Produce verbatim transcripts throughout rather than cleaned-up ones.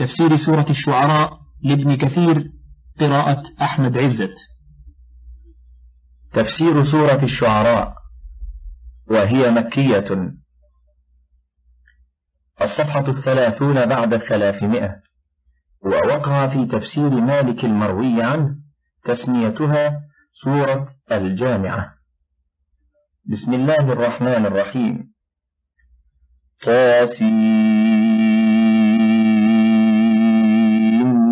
تفسير سورة الشعراء لابن كثير قراءة أحمد عزت. تفسير سورة الشعراء وهي مكية. الصفحة الثلاثون بعد الثلاثمائة. ووقع في تفسير مالك المروي عنه تسميتها سورة الجامعة. بسم الله الرحمن الرحيم. طاسين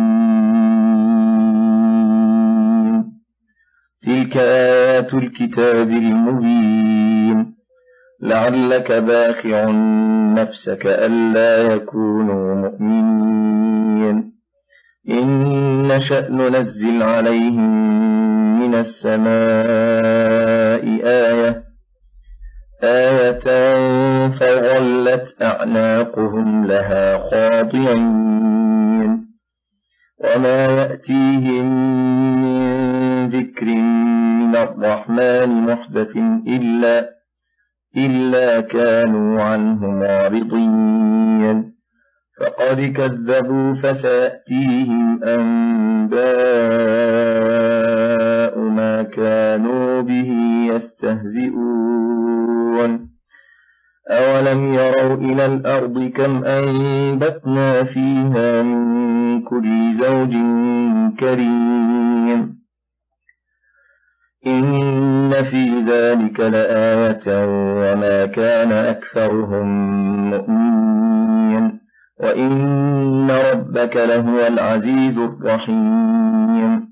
تلك آيات الكتاب المبين لعلك باخع نفسك ألا يكونوا مؤمنين إن نشأ ننزل عليهم من السماء آية آية فظلت أعناقهم لها خاضعين وما يأتيهم من ذكر من الرحمن محدث إلا إلا كانوا عنه معرضين فقد كذبوا فسيأتيهم أنباء ما كانوا به يستهزئون أولم يروا إلى الأرض كم أنبتنا فيها من كل زوج كريم إن في ذلك لآية وما كان أكثرهم مؤمنين وإن ربك لهو العزيز الرحيم.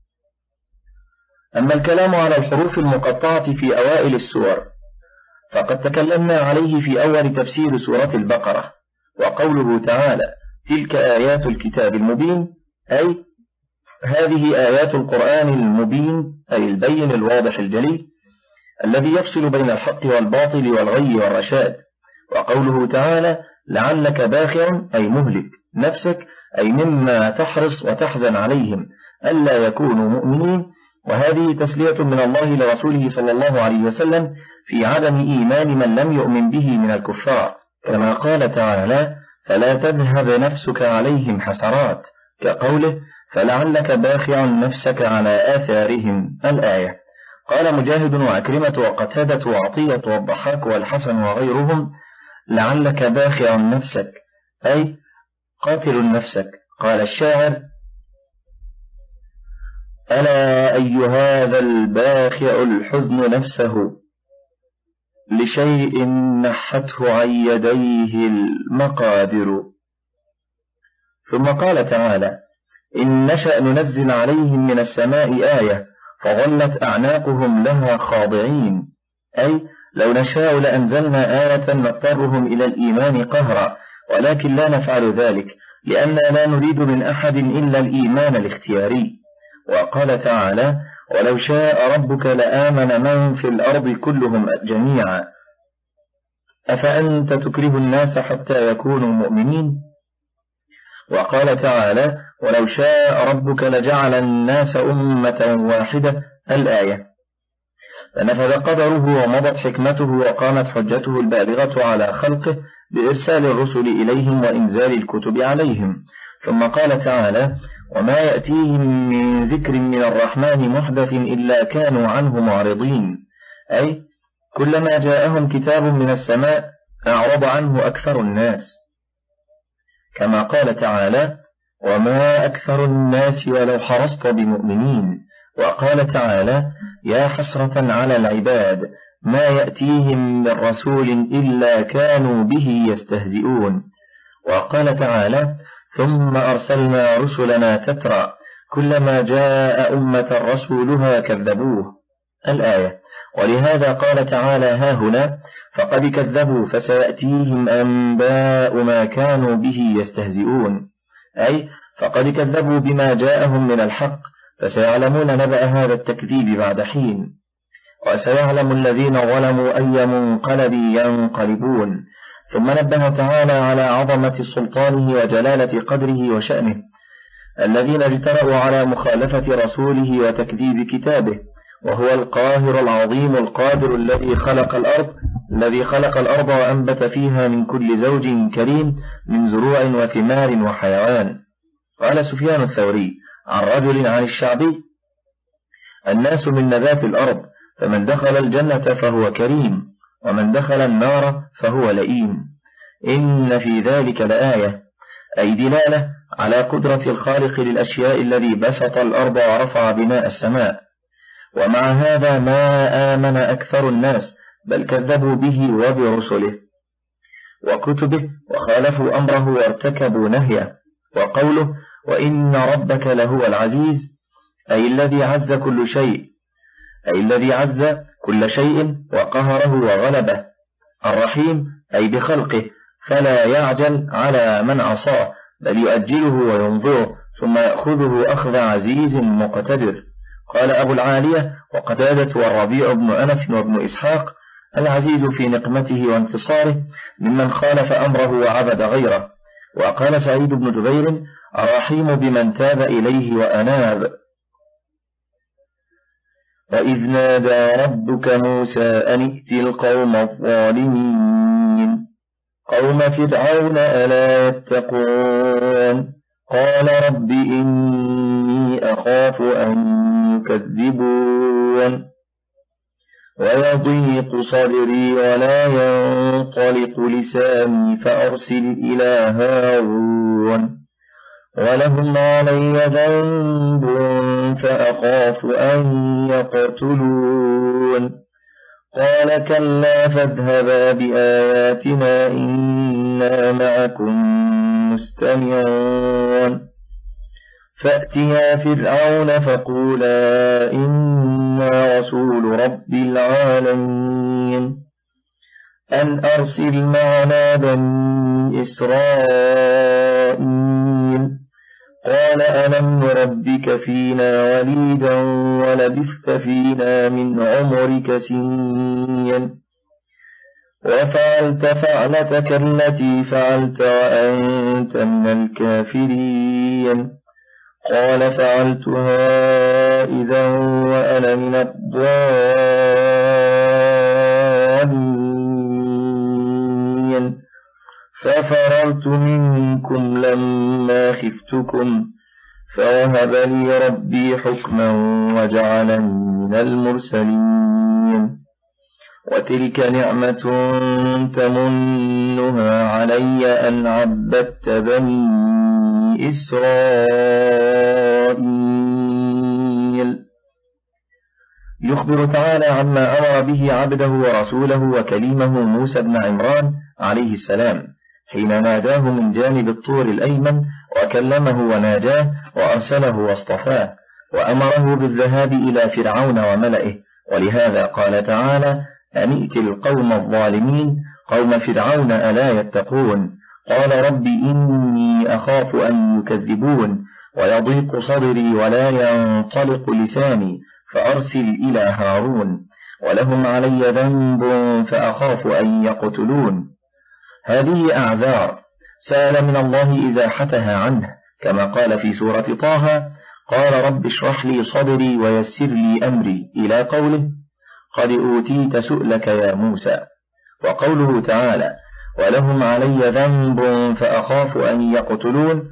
أما الكلام على الحروف المقطعة في أوائل السور فقد تكلمنا عليه في أول تفسير سورة البقرة، وقوله تعالى تلك آيات الكتاب المبين أي هذه آيات القرآن المبين أي البين الواضح الجلي الذي يفصل بين الحق والباطل والغي والرشاد. وقوله تعالى لعلك باخع أي مهلك نفسك أي مما تحرص وتحزن عليهم ألا يكونوا مؤمنين، وهذه تسلية من الله لرسوله صلى الله عليه وسلم في عدم إيمان من لم يؤمن به من الكفار، كما قال تعالى فلا تذهب نفسك عليهم حسرات، كقوله فلعلك باخع نفسك على آثارهم الآية. قال مجاهد وعكرمة وقتادة وعطية والضحاك والحسن وغيرهم لعلك باخع نفسك أي قاتل نفسك. قال الشاعر ألا أي هذا الباخع الحزن نفسه لشيء نحته عن يديه المقادر. ثم قال تعالى إن نشأ ننزل عليهم من السماء آية فظلت أعناقهم لها خاضعين أي لو نشاء لأنزلنا آية نضطرهم إلى الإيمان قهرا، ولكن لا نفعل ذلك لأننا لا نريد من أحد إلا الإيمان الاختياري. وقال تعالى ولو شاء ربك لآمن من في الأرض كلهم جميعا أفأنت تكره الناس حتى يكونوا مؤمنين. وقال تعالى ولو شاء ربك لجعل الناس أمة واحدة الآية. فنفذ قدره ومضت حكمته وقامت حجته البالغة على خلقه بإرسال الرسل إليهم وإنزال الكتب عليهم. ثم قال تعالى وما يأتيهم من ذكر من الرحمن محدث إلا كانوا عنه معرضين أي كلما جاءهم كتاب من السماء أعرض عنه أكثر الناس، كما قال تعالى وما أكثر الناس ولو حرصت بمؤمنين. وقال تعالى يا حسرة على العباد ما يأتيهم من رسول إلا كانوا به يستهزئون. وقال تعالى ثم أرسلنا رسلنا تترى كلما جاء أمة رسولها كذبوه الآية. ولهذا قال تعالى ها هنا فقد كذبوا فسيأتيهم أنباء ما كانوا به يستهزئون أي فقد كذبوا بما جاءهم من الحق فسيعلمون نبأ هذا التكذيب بعد حين، وسيعلم الذين ظلموا أي منقلب ينقلبون. ثم نبه تعالى على عظمة سلطانه وجلالة قدره وشأنه الذين اجترأوا على مخالفة رسوله وتكذيب كتابه، وهو القاهر العظيم القادر الذي خلق الأرض الذي خلق الأرض وأنبت فيها من كل زوج كريم من زروع وثمار وحيوان. قال سفيان الثوري عن رجل عن الشعبي: الناس من نبات الأرض، فمن دخل الجنة فهو كريم، ومن دخل النار فهو لئيم. إن في ذلك لآية، أي دلالة على قدرة الخالق للأشياء الذي بسط الأرض ورفع بناء السماء. ومع هذا ما آمن أكثر الناس، بل كذبوا به وبرسله وكتبه وخالفوا أمره وارتكبوا نهيه. وقوله: وإن ربك لهو العزيز، أي الذي عز كل شيء، أي الذي عز كل شيء وقهره وغلبه. الرحيم، أي بخلقه، فلا يعجل على من عصاه، بل يؤجله وينظره ثم يأخذه أخذ عزيز مقتدر. قال أبو العالية وقتادة والربيع بن أنس وابن إسحاق: العزيز في نقمته وانتصاره ممن خالف أمره وعبد غيره. وقال سعيد بن جبير: الرحيم بمن تاب إليه وأناب. وإذ نادى ربك موسى أن ائت القوم الظالمين قوم فرعون ألا يتقون قال رب إني أخاف أن يكذبون ويضيق صدري ولا ينطلق لساني فأرسل إلى هارون ولهم علي ذنب فأخاف أن يقتلون قال كلا فاذهبا بآياتنا إنا معكم مستمعون فأتيا فرعون فقولا إنا رسول رب العالمين أن أرسل معنا بني إسرائيل قال ألم نربك فينا وليدا ولبثت فينا من عمرك سنيا وفعلت فعلتك التي فعلت وأنت من الكافرين قال فعلتها إذا وأنا من الضالين ففررت منكم لما خفتكم فوهب لي ربي حكما وجعلني من المرسلين وتلك نعمة تمنها علي أن عبدت بني إسرائيل. يخبر تعالى عما أمر به عبده ورسوله وكليمه موسى بن عمران عليه السلام حين ناداه من جانب الطور الأيمن وكلمه وناجاه وأرسله واصطفاه وأمره بالذهاب إلى فرعون وملئه. ولهذا قال تعالى أن ائت القوم الظالمين قوم فرعون ألا يتقون قال رب إني أخاف أن يكذبون ويضيق صدري ولا ينطلق لساني فأرسل إلى هارون ولهم علي ذنب فأخاف أن يقتلون. هذه أعذار سأل من الله إزاحتها عنه كما قال في سورة طه قال رب اشرح لي صدري ويسر لي أمري إلى قوله قد أوتيت سؤلك يا موسى. وقوله تعالى ولهم علي ذنب فأخاف أن يقتلون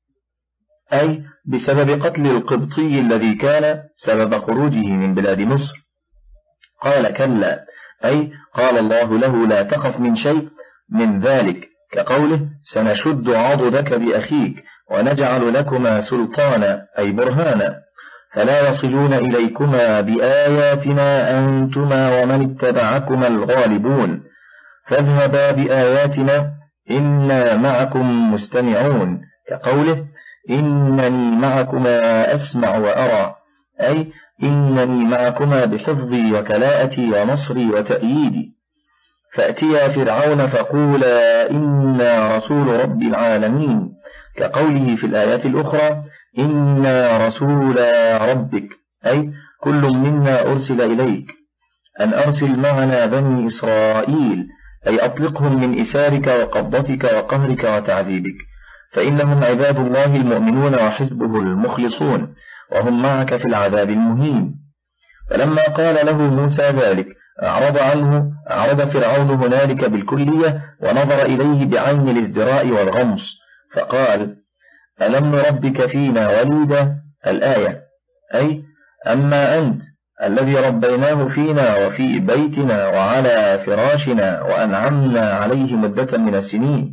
أي بسبب قتل القبطي الذي كان سبب خروجه من بلاد مصر. قال كلا أي قال الله له لا تخف من شيء من ذلك كقوله سنشد عضدك بأخيك ونجعل لكما سلطانا أي برهانا فلا يصلون إليكما بآياتنا أنتما ومن اتبعكما الغالبون فاذهبا بآياتنا إنا معكم مستمعون كقوله إنني معكما أسمع وأرى أي إنني معكما بحفظي وكلاءتي ونصري وتأييدي. فأتيا فرعون فقولا إنا رسول رب العالمين كقوله في الآيات الأخرى إنا رسول ربك أي كل منا أرسل إليك أن أرسل معنا بني إسرائيل أي أطلقهم من إسارك وقبضتك وقهرك وتعذيبك فإنهم عباد الله المؤمنون وحزبه المخلصون وهم معك في العذاب المهين. فلما قال له موسى ذلك أعرض عنه أعرض فرعون هنالك بالكلية ونظر إليه بعين الازدراء والغمص فقال: ألم نربك فينا وليدا؟ الآية. أي: أما أنت الذي ربيناه فينا وفي بيتنا وعلى فراشنا وأنعمنا عليه مدة من السنين.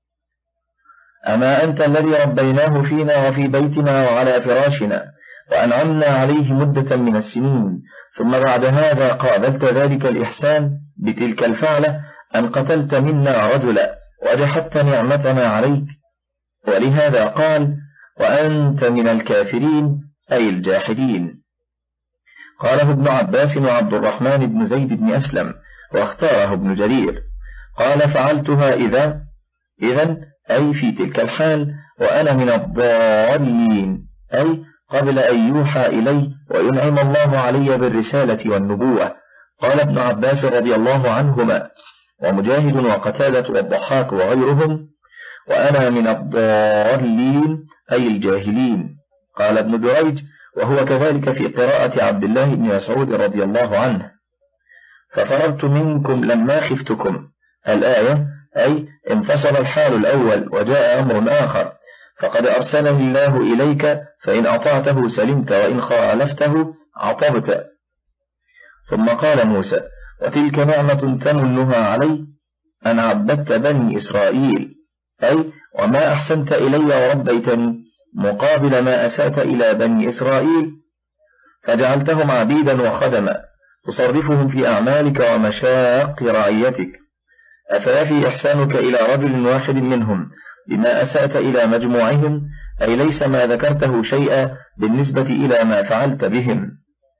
أما أنت الذي ربيناه فينا وفي بيتنا وعلى فراشنا وأنعمنا عليه مدة من السنين، ثم بعد هذا قابلت ذلك الإحسان بتلك الفعلة أن قتلت منا رجلا وجحدت نعمتنا عليك. ولهذا قال: وأنت من الكافرين، أي الجاحدين. قاله ابن عباس وعبد الرحمن بن زيد بن أسلم، واختاره ابن جرير. قال: فعلتها إذا إذن أي في تلك الحال وأنا من الضالين، أي قبل أن يوحى إلي وينعم الله علي بالرسالة والنبوة. قال ابن عباس رضي الله عنهما ومجاهد وقتادة والضحاك وغيرهم: وأنا من الضالين، أي الجاهلين. قال ابن دريج وهو كذلك في قراءة عبد الله بن مسعود رضي الله عنه: ففررت منكم لما خفتكم. الآية. أي انفصل الحال الأول وجاء أمر آخر، فقد أرسله الله إليك فإن أطعته سلمت وإن خالفته عطبت. ثم قال موسى: وتلك نعمة تمنها علي أن عبدت بني إسرائيل، أي وما أحسنت إلي وربيتني مقابل ما أسأت إلى بني إسرائيل، فجعلتهم عبيدا وخدما تصرفهم في أعمالك ومشاق رعيتك. أفيفي إحسانك إلى رجل واحد منهم بما أسأت إلى مجموعهم؟ أي ليس ما ذكرته شيئا بالنسبة إلى ما فعلت بهم.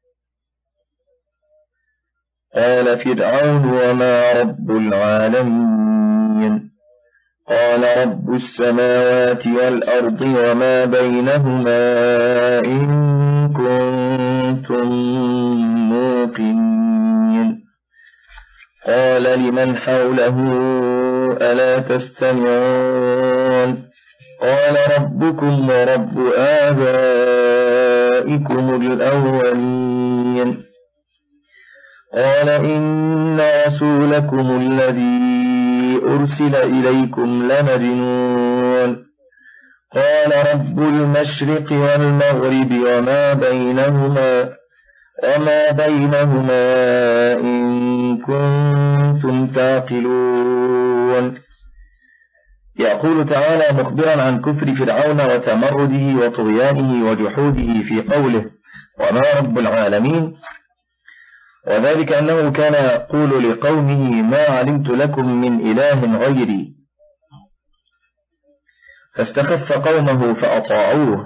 قال فرعون: وما رب العالمين؟ قال: رب السماوات والأرض وما بينهما إن كنتم موقنين. قال لمن حوله: ألا تستمعون؟ قال: ربكم ورب آبائكم الأولين. قال: إن رسولكم الذي أرسل إليكم لمجنون. قال: رب المشرق والمغرب وما بينهما وما بينهما إن كنتم تعقلون. يقول تعالى مخبرا عن كفر فرعون وتمرده وطغيانه وجحوده في قوله: وما رب العالمين، وذلك أنه كان يقول لقومه: ما علمت لكم من إله غيري، فاستخف قومه فأطاعوه،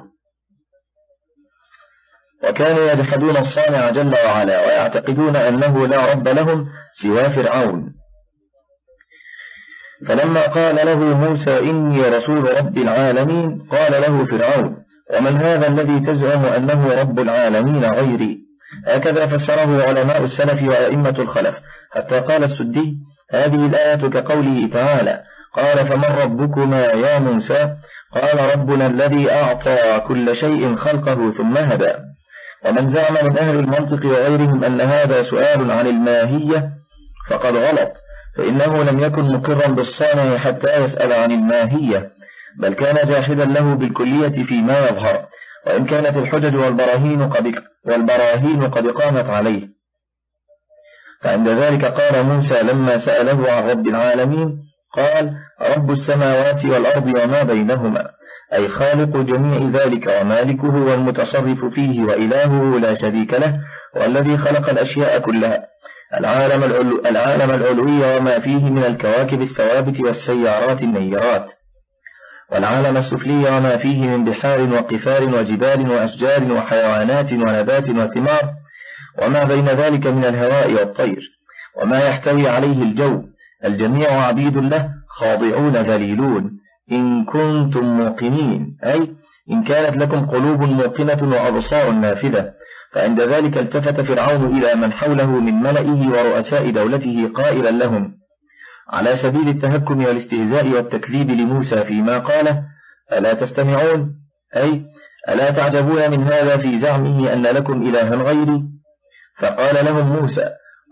وكانوا يجحدون الصانع جل وعلا ويعتقدون أنه لا رب لهم سوى فرعون. فلما قال له موسى: إني رسول رب العالمين، قال له فرعون: ومن هذا الذي تزعم أنه رب العالمين غيري؟ هكذا فسره علماء السلف وأئمة الخلف، حتى قال السدي: هذه الآية كقوله تعالى: قال: فمن ربكما يا موسى؟ قال: ربنا الذي أعطى كل شيء خلقه ثم هدى. ومن زعم من أهل المنطق وغيرهم أن هذا سؤال عن الماهية فقد غلط، فإنه لم يكن مقرا بالصانع حتى يسأل عن الماهية، بل كان جاحدا له بالكلية فيما يظهر، وإن كانت الحجج والبراهين قد, والبراهين قد قامت عليه. فعند ذلك قال موسى لما سأله عن رب العالمين: قال: رب السماوات والأرض وما بينهما، أي خالق جميع ذلك ومالكه والمتصرف فيه وإلهه لا شريك له، والذي خلق الأشياء كلها، العالم, العلو العالم العلوي وما فيه من الكواكب الثوابت والسيارات النيرات، والعالم السفلي وما فيه من بحار وقفار وجبال وأشجار وحيوانات ونبات وثمار، وما بين ذلك من الهواء والطير، وما يحتوي عليه الجو، الجميع عبيد له خاضعون ذليلون، إن كنتم موقنين، أي إن كانت لكم قلوب موقنة وأبصار نافذة. فعند ذلك التفت فرعون إلى من حوله من ملئه ورؤساء دولته قائلا لهم على سبيل التهكم والاستهزاء والتكذيب لموسى فيما قاله: ألا تستمعون؟ أي ألا تعجبون من هذا في زعمه أن لكم إلها غيري؟ فقال لهم موسى: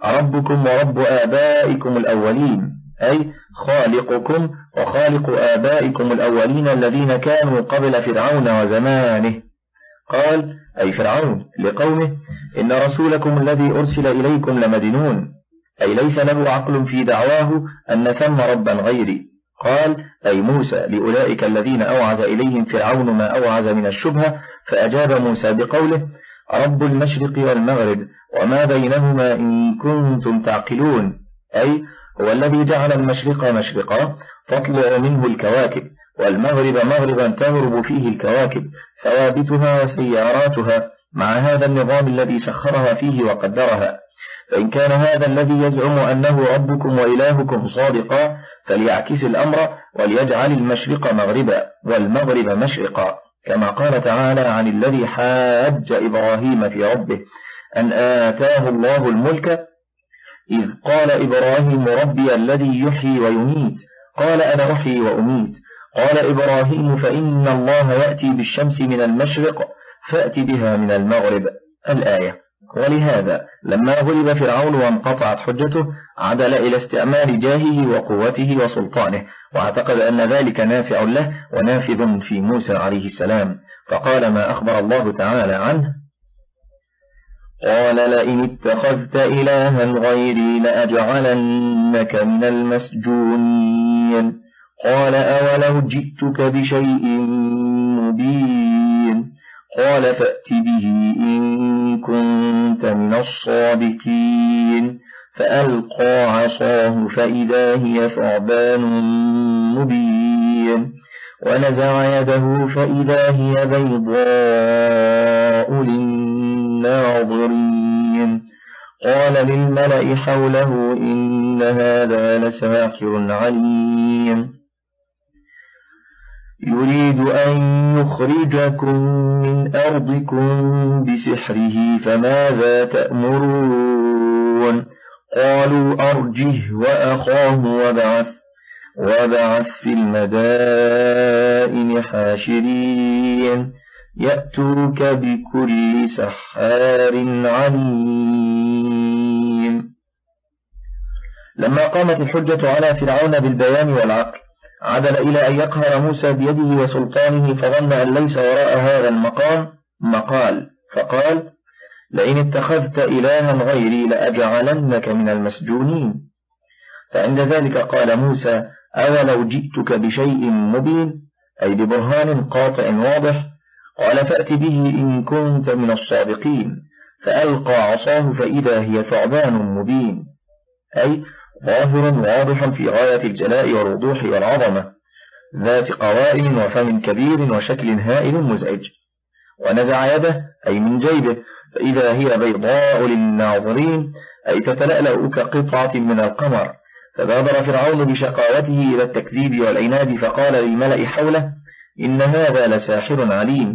ربكم ورب آبائكم الأولين، أي خالقكم وخالق آبائكم الأولين الذين كانوا قبل فرعون وزمانه. قال أي فرعون لقومه إن رسولكم الذي أرسل إليكم لمجنون، أي ليس له عقل في دعواه أن ثم ربا غيري. قال أي موسى لأولئك الذين أوعز إليهم فرعون ما أوعز من الشبهة، فأجاب موسى بقوله رب المشرق والمغرب وما بينهما إن كنتم تعقلون، أي هو الذي جعل المشرق مشرقا تطلع منه الكواكب، والمغرب مغربا تغرب فيه الكواكب ثوابتها وسياراتها، مع هذا النظام الذي سخرها فيه وقدرها. فإن كان هذا الذي يزعم أنه ربكم وإلهكم صادقا فليعكس الأمر وليجعل المشرق مغربا والمغرب مشرقا، كما قال تعالى عن الذي حاج إبراهيم في ربه أن آتاه الله الملك إذ قال إبراهيم ربي الذي يحيي ويميت قال أنا أحيي وأميت. قال إبراهيم فإن الله يأتي بالشمس من المشرق فأت بها من المغرب الآية. ولهذا لما غلب فرعون وانقطعت حجته عدل إلى استعمال جاهه وقوته وسلطانه، واعتقد أن ذلك نافع له ونافذ في موسى عليه السلام، فقال ما أخبر الله تعالى عنه قال لئن اتخذت إلها غيري لأجعلنك من المسجونين. قال أولو جئتك بشيء مبين. قال فأت به إن كنت من الصادقين. فألقى عصاه فإذا هي ثعبان مبين، ونزع يده فإذا هي بيضاء للناظرين. قال للملأ حوله إن هذا لساحر عليم يريد أن يخرجكم من أرضكم بسحره فماذا تأمرون. قالوا أرجه وأخاه وابعث وابعث في المدائن حاشرين يأتوك بكل سحار عليم. لما قامت الحجة على فرعون بالبيان والعقل عدل إلى أن يقهر موسى بيده وسلطانه، فظن أن ليس وراء هذا المقام مقال، فقال لئن اتخذت إلها غيري لأجعلنك من المسجونين. فعند ذلك قال موسى أولو جئتك بشيء مبين، أي ببرهان قاطع واضح. قال فأت به إن كنت من الصادقين. فألقى عصاه فإذا هي ثعبان مبين، أي ظاهر واضح في غاية الجلاء والوضوح والعظمة، ذات قوائم وفم كبير وشكل هائل مزعج. ونزع يده أي من جيبه فإذا هي بيضاء للناظرين، أي تتلألأ كقطعة من القمر. فبادر فرعون بشقاوته إلى التكذيب والعناد، فقال للملأ حوله إن هذا لساحر عليم،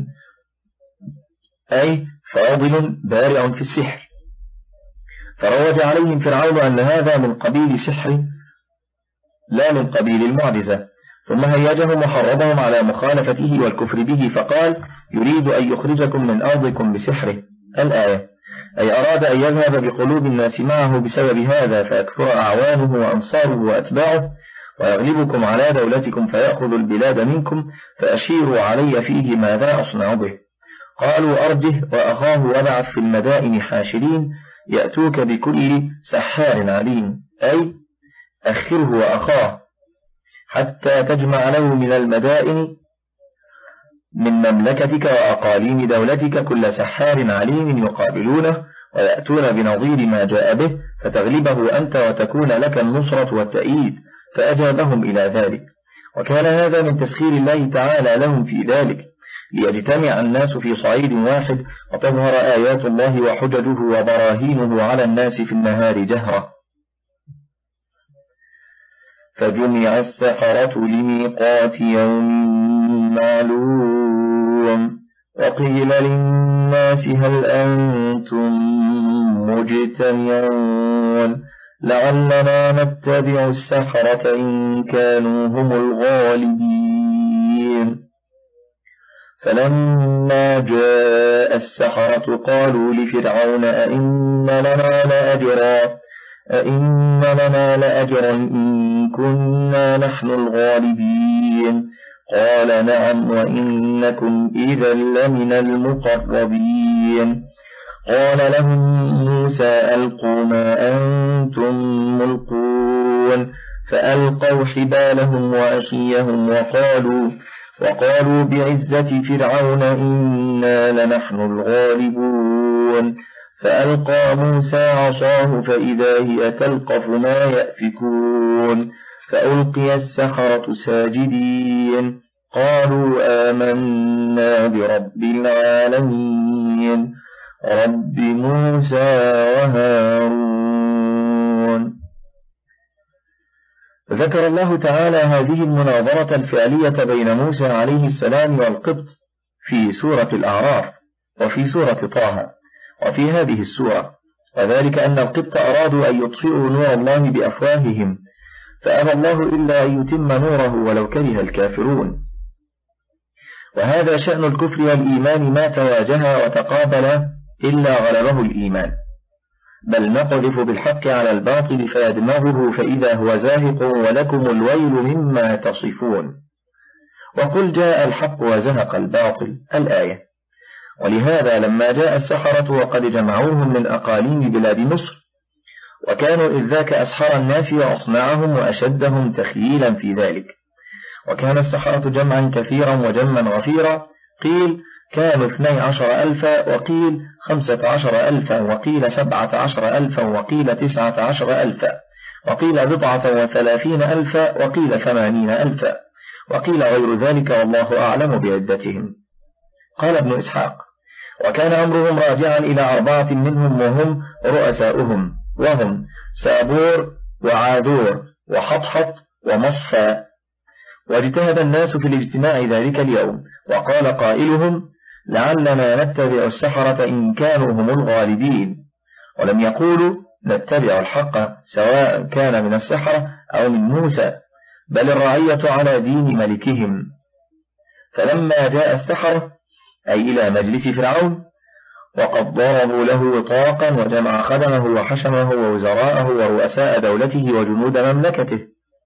أي فاضل بارع في السحر. فروج عليهم فرعون أن هذا من قبيل سحر لا من قبيل المعجزة، ثم هيجهم وحرضهم على مخالفته والكفر به، فقال يريد أن يخرجكم من أرضكم بسحره الآية، أي أراد أن يذهب بقلوب الناس معه بسبب هذا فيكثر أعوانه وأنصاره وأتباعه ويغلبكم على دولتكم فيأخذ البلاد منكم، فأشيروا علي فيه ماذا أصنع به. قالوا أرجه وأخاه وابعث في المدائن حاشرين يأتوك بكل سحار عليم، أي أخره وأخاه حتى تجمع له من المدائن من مملكتك وأقاليم دولتك كل سحار عليم يقابلونه ويأتون بنظير ما جاء به فتغلبه أنت وتكون لك النصرة والتأييد. فأجابهم إلى ذلك، وكان هذا من تسخير الله تعالى لهم في ذلك ليجتمع الناس في صعيد واحد وتظهر آيات الله وحججه وبراهينه على الناس في النهار جهرة. فجمع السحرة لميقات يوم معلوم وقيل للناس هل أنتم مجتمعون لعلنا نتبع السحرة إن كانوا هم الغالبين. فلما جاء السحرة قالوا لفرعون أئن لنا لأجرا أئن لنا لأجرا إن كنا نحن الغالبين قال نعم وإنكم إذا لمن المقربين قال لهم موسى ألقوا ما أنتم ملقون فألقوا حبالهم وعصيهم وقالوا وقالوا بعزة فرعون إنا لنحن الغالبون فألقى موسى عصاه فإذا هي تلقف ما يأفكون فألقي السحرة ساجدين قالوا آمنا برب العالمين رب موسى وهارون. ذكر الله تعالى هذه المناظرة الفعلية بين موسى عليه السلام والقبط في سورة الأعراف وفي سورة طه وفي هذه السورة، وذلك أن القبط أرادوا أن يطفئوا نور الله بأفواههم فأبى الله إلا أن يتم نوره ولو كره الكافرون. وهذا شأن الكفر والإيمان ما تواجه وتقابل إلا غلبه الإيمان، بل نقذف بالحق على الباطل فيدمغه فإذا هو زاهق ولكم الويل مما تصفون وقل جاء الحق وزهق الباطل الآية. ولهذا لما جاء السحرة وقد جمعوهم من أقاليم بلاد مصر وكانوا إذ ذاك أسحر الناس وأصنعهم وأشدهم تخييلا في ذلك، وكان السحرة جمعا كثيرا وجما غفيرا، قيل كانوا اثني عشر ألفا وقيل خمسة عشر ألفا وقيل سبعة عشر ألفا وقيل تسعة عشر ألفا وقيل بضعة وثلاثين ألفا وقيل ثمانين ألفا وقيل غير ذلك والله أعلم بعدتهم. قال ابن إسحاق وكان أمرهم راجعا إلى أربعة منهم وهم رؤساؤهم وهم سابور وعادور وحطحط ومصفى. واجتهد الناس في الاجتماع ذلك اليوم وقال قائلهم لعلنا نتبع السحرة إن كانوا هم الغالبين، ولم يقولوا نتبع الحق سواء كان من السحرة أو من موسى، بل الرعية على دين ملكهم. فلما جاء السحرة أي إلى مجلس فرعون وقد ضربوا له وطاقا وجمع خدمه وحشمه ووزراءه ورؤساء دولته وجنود مملكته،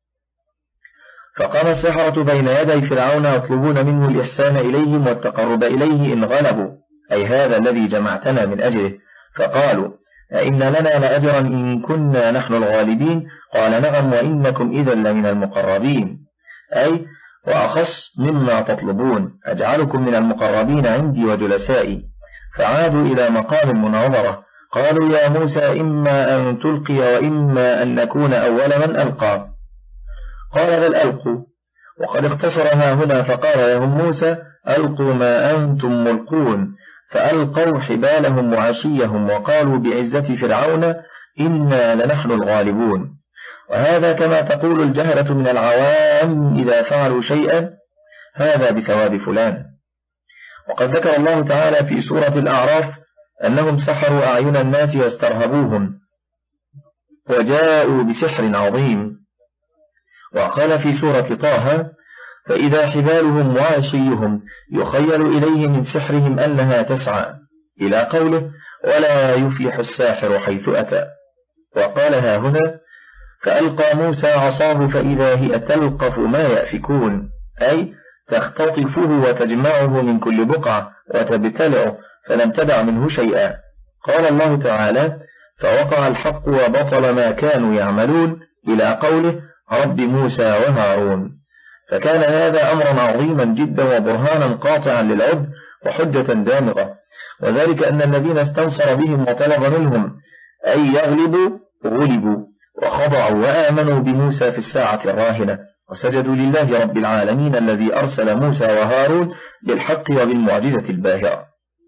فقام السحرة بين يدي فرعون يطلبون منه الإحسان إليهم والتقرب إليه إن غلبوا، أي هذا الذي جمعتنا من أجله. فقالوا أئن لنا لأجرا إن كنا نحن الغالبين قال نعم وإنكم إذا لمن المقربين، أي وأخص مما تطلبون أجعلكم من المقربين عندي وجلسائي. فعادوا إلى مقام المناظرة قالوا يا موسى إما أن تلقي وإما أن نكون أول من ألقى. قال بل ألقوا، وقد اختصرها هنا فقال لهم موسى ألقوا ما أنتم ملقون، فألقوا حبالهم وعشيهم وقالوا بعزة فرعون إنا لنحن الغالبون. وهذا كما تقول الجهلة من العوام إذا فعلوا شيئا هذا بثواب فلان. وقد ذكر الله تعالى في سورة الأعراف أنهم سحروا أعين الناس واسترهبوهم وجاءوا بسحر عظيم. وقال في سورة طه فإذا حبالهم وعصيهم يخيل إليه من سحرهم أنها تسعى إلى قوله ولا يفلح الساحر حيث أتى. وقالها هنا فألقى موسى عصاه فإذا هي تلقف ما يأفكون، أي تختطفه وتجمعه من كل بقعة وتبتلعه فلم تدع منه شيئا. قال الله تعالى فوقع الحق وبطل ما كانوا يعملون إلى قوله رب موسى وهارون. فكان هذا أمرا عظيما جدا وبرهانا قاطعا للعد وحجة دامغة، وذلك أن الذين استنصر بهم وطلب منهم أن يغلبوا غلبوا وخضعوا وآمنوا بموسى في الساعة الراهنة وسجدوا لله رب العالمين الذي أرسل موسى وهارون بالحق وبالمعجزة الباهرة.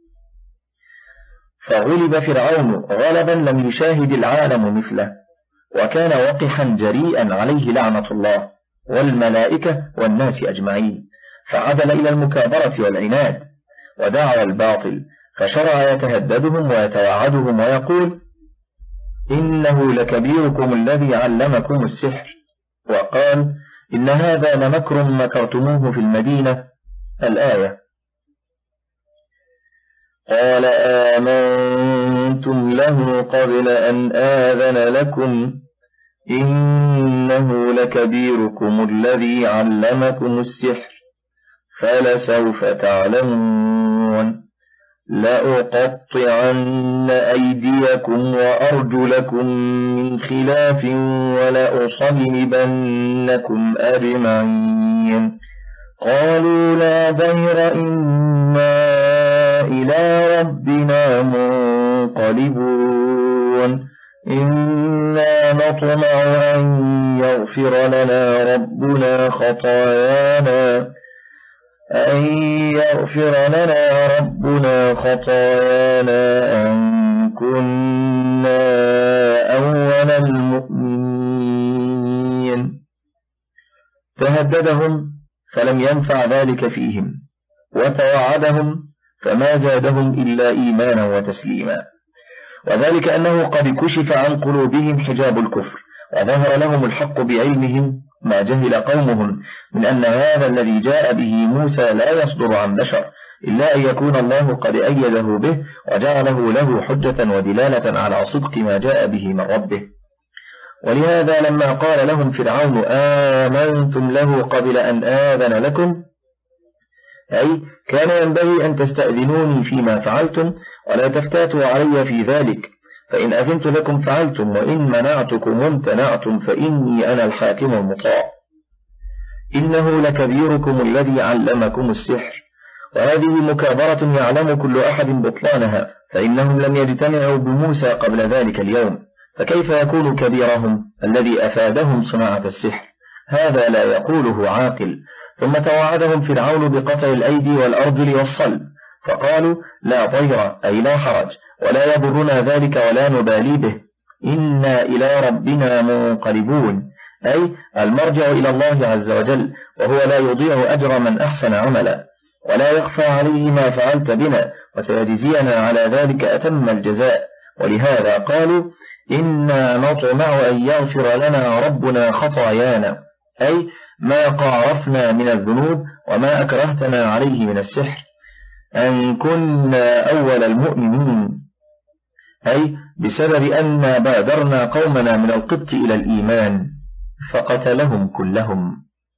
فغلب فرعون غلبا لم يشاهد العالم مثله، وكان وقحا جريئا عليه لعنة الله والملائكة والناس أجمعين، فعدل إلى المكابرة والعناد ودعوى الباطل، فشرع يتهددهم ويتوعدهم ويقول إنه لكبيركم الذي علمكم السحر، وقال إن هذا لمكر مكرتموه في المدينة الآية. قال آمنتم له قبل أن آذن لكم إنه لكبيركم الذي علمكم السحر فلسوف تعلمون لأقطعن أيديكم وأرجلكم من خلاف ولأصلبنكم أجمعين قالوا لا ضير إنا إلى ربنا منقلبون إنا نطمع أن يغفر لنا ربنا خطايانا أن يغفر لنا ربنا خطايانا أن كنا أول المؤمنين فهددهم فلم ينفع ذلك فيهم وتوعدهم فما زادهم إلا إيمانا وتسليما وذلك أنه قد كشف عن قلوبهم حجاب الكفر وظهر لهم الحق بعلمهم ما جهل قومهم من أن هذا الذي جاء به موسى لا يصدر عن بشر إلا أن يكون الله قد أيده به وجعله له حجة ودلالة على صدق ما جاء به من ربه. ولهذا لما قال لهم فرعون آمنتم له قبل أن آذن لكم أي كان ينبغي أن تستأذنوني فيما فعلتم ولا تفتاتوا علي في ذلك فإن أذنت لكم فعلتم وإن منعتكم امتنعتم فإني أنا الحاكم المطاع إنه لكبيركم الذي علمكم السحر وهذه مكابرة يعلم كل أحد بطلانها فإنهم لم يجتمعوا بموسى قبل ذلك اليوم فكيف يكون كبيرهم الذي أفادهم صناعة السحر هذا لا يقوله عاقل. ثم توعدهم فرعون بقطع الأيدي والأرجل والصلب فقالوا لا ضير أي لا حرج ولا يضرنا ذلك ولا نبالي به إنا إلى ربنا منقلبون أي المرجع إلى الله عز وجل وهو لا يضيع أجر من أحسن عملا ولا يخفى عليه ما فعلت بنا وسيجزينا على ذلك أتم الجزاء. ولهذا قالوا إنا نطمع أن يغفر لنا ربنا خطايانا أي ما قارفنا من الذنوب وما أكرهتنا عليه من السحر أن كنا أول المؤمنين أي بسبب أن بادرنا قومنا من القبط إلى الإيمان فقتلهم كلهم.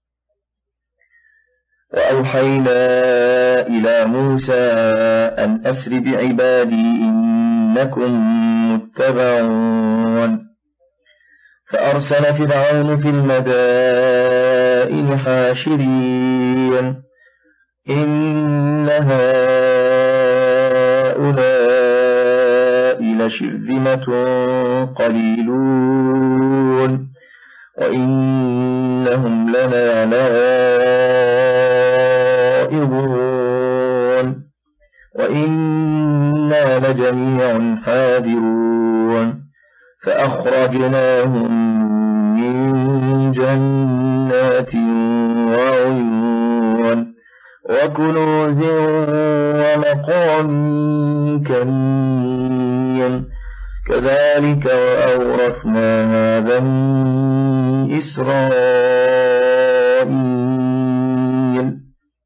وأوحينا إلى موسى أن أسر بعبادي إنكم متبعون فأرسل فرعون في المدائن حاشرين إن هؤلاء لشرذمة قليلون وإنهم لنا لغائظون وإنا لجميع حاذرون فأخرجناهم من جنات وعيون وكنوز ومقام كريم كذلك وأورثناها بني إسرائيل.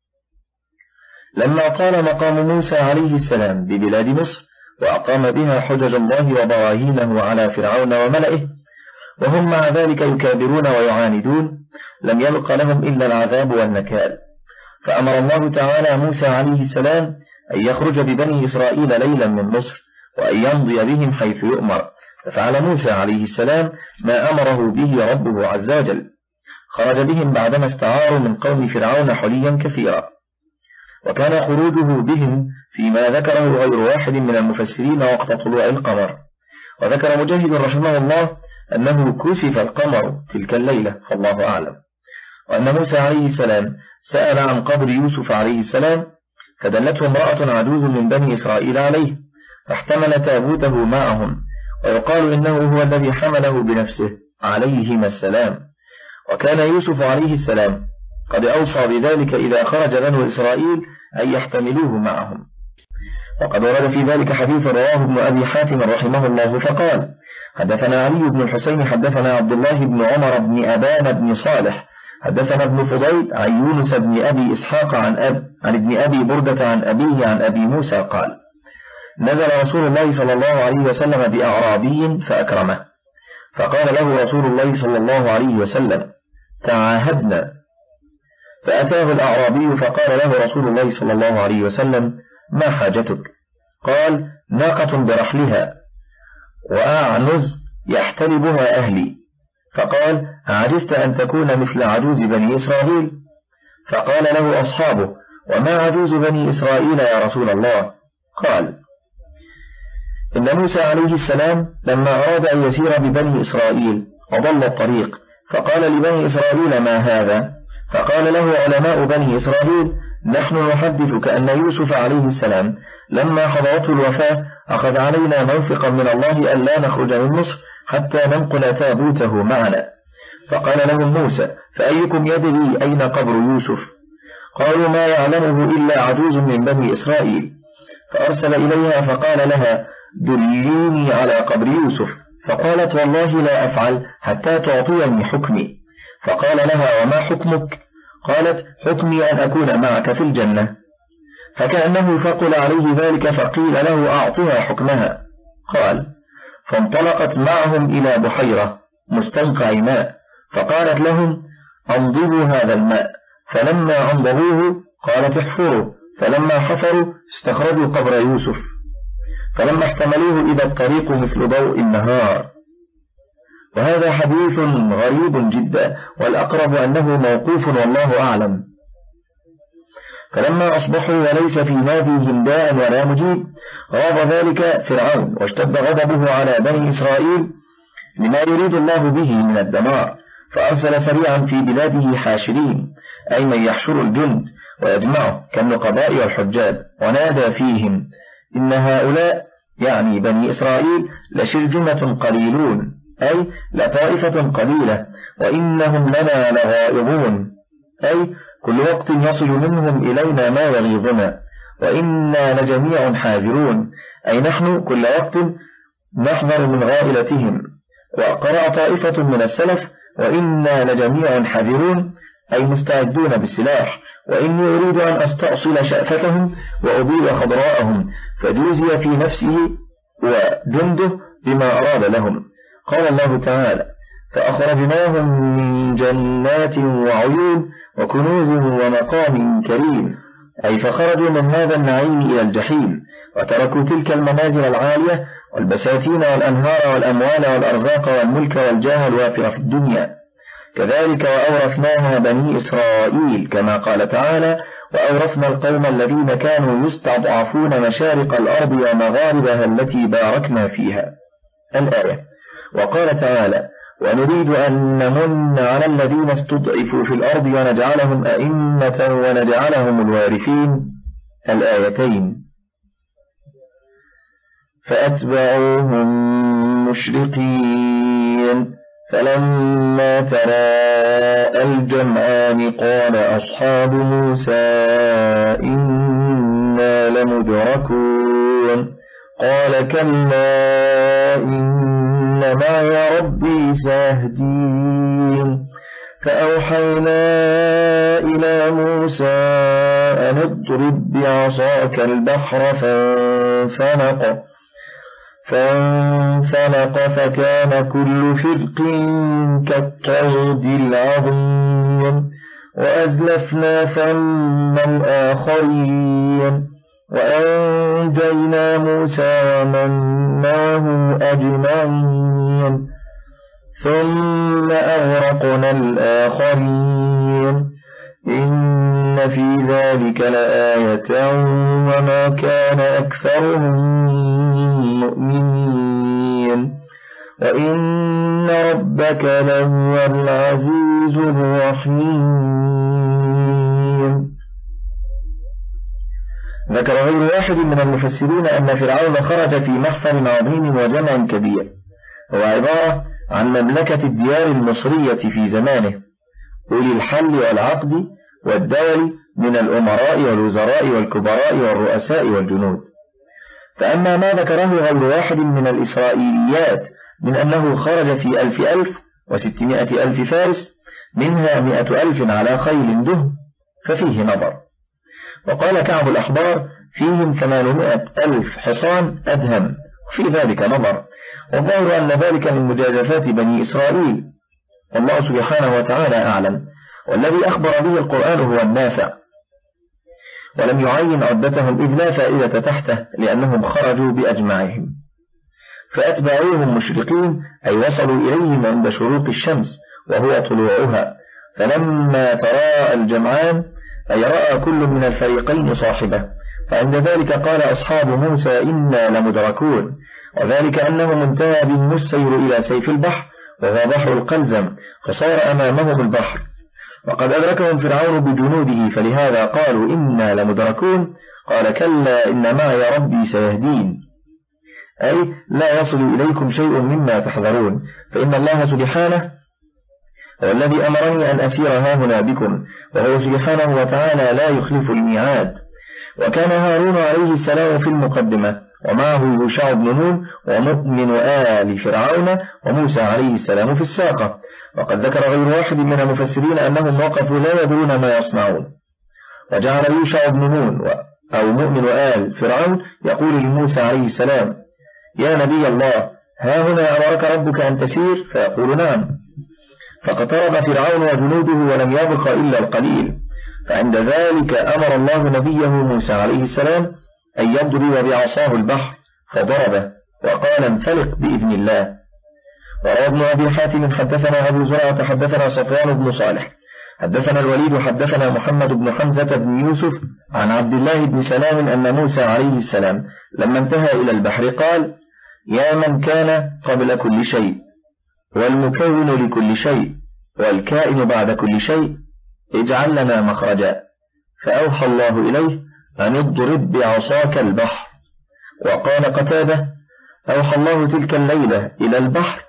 لما طال مقام موسى عليه السلام ببلاد مصر وأقام بها حجج الله وبراهينه على فرعون وملئه وهم مع ذلك يكابرون ويعاندون لم يبق لهم إلا العذاب والنكال فأمر الله تعالى موسى عليه السلام أن يخرج ببني إسرائيل ليلا من مصر وأن يمضي بهم حيث يؤمر ففعل موسى عليه السلام ما أمره به ربه عز وجل خرج بهم بعدما استعاروا من قوم فرعون حليا كثيرا وكان خروجه بهم فيما ذكره غير واحد من المفسرين وقت طلوع القمر. وذكر مجاهد رحمه الله أنه كسف القمر تلك الليلة فالله أعلم. وأن موسى عليه السلام سأل عن قبر يوسف عليه السلام فدلته امرأة عجوز من بني إسرائيل عليه فاحتمل تابوته معهم ويقال إنه هو الذي حمله بنفسه عليهما السلام. وكان يوسف عليه السلام قد أوصى بذلك إذا خرج بنو إسرائيل أن يحتملوه معهم. وقد ورد في ذلك حديث رواه ابن أبي حاتم رحمه الله فقال حدثنا علي بن الحسين حدثنا عبد الله بن عمر بن أبان بن صالح حدثنا ابن فضيل عن يونس بن أبي إسحاق عن أب عن ابن أبي بردة عن أبيه عن أبي موسى قال نزل رسول الله صلى الله عليه وسلم بأعرابي فأكرمه، فقال له رسول الله صلى الله عليه وسلم: تعاهدنا. فأتاه الأعرابي فقال له رسول الله صلى الله عليه وسلم: ما حاجتك؟ قال: ناقة برحلها وأعنز يحتلبها أهلي. فقال: عجزت أن تكون مثل عجوز بني إسرائيل؟ فقال له أصحابه: وما عجوز بني إسرائيل يا رسول الله؟ قال: إن موسى عليه السلام لما أراد أن يسير ببني إسرائيل أضل الطريق، فقال لبني إسرائيل: ما هذا؟ فقال له علماء بني إسرائيل: نحن نحدثك أن يوسف عليه السلام لما حضرته الوفاة أخذ علينا موثقا من الله أن لا نخرج من مصر حتى ننقل تابوته معنا. فقال لهم موسى: فأيكم يدري أين قبر يوسف؟ قالوا: ما يعلمه إلا عجوز من بني إسرائيل. فأرسل إليها فقال لها: دليني على قبر يوسف. فقالت: والله لا أفعل حتى تعطيني حكمي. فقال لها: وما حكمك؟ قالت: حكمي أن أكون معك في الجنة. فكأنه ثقل عليه ذلك فقيل له: أعطها حكمها. قال: فانطلقت معهم إلى بحيرة مستنقع ماء، فقالت لهم: أنضبوا هذا الماء. فلما أنضبوه قالت: احفروا. فلما حفروا استخرجوا قبر يوسف، فلما احتملوه إذا الطريق مثل ضوء النهار. وهذا حديث غريب جدا، والأقرب أنه موقوف والله أعلم. فلما أصبحوا وليس في ناديهم داء ولا مجيب غاض ذلك فرعون، واشتد غضبه على بني إسرائيل لما يريد الله به من الدمار، فأرسل سريعا في بلاده حاشرين، أي من يحشر الجند ويجمعه كالنقباء والحجاج، ونادى فيهم: إن هؤلاء يعني بني إسرائيل لشرذمة قليلون، أي لطائفة قليلة، وإنهم لنا لغائظون، أي كل وقت يصل منهم إلينا ما يغيظنا، وإنا لجميع حاذرون، أي نحن كل وقت نحذر من غائلتهم. وقرأ طائفة من السلف: وإنا لجميع حاذرون، أي مستعدون بالسلاح، وإني أريد أن أستأصل شأفتهم وأبيد خضراءهم، فجوزي في نفسه وجنده بما أراد لهم. قال الله تعالى: فأخرجناهم من جنات وعيون وكنوز ومقام كريم، أي فخرجوا من هذا النعيم إلى الجحيم، وتركوا تلك المنازل العالية والبساتين والأنهار والأموال والأرزاق والملك والجاه الوافر في الدنيا. كذلك وأورثناها بني إسرائيل، كما قال تعالى: وأورثنا القوم الذين كانوا يستضعفون مشارق الأرض ومغاربها التي باركنا فيها. الآية. وقال تعالى: ونريد أن نمن على الذين استضعفوا في الأرض ونجعلهم أئمة ونجعلهم الوارثين. الآيتين. فأتبعوهم مشرقين، فلما تراءى الجمعان قال أصحاب موسى إنا لمدركون، قال كلا إن معي ربي سيهدين. فأوحينا إلى موسى أن اضرب بعصاك البحر فانفلق فانفلق فكان كل فرق كالطود العظيم، وأزلفنا ثم الآخرين، وأنجينا موسى ومن معه أجمعين، ثم أغرقنا الآخرين. إن في ذلك لآية وما كان أكثرهم مؤمنين، وإن ربك لهو العزيز الرحيم. ذكر غير واحد من المفسرين أن فرعون خرج في محفل عظيم وجمع كبير، هو عبارة عن مملكة الديار المصرية في زمانه، أولي الحل والعقد والدول من الأمراء والوزراء والكبراء والرؤساء والجنود. فأما ما ذكره غير واحد من الإسرائيليات من أنه خرج في ألف ألف وستمائة ألف فارس، منها مئة ألف على خيل دهم، ففيه نظر. وقال كعب الأحبار: فيهم ثمانمائة ألف حصان أدهم، وفي ذلك نظر، والظاهر أن ذلك من مجازفات بني إسرائيل، والله سبحانه وتعالى أعلم. والذي أخبر به القرآن هو النافع، ولم يعين عدتهم إذ لا فائدة تحته، لأنهم خرجوا بأجمعهم، فأتبعوهم مشرقين، أي وصلوا إليهم عند شروق الشمس وهو طلوعها، فلما تراءى الجمعان أي رأى كل من الفريقين صاحبه، فعند ذلك قال أصحاب موسى إنا لمدركون، وذلك أنهم انتهى بهم السير إلى سيف البحر وهو بحر القلزم، فصار أمامهم البحر، وقد أدركهم فرعون بجنوده، فلهذا قالوا إنا لمدركون. قال كلا إن معي ربي سيهدين، أي لا يصل إليكم شيء مما تحذرون، فإن الله سبحانه هو الذي أمرني أن أسير هاهنا بكم، وهو سبحانه وتعالى لا يخلف الميعاد. وكان هارون عليه السلام في المقدمة، ومعه يوشع بن نون ومؤمن آل فرعون، وموسى عليه السلام في الساقة. وقد ذكر غير واحد من المفسرين أنهم وقفوا لا يدرون ما يصنعون، وجعل يوشع بن نون أو مؤمن آل فرعون يقول لموسى عليه السلام يا نبي الله ها هنا أمرك ربك أن تسير؟ فيقول نعم، فاقترب فرعون وجنوده ولم يبق إلا القليل، فعند ذلك أمر الله نبيه موسى عليه السلام أن يضرب بعصاه البحر، فضربه وقال انفلق بإذن الله. وروى ابن أبي حاتم حدثنا أبو زرعة حدثنا صفوان بن صالح حدثنا الوليد حدثنا محمد بن حمزة بن يوسف عن عبد الله بن سلام أن موسى عليه السلام لما انتهى إلى البحر قال يا من كان قبل كل شيء والمكون لكل شيء والكائن بعد كل شيء اجعل لنا مخرجا، فأوحى الله إليه أن اضرب بعصاك البحر. وقال قتادة أوحى الله تلك الليلة إلى البحر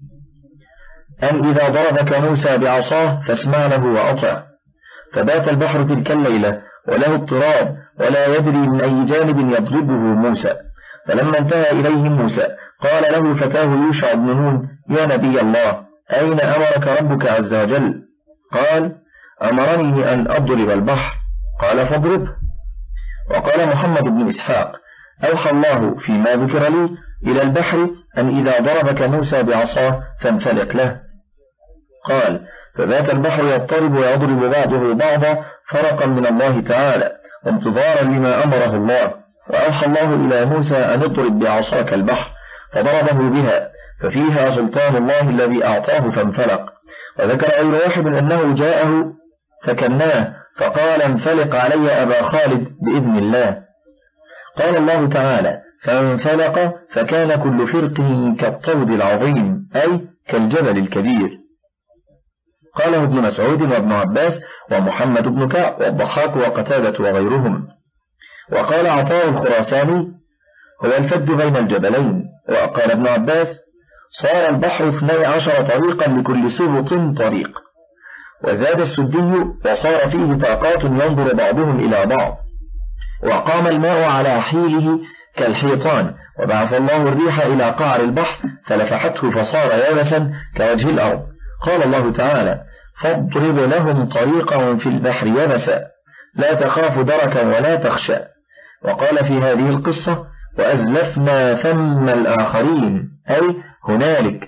أن إذا ضربك موسى بعصاه فاسمع له وأطع، فبات البحر تلك الليلة وله اضطراب ولا يدري من أي جانب يضربه موسى. فلما انتهى إليه موسى قال له فتاه يوشع بن نون يا نبي الله أين أمرك ربك عز وجل؟ قال أمرني أن أضرب البحر. قال فاضربه. وقال محمد بن إسحاق أوحى الله فيما ذكر لي إلى البحر أن إذا ضربك موسى بعصاه فانفلق له. قال فذاك البحر يضطرب ويضرب بعضه بعضا فرقا من الله تعالى وانتظارا لما أمره الله. وأوحى الله إلى موسى أن اضرب بعصاك البحر فضربه بها ففيها سلطان الله الذي أعطاه فانفلق. وذكر غير واحد أنه جاءه فكناه فقال انفلق علي أبا خالد بإذن الله. قال الله تعالى فانفلق فكان كل فرق كالطود العظيم أي كالجبل الكبير. قاله ابن مسعود وابن عباس ومحمد بن كعب والضحاك وقتادة وغيرهم. وقال عطاء الخراساني هو الفج بين الجبلين. وقال ابن عباس صار البحر اثني عشر طريقا لكل سبط طريق. وزاد السدي وصار فيه طاقات ينظر بعضهم إلى بعض. وقام الماء على حيله كالحيطان وبعث الله الريح إلى قعر البحر فلفحته فصار يابسا كوجه الأرض. قال الله تعالى فاضرب لهم طريقا في البحر يبسا لا تخاف دركا ولا تخشى. وقال في هذه القصة وأزلفنا ثم الآخرين أي هنالك.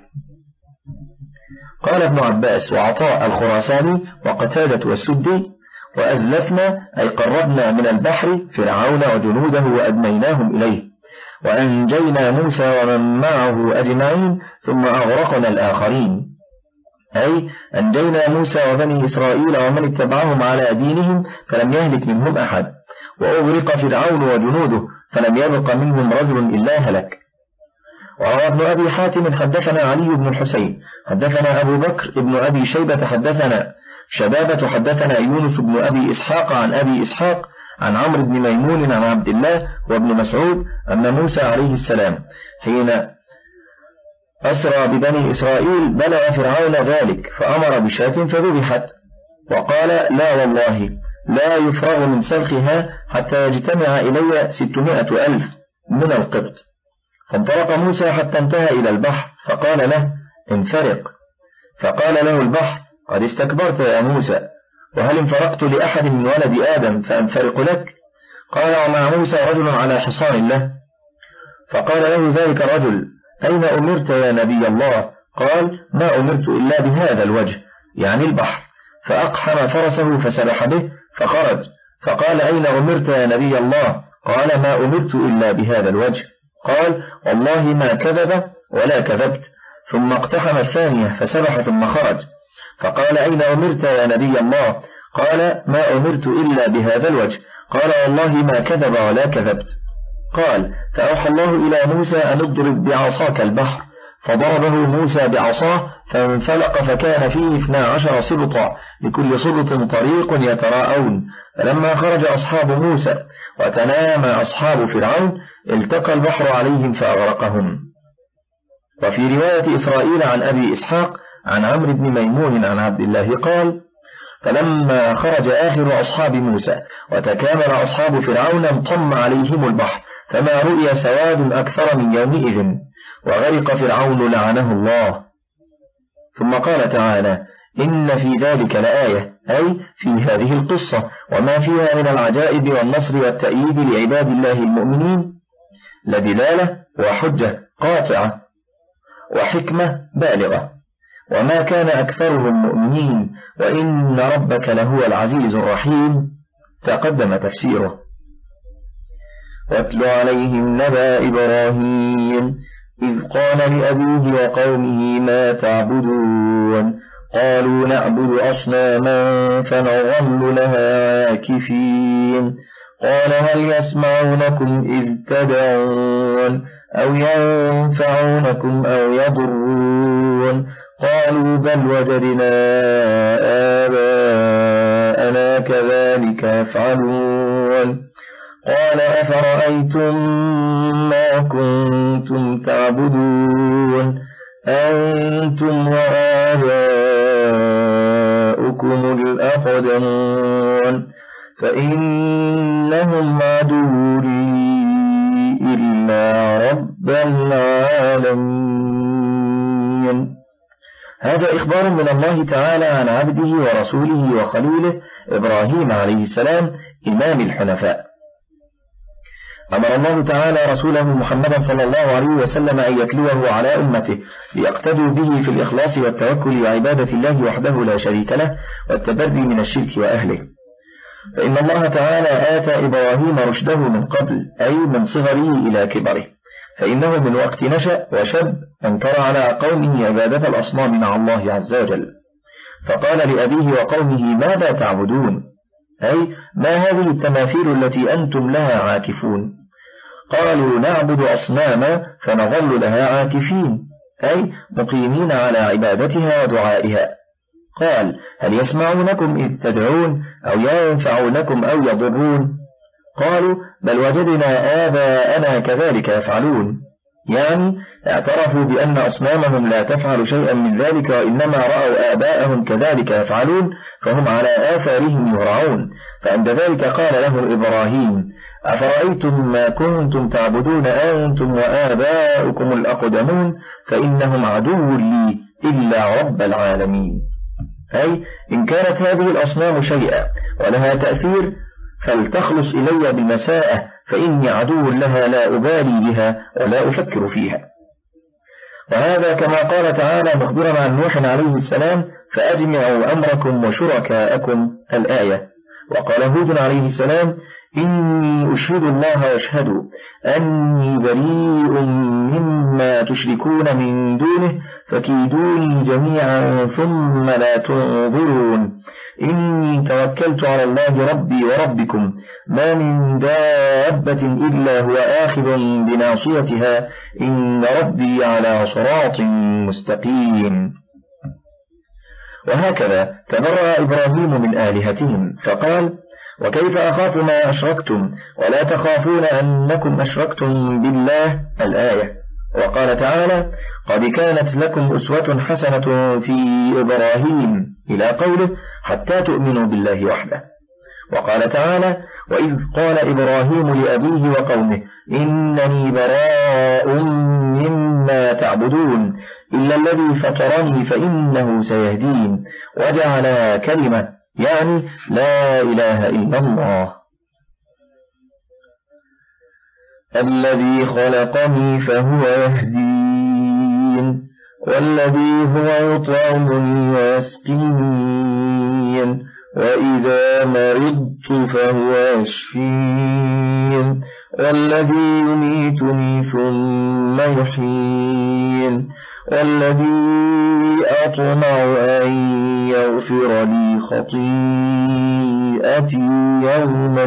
قال ابن عباس وعطاء الخراساني وقتادة والسدي وأزلفنا أي قربنا من البحر فرعون وجنوده وأدنيناهم إليه وأنجينا موسى ومن معه أجمعين ثم أغرقنا الآخرين أي أنجينا موسى وبني إسرائيل ومن اتبعهم على دينهم فلم يهلك منهم أحد وأغرق فرعون وجنوده فلم يبق منهم رجل إلا هلك. وروى ابن أبي حاتم حدثنا علي بن الحسين حدثنا أبو بكر ابن أبي شيبة حدثنا شبابة حدثنا يونس بن أبي إسحاق عن أبي إسحاق عن عمرو بن ميمون عن عبد الله وابن مسعود أن موسى عليه السلام حين أسرى ببني إسرائيل بلغ فرعون ذلك فأمر بشاة فذبحت وقال لا والله لا يفرغ من سلخها حتى يجتمع إلي ستمائة ألف من القبط. فانطلق موسى حتى انتهى إلى البحر فقال له انفرق. فقال له البحر قد استكبرت يا موسى وهل انفرقت لأحد من ولد آدم فأنفرق لك؟ قال: ومع موسى رجل على حصان له، فقال له ذلك الرجل: أين أمرت يا نبي الله؟ قال: ما أمرت إلا بهذا الوجه، يعني البحر. فأقحم فرسه فسبح به فخرج، فقال: أين أمرت يا نبي الله؟ قال: ما أمرت إلا بهذا الوجه. قال: والله ما كذب ولا كذبت. ثم اقتحم الثانية فسبح ثم خرج، فقال: أين أمرت يا نبي الله؟ قال: ما أمرت إلا بهذا الوجه. قال: والله ما كذب ولا كذبت. قال: فأوحى الله إلى موسى أن اضرب بعصاك البحر، فضربه موسى بعصاه فانفلق، فكان فيه اثنا عشر سبطا، لكل سبط طريق يتراءون. فلما خرج أصحاب موسى وتنامى أصحاب فرعون التقى البحر عليهم فأغرقهم. وفي رواية إسرائيل عن أبي إسحاق عن عمرو بن ميمون عن عبد الله قال: فلما خرج آخر أصحاب موسى وتكامل أصحاب فرعون انطم عليهم البحر، فما رؤي سواد أكثر من يومئذ، وغرق فرعون لعنه الله. ثم قال تعالى: إن في ذلك لآية، أي في هذه القصة وما فيها من العجائب والنصر والتأييد لعباد الله المؤمنين لدلالة وحجة قاطعة وحكمة بالغة، وما كان أكثرهم مؤمنين، وإن ربك لهو العزيز الرحيم. تقدم تفسيره. واتل عليهم نبأ إبراهيم إذ قال لأبيه وقومه ما تعبدون؟ قالوا نعبد أصناما فنظل لها عاكفين. قال: هل يسمعونكم إذ تدعون أو ينفعونكم أو يضرون؟ قالوا: بل وجدنا آباءنا كذلك يفعلون. قال: أفرأيتم ما كنتم تعبدون أنتم وآباؤكم الأقدمون فإنهم عدو لي إلا رب العالمين. هذا إخبار من الله تعالى عن عبده ورسوله وخليله إبراهيم عليه السلام إمام الحنفاء. أمر الله تعالى رسوله محمدا صلى الله عليه وسلم أن يتلوه على أمته ليقتدوا به في الإخلاص والتوكل وعبادة الله وحده لا شريك له والتبري من الشرك وأهله. فإن الله تعالى آتى إبراهيم رشده من قبل، أي من صغره إلى كبره، فإنه من وقت نشأ وشب أنكر على قومه عبادة الأصنام مع الله عز وجل، فقال لأبيه وقومه: ماذا تعبدون؟ أي ما هذه التماثيل التي أنتم لها عاكفون؟ قالوا: نعبد أصناما فنظل لها عاكفين، أي مقيمين على عبادتها ودعائها. قال: هل يسمعونكم إذ تدعون أو ينفعونكم أو يضرون؟ قالوا: بل وجدنا آباءنا كذلك يفعلون، يعني اعترفوا بأن أصنامهم لا تفعل شيئا من ذلك، وإنما رأوا آباءهم كذلك يفعلون فهم على آثارهم يهرعون. فعند ذلك قال لهم إبراهيم: أفرأيتم ما كنتم تعبدون أنتم وآباؤكم الأقدمون فإنهم عدو لي إلا رب العالمين. أي إن كانت هذه الأصنام شيئا ولها تأثير فلتخلص إلي بمساءة، فإني عدو لها لا أبالي بها ولا أفكر فيها. وهذا كما قال تعالى مخبرا عن نوح عليه السلام: فأجمعوا أمركم وشركاءكم الآية. وقال هود عليه السلام: إني أشهد الله واشهدوا أني بريء مما تشركون من دونه فكيدوني جميعا ثم لا تنظرون. إني توكلت على الله ربي وربكم ما من دابة إلا هو آخذ بناصيتها إن ربي على صراط مستقيم. وهكذا تبرأ إبراهيم من آلهتهم فقال: وكيف أخاف ما أشركتم ولا تخافون أنكم أشركتم بالله الآية. وقال تعالى: قد كانت لكم أسوة حسنة في إبراهيم إلى قوله: حتى تؤمنوا بالله وحده. وقال تعالى: وإذ قال إبراهيم لأبيه وقومه إنني براء مما تعبدون إلا الذي فطرني فإنه سيهدين، وجعل كلمة يعني لا إله إلا الله. الذي خلقني فهو يهدين والذي هو يطعمني ويسقين وإذا مرضت فهو يشفين والذي يميتني ثم يحيين والذي أطمع أن يغفر لي خطيئتي يوم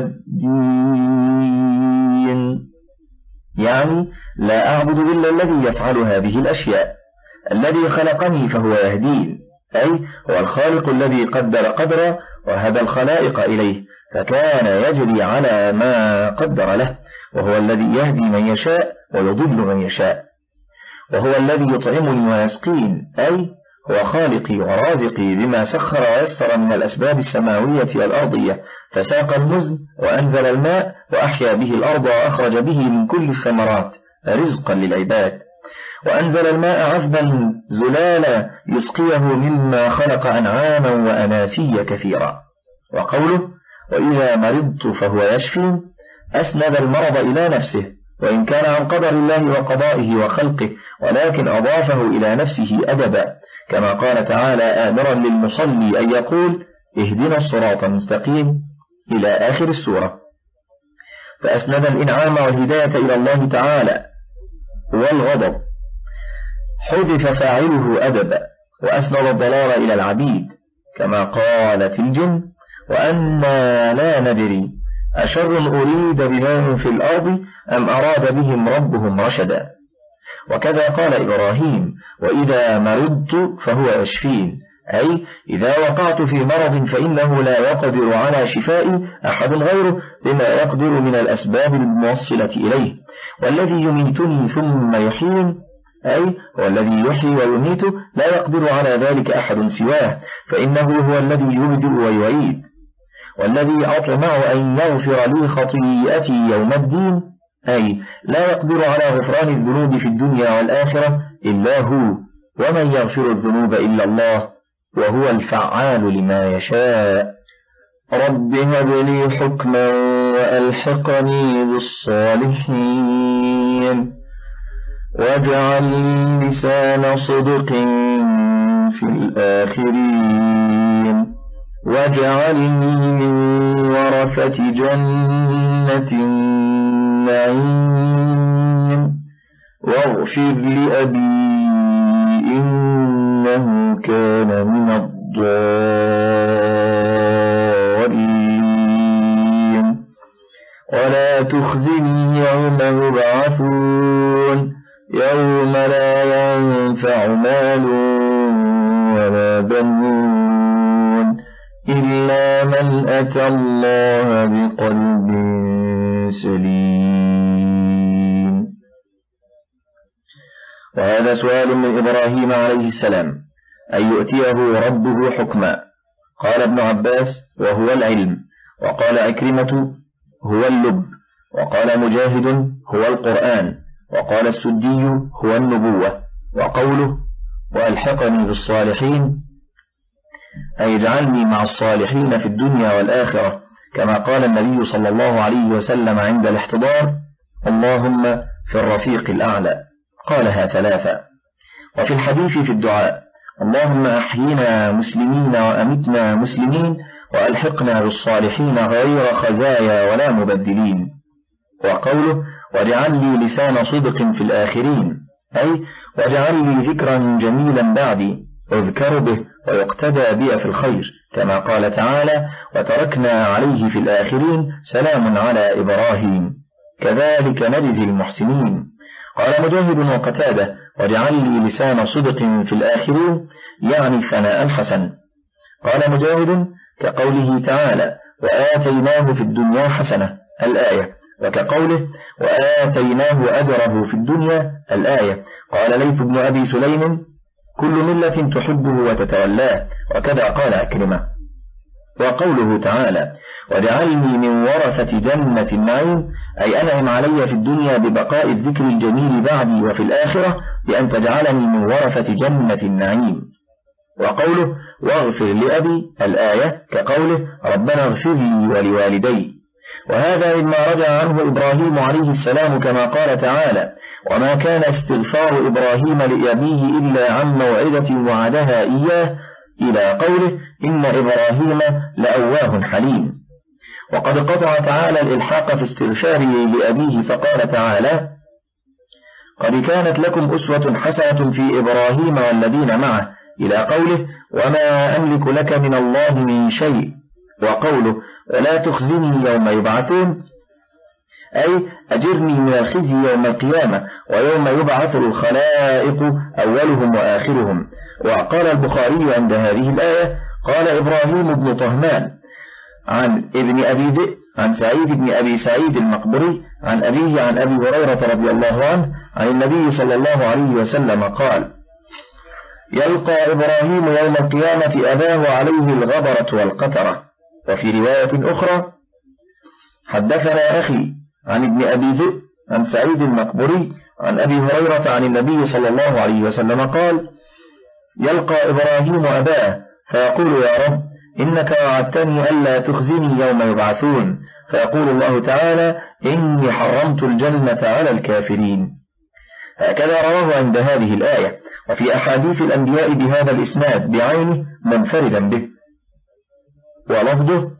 الدين. يعني لا أعبد إلا الذي يفعل هذه الأشياء. الذي خلقني فهو يهدين، أي هو الخالق الذي قدر قدره وهدى الخلائق إليه فكان يجري على ما قدر له، وهو الذي يهدي من يشاء ويضل من يشاء، وهو الذي يطعمني ويسقين، أي هو خالقي ورازقي بما سخر ويسر من الأسباب السماوية والأرضية، فساق المزن وأنزل الماء وأحيا به الأرض وأخرج به من كل الثمرات رزقا للعباد، وأنزل الماء عذبا زلالا يسقيه مما خلق أنعاما وأناسيا كثيرا. وقوله وإذا مرضت فهو يشفين أسند المرض إلى نفسه، وإن كان عن قدر الله وقضائه وخلقه، ولكن أضافه إلى نفسه أدبا، كما قال تعالى آمرا للمصلي أن يقول اهدنا الصراط المستقيم إلى آخر السورة. فأسند الإنعام والهداية إلى الله تعالى، والغضب حذف فاعله أدبا، وأسند الضلال إلى العبيد، كما قالت الجن وأنا لا ندري أشر أريد بهم في الأرض أم أراد بهم ربهم رشدا. وكذا قال إبراهيم وإذا مرضت فهو يشفين، أي إذا وقعت في مرض فإنه لا يقدر على شفائي أحد غيره بما يقدر من الأسباب الموصلة إليه. والذي يميتني ثم يحيين، أي هو الذي يحيي ويميت لا يقدر على ذلك أحد سواه، فإنه هو الذي يبدئ ويعيد. والذي أطمع أن يغفر لي خطيئتي يوم الدين، أي لا يقدر على غفران الذنوب في الدنيا والآخرة إلا هو، ومن يغفر الذنوب إلا الله، وهو الفعال لما يشاء. رب هب لي حكما وألحقني بالصالحين واجعل لي لسان صدق في الآخرين واجعلني من ورثة جنة النعيم واغفر لأبي إنه كان من الضالين ولا تخزني يوم يبعثون يوم لا ينفع مال ولا بنون إلا من أتى الله بقلب سليم. وهذا سؤال من إبراهيم عليه السلام أن يؤتيه ربه حكما. قال ابن عباس وهو العلم، وقال عكرمة هو اللب، وقال مجاهد هو القرآن، وقال السدي هو النبوة. وقوله وألحقني بالصالحين أي اجعلني مع الصالحين في الدنيا والآخرة، كما قال النبي صلى الله عليه وسلم عند الاحتضار اللهم في الرفيق الأعلى، قالها ثلاثة. وفي الحديث في الدعاء اللهم أحينا مسلمين وأمتنا مسلمين وألحقنا بالصالحين غير خزايا ولا مبدلين. وقوله واجعل لي لسان صدق في الآخرين أي واجعل لي ذكرا جميلا بعدي اذكر به ويقتدى بي في الخير، كما قال تعالى وتركنا عليه في الآخرين سلام على إبراهيم كذلك نجزي المحسنين. قال مجاهد وقتادة واجعل لي لسان صدق في الآخرين يعني الثناء الحسن. قال مجاهد كقوله تعالى وآتيناه في الدنيا حسنة الآية، وكقوله وآتيناه أجره في الدنيا الآية. قال ليث بن أبي سليم كل ملة تحبه وتتولاه، وكذا قال عكرمة. وقوله تعالى واجعلني من ورثة جنة النعيم أي أنعم علي في الدنيا ببقاء الذكر الجميل بعدي وفي الآخرة بأن تجعلني من ورثة جنة النعيم. وقوله واغفر لأبي الآية كقوله ربنا اغفر لي ولوالدي. وهذا مما رجع عنه إبراهيم عليه السلام كما قال تعالى: وما كان استغفار إبراهيم لأبيه إلا عن موعدة وعدها إياه، إلى قوله: إن إبراهيم لأواه حليم. وقد قطع تعالى الإلحاق في استغفاره لأبيه فقال تعالى: قد كانت لكم أسوة حسنة في إبراهيم والذين معه، إلى قوله: وما أملك لك من الله من شيء، وقوله: ولا تخزني يوم يبعثون، أي أجرني من الخزي يوم القيامة ويوم يبعث الخلائق أولهم وآخرهم. وقال البخاري عند هذه الآية: قال إبراهيم بن طهمان عن ابن أبي ذئب عن سعيد بن أبي سعيد المقبري عن أبيه عن أبي هريرة رضي الله عنه عن النبي صلى الله عليه وسلم قال: يلقى إبراهيم يوم القيامة أباه عليه الغبرة والقترة. وفي رواية أخرى: حدثنا أخي عن ابن أبي ذئب عن سعيد المقبري عن أبي هريرة عن النبي صلى الله عليه وسلم قال: يلقى إبراهيم أباه فيقول: يا رب إنك وعدتني ألا تخزني يوم يبعثون، فيقول الله تعالى: إني حرمت الجنة على الكافرين. هكذا رواه عند هذه الآية. وفي أحاديث الأنبياء بهذا الإسناد بعينه منفردا به، ولفظه: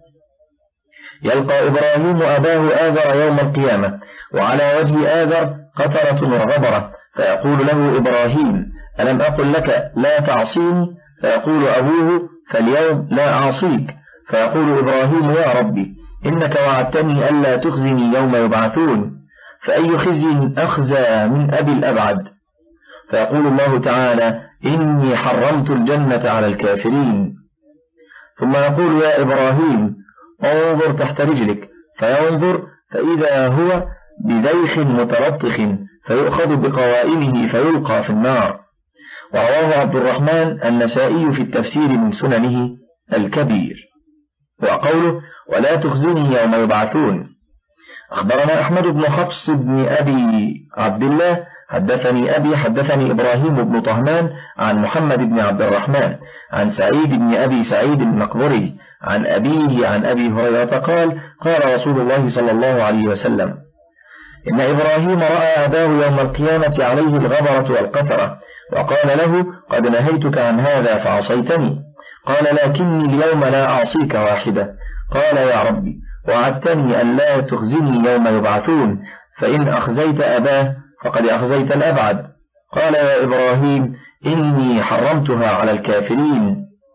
يلقى إبراهيم أباه آزر يوم القيامة وعلى وجه آزر قترة وغبرة، فيقول له إبراهيم: ألم أقل لك لا تعصيني؟ فيقول أبوه: فاليوم لا أعصيك. فيقول إبراهيم: يا ربي إنك وعدتني ألا تخزني يوم يبعثون، فأي خزي أخزى من أبي الأبعد؟ فيقول الله تعالى: إني حرمت الجنة على الكافرين. ثم يقول: يا إبراهيم انظر تحت رجلك، فينظر فإذا هو بذيخ متلطخ، فيؤخذ بقوائمه فيلقى في النار. ورواه عبد الرحمن النسائي في التفسير من سننه الكبير. وقوله: ولا تخزني يوم يبعثون. أخبرنا أحمد بن حفص بن أبي عبد الله حدثني أبي حدثني إبراهيم بن طهمان عن محمد بن عبد الرحمن عن سعيد بن أبي سعيد المقبري عن أبيه عن أبي هريرة قال: قال رسول الله صلى الله عليه وسلم: إن إبراهيم رأى أباه يوم القيامة عليه الغبرة والقترة، وقال له: قد نهيتك عن هذا فعصيتني. قال: لكني اليوم لا أعصيك واحدة. قال: يا ربي وعدتني أن لا تخزني يوم يبعثون، فإن أخزيت أباه فقد أخزيت الأبعد. قال: يا إبراهيم إني حرمتها على الكافرين.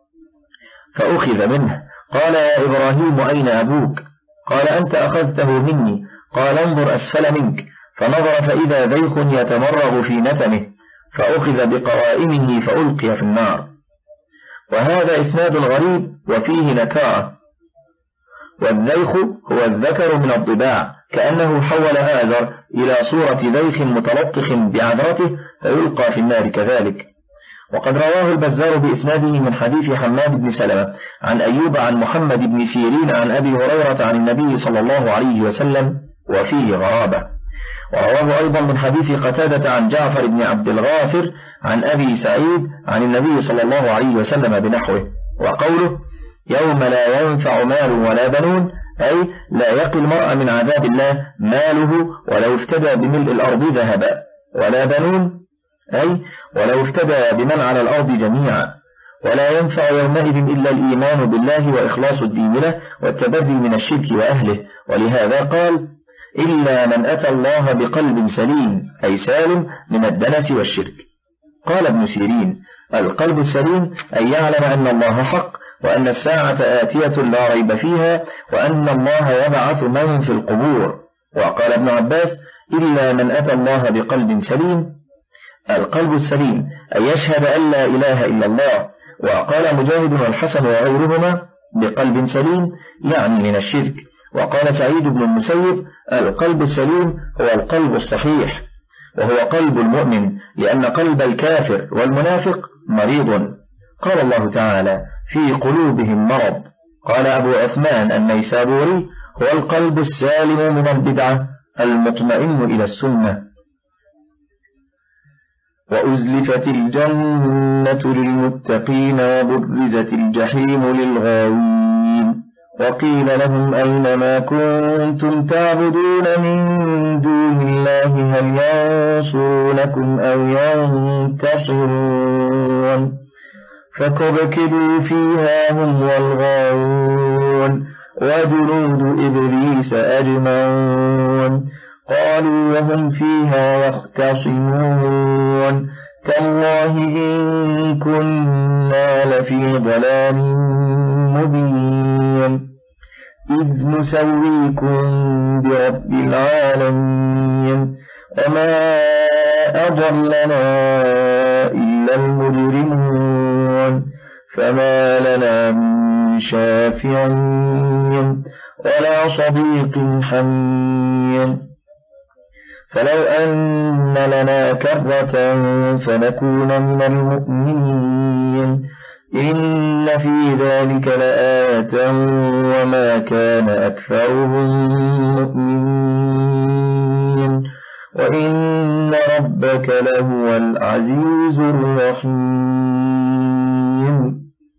فأخذ منه. قال: يا إبراهيم أين أبوك؟ قال: أنت أخذته مني. قال: انظر أسفل منك. فنظر فإذا ذيخ يتمرغ في نتنه، فأخذ بقوائمه فألقي في النار. وهذا إسناد غريب وفيه نكارة. والذيخ هو الذكر من الضباع، كأنه حول آزر إلى صورة ذيخ متلطخ بعذرته فيلقى في النار كذلك. وقد رواه البزار بإسناده من حديث حماد بن سلمة عن أيوب عن محمد بن سيرين عن أبي هريرة عن النبي صلى الله عليه وسلم، وفيه غرابة. ورواه أيضا من حديث قتادة عن جعفر بن عبد الغافر عن أبي سعيد عن النبي صلى الله عليه وسلم بنحوه. وقوله: يوم لا ينفع مال ولا بنون، أي لا يقي المرء من عذاب الله ماله ولو افتدى بملء الأرض ذهبا، ولا بنون أي ولو افتدى بمن على الأرض جميعا. ولا ينفع يومئذ إلا الإيمان بالله وإخلاص الدين له والتبري من الشرك وأهله. ولهذا قال: إلا من أتى الله بقلب سليم، أي سالم من الدنس والشرك. قال ابن سيرين: القلب السليم أن يعلم أن الله حق، وأن الساعة آتية لا ريب فيها، وأن الله يبعث من في القبور. وقال ابن عباس: إلا من أتى الله بقلب سليم. القلب السليم أن يشهد أن لا إله إلا الله. وقال مجاهد والحسن وغيرهما: بقلب سليم يعني من الشرك. وقال سعيد بن المسيب: القلب السليم هو القلب الصحيح، وهو قلب المؤمن، لأن قلب الكافر والمنافق مريض. قال الله تعالى: في قلوبهم مرض. قال أبو عثمان النيسابوري: هو القلب السالم من البدعة المطمئن إلى السنة. وأزلفت الجنة للمتقين وبرزت الجحيم للغاوين. وقيل لهم أين ما كنتم تعبدون من دون الله هل ينصرونكم أو ينتصرون فكبكبوا فيها هم والغاوون وجنود إبليس أجمعون قالوا وهم فيها يختصمون تالله إن كنا لفي ضلال مبين إذ نسويكم برب العالمين وما أضلنا إلا المجرمون فما لنا من شافعين ولا صديق حميم فلو أن لنا كرة فنكون من المؤمنين إن في ذلك لآية وما كان أكثرهم مؤمنين وإن ربك لهو العزيز الرحيم.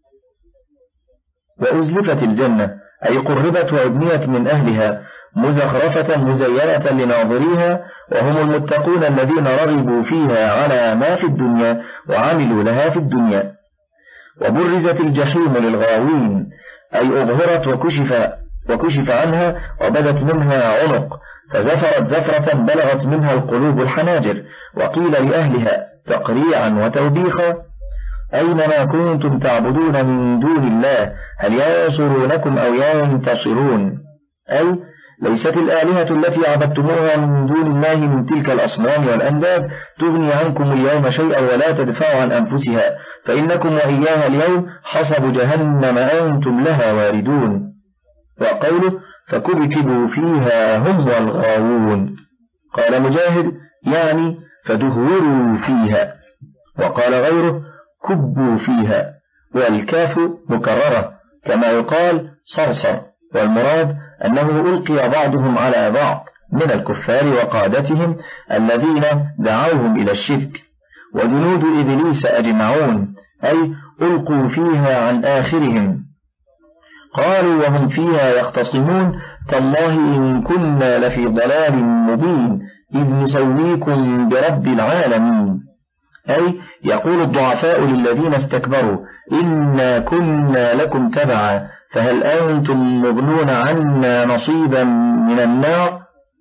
وأزلفت الجنة أي قربت وأبنيت من أهلها مزخرفة مزينة لناظريها وهم المتقون الذين رغبوا فيها على ما في الدنيا وعملوا لها في الدنيا. وبرزت الجحيم للغاوين أي أظهرت وكشف, وكشف عنها وبدت منها عنق فزفرت زفرة بلغت منها القلوب الحناجر. وقيل لأهلها تقريعا وتوبيخا أينما كنتم تعبدون من دون الله هل ينصرونكم أو ينتصرون أي ليست الآلهة التي عبدتموها من دون الله من تلك الأصنام والأنداد تغني عنكم اليوم شيئا ولا تدفع عن أنفسها فإنكم وإياها اليوم حصب جهنم أنتم لها واردون. وقوله فكبكبوا فيها هم والغاوون قال مجاهد يعني فدهوروا فيها وقال غيره كبوا فيها والكاف مكررة كما يقال صرصر والمراد أنه ألقي بعضهم على بعض من الكفار وقادتهم الذين دعوهم إلى الشرك. وجنود إبليس أجمعون أي ألقوا فيها عن آخرهم. قالوا وهم فيها يختصمون تالله إن كنا لفي ضلال مبين إذ نسويكم برب العالمين أي يقول الضعفاء للذين استكبروا إنا كنا لكم تبعا فهل أنتم مغنون عنا نصيبا من النار.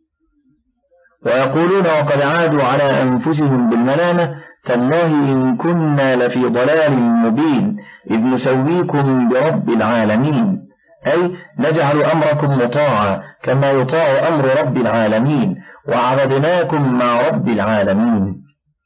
ويقولون وقد عادوا على أنفسهم بالملامة تالله إن كنا لفي ضلال مبين إذ نسويكم برب العالمين أي نجعل أمركم مطاعا كما يطاع أمر رب العالمين وعبدناكم مع رب العالمين.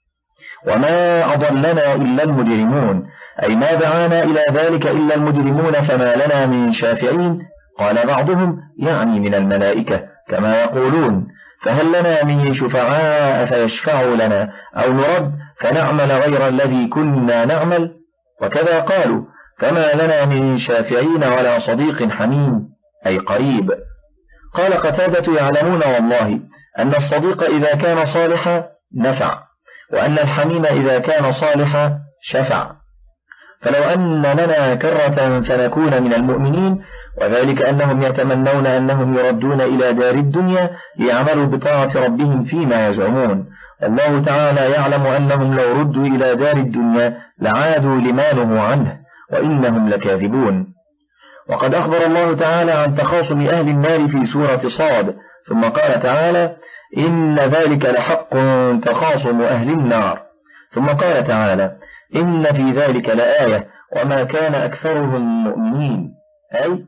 وما أضلنا إلا المجرمون أي ما دعانا إلى ذلك إلا المجرمون فما لنا من شافعين. قال بعضهم يعني من الملائكة كما يقولون فهل لنا من شفعاء فيشفعوا لنا أو نرد فنعمل غير الذي كنا نعمل. وكذا قالوا فما لنا من شافعين ولا صديق حميم أي قريب. قال قتادة يعلمون والله أن الصديق إذا كان صالحا نفع وأن الحميم إذا كان صالحا شفع. فلو أن لنا كرة فنكون من المؤمنين وذلك أنهم يتمنون أنهم يردون إلى دار الدنيا ليعملوا بطاعة ربهم فيما يزعمون. الله تعالى يعلم أنهم لو ردوا إلى دار الدنيا لعادوا لما نهوا عنه وإنهم لكاذبون. وقد أخبر الله تعالى عن تخاصم أهل النار في سورة صاد ثم قال تعالى إن ذلك لحق تخاصم أهل النار. ثم قال تعالى إن في ذلك لآية وما كان أكثرهم مؤمنين أي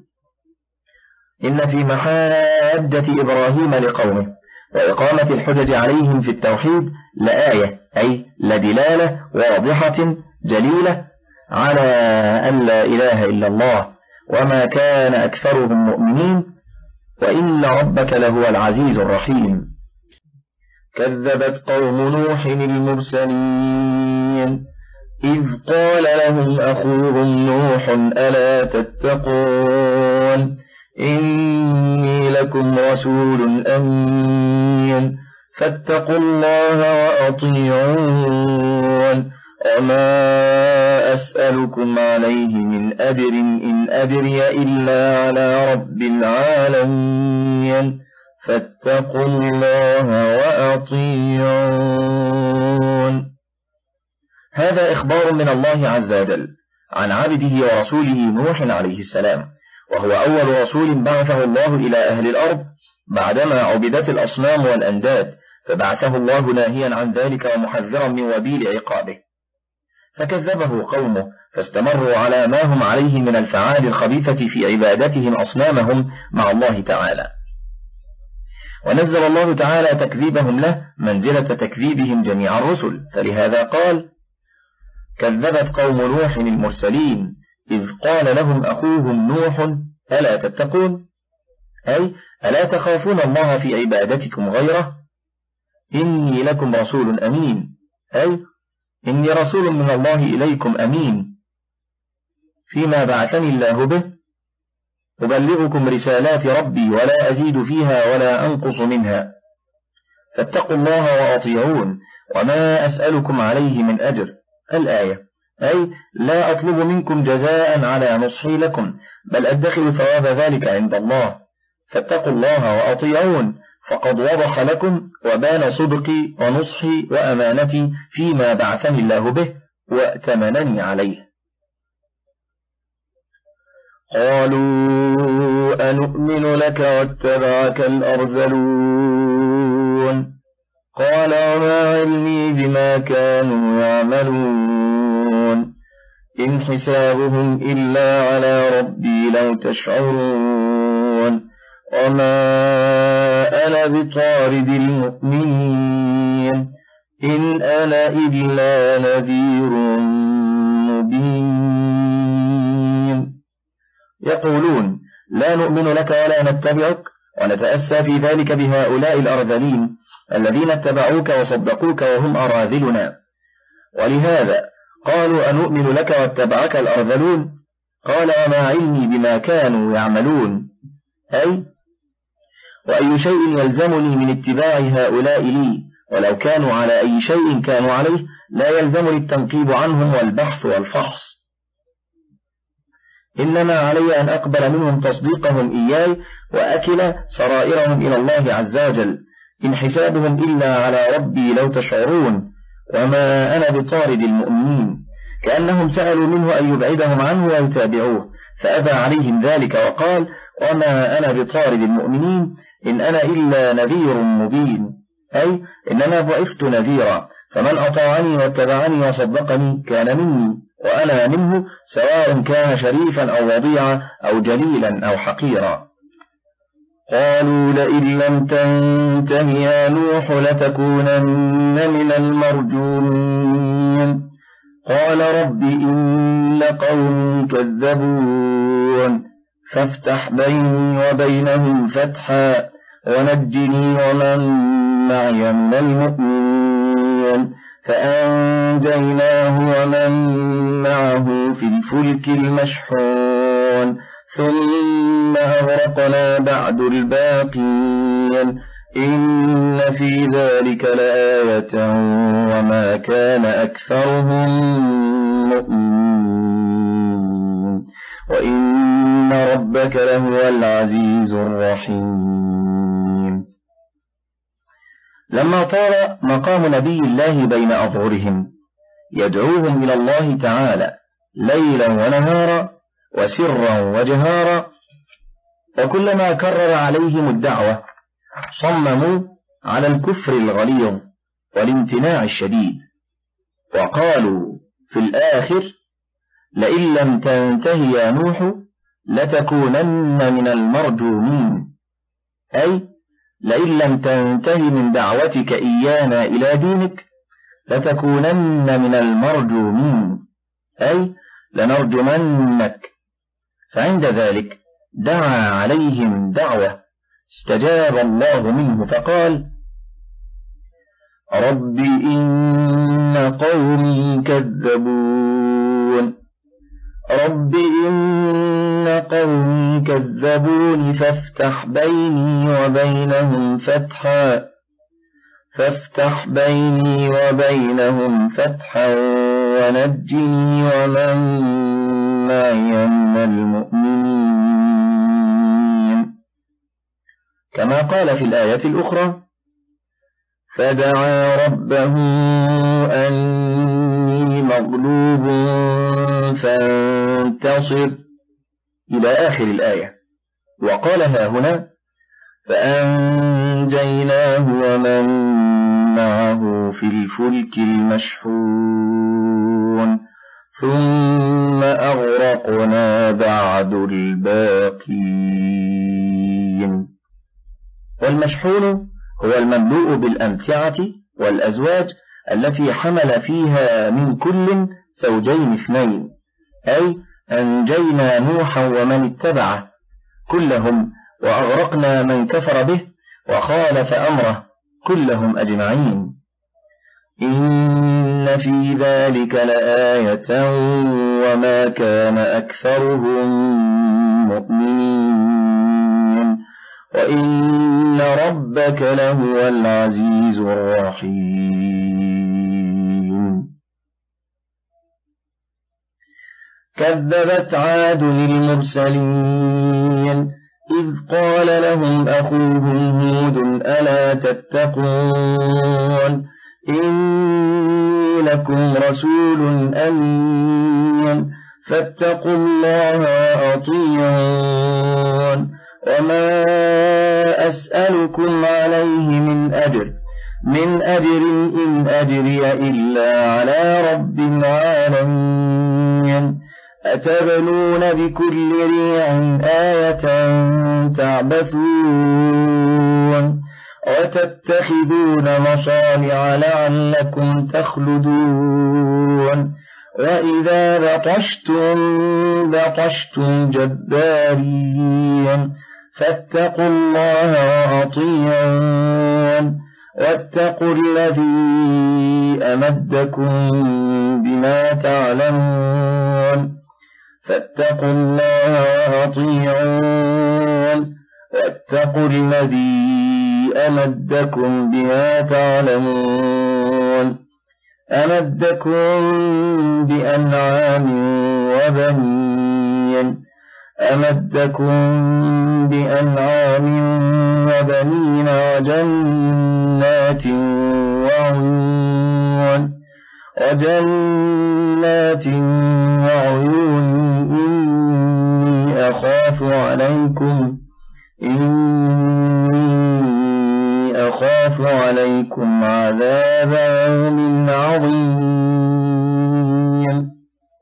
إن في محاجة إبراهيم لقومه وإقامة الحجج عليهم في التوحيد لآية أي لدلالة واضحة جليلة على أن لا إله إلا الله وما كان أكثرهم مؤمنين وإن ربك لهو العزيز الرحيم. كذبت قوم نوح المرسلين إذ قال لهم أخوهم نوح ألا تتقون إني لكم رسول أمين فاتقوا الله وأطيعون وما أسألكم عليه من أجر إن أجري إلا على رب العالمين فاتقوا الله وأطيعون. هذا إخبار من الله عز وجل عن عبده ورسوله نوح عليه السلام، وهو أول رسول بعثه الله إلى أهل الأرض بعدما عبدت الأصنام والأنداد، فبعثه الله ناهيا عن ذلك ومحذرا من وبيل عقابه، فكذبه قومه فاستمروا على ما هم عليه من الفعال الخبيثة في عبادتهم أصنامهم مع الله تعالى، ونزل الله تعالى تكذيبهم له منزلة تكذيبهم جميع الرسل، فلهذا قال: كذبت قوم نوح المرسلين إذ قال لهم أخوهم نوح ألا تتقون، أي ألا تخافون الله في عبادتكم غيره، إني لكم رسول أمين، أي إني رسول من الله إليكم أمين فيما بعثني الله به، أبلغكم رسالات ربي ولا أزيد فيها ولا أنقص منها، فاتقوا الله وأطيعون وما أسألكم عليه من أجر. الآية، أي لا أطلب منكم جزاء على نصحي لكم، بل أدخر ثواب ذلك عند الله، فاتقوا الله وأطيعون، فقد وضح لكم وبان صدقي ونصحي وأمانتي فيما بعثني الله به وأتمنني عليه. قالوا أنؤمن لك واتبعك الأرذلون قال وما علمي بما كانوا يعملون إن حسابهم إلا على ربي لو تشعرون وما أنا بطارد المؤمنين إن أنا إلا نذير مبين. يقولون لا نؤمن لك ولا نتبعك، ونتأسى في ذلك بهؤلاء الأرذلين الذين اتبعوك وصدقوك وهم أراذلنا، ولهذا قالوا أنؤمن لك واتبعك الأرذلون. قال وما علمي بما كانوا يعملون، أي وأي شيء يلزمني من اتباع هؤلاء لي، ولو كانوا على أي شيء كانوا عليه لا يلزمني التنقيب عنهم والبحث والفحص، إنما علي أن أقبل منهم تصديقهم إياي وأكل سرائرهم إلى الله عز وجل. إن حسابهم إلا على ربي لو تشعرون وما أنا بطارد المؤمنين، كأنهم سألوا منه أن يبعدهم عنه ويتابعوه، فأبى عليهم ذلك وقال وما أنا بطارد المؤمنين إن أنا إلا نذير مبين، أي إنما بعثت نذيرا، فمن أطاعني واتبعني وصدقني كان مني وأنا منه، سواء كان شريفا أو وضيعا أو جليلا أو حقيرا. قالوا لئن لم تنته يا نوح لتكونن من المرجومين قال رب إن قومي كذبون فافتح بيني وبينهم فتحا ونجني ومن معي من المؤمنين فأنجيناه ومن معه في الفلك المشحون ثم أغرقنا بعد الباقين إن في ذلك لآية وما كان أكثرهم مؤمنين وإن ربك لهو العزيز الرحيم. لما طال مقام نبي الله بين أظهرهم يدعوهم إلى الله تعالى ليلا ونهارا وسرا وجهارا، وكلما كرر عليهم الدعوة صمموا على الكفر الغليظ والامتناع الشديد، وقالوا في الآخر لئن لم تنته يا نوح لتكونن من المرجومين، أي لئن لم تنته من دعوتك إيانا إلى دينك لتكونن من المرجومين، أي لنرجمنك. فعند ذلك دعا عليهم دعوة استجاب الله منه فقال رب إن قومي كذبون رب إن قومي كذبون فافتح بيني وبينهم فتحا فافتح بيني وبينهم فتحا ونجني ومن معي من المؤمنين. كما قال في الآية الأخرى: فدعا ربه أني مغلوب فانتصر إلى آخر الآية. وقال ها هنا: فأنجيناه ومن معه في الفلك المشحون ثم أغرقنا بعد الباقين. والمشحون هو المملوء بالأمتعة والأزواج التي حمل فيها من كل زوجين اثنين، أي أنجينا نوحا ومن اتبعه كلهم، وأغرقنا من كفر به وخالف أمره كلهم أجمعين. إن في ذلك لآية وما كان أكثرهم مؤمنين وإن ربك لهو العزيز الرحيم. كذبت عاد المرسلين إذ قال لهم أخوهم هود ألا تتقون إني لكم رسول أمين فاتقوا الله وأطيعون وما أسألكم عليه من أجر من أجر إن أجري إلا على رب العالمين. أتبنون بكل ريع آية تعبثون وتتخذون مصانع لعلكم تخلدون وإذا بطشتم بطشتم جبارين فاتقوا الله وأطيعون واتقوا الذي أمدكم بما تعلمون فاتقوا الله وأطيعون واتقوا الذي أمدكم بما تعلمون أمدكم بأنعام وبنين أمدكم بأنعام وبنين وجنات وعيون وجنات وعيون إني أخاف عليكم إني أخاف عليكم عذاب يوم عظيم.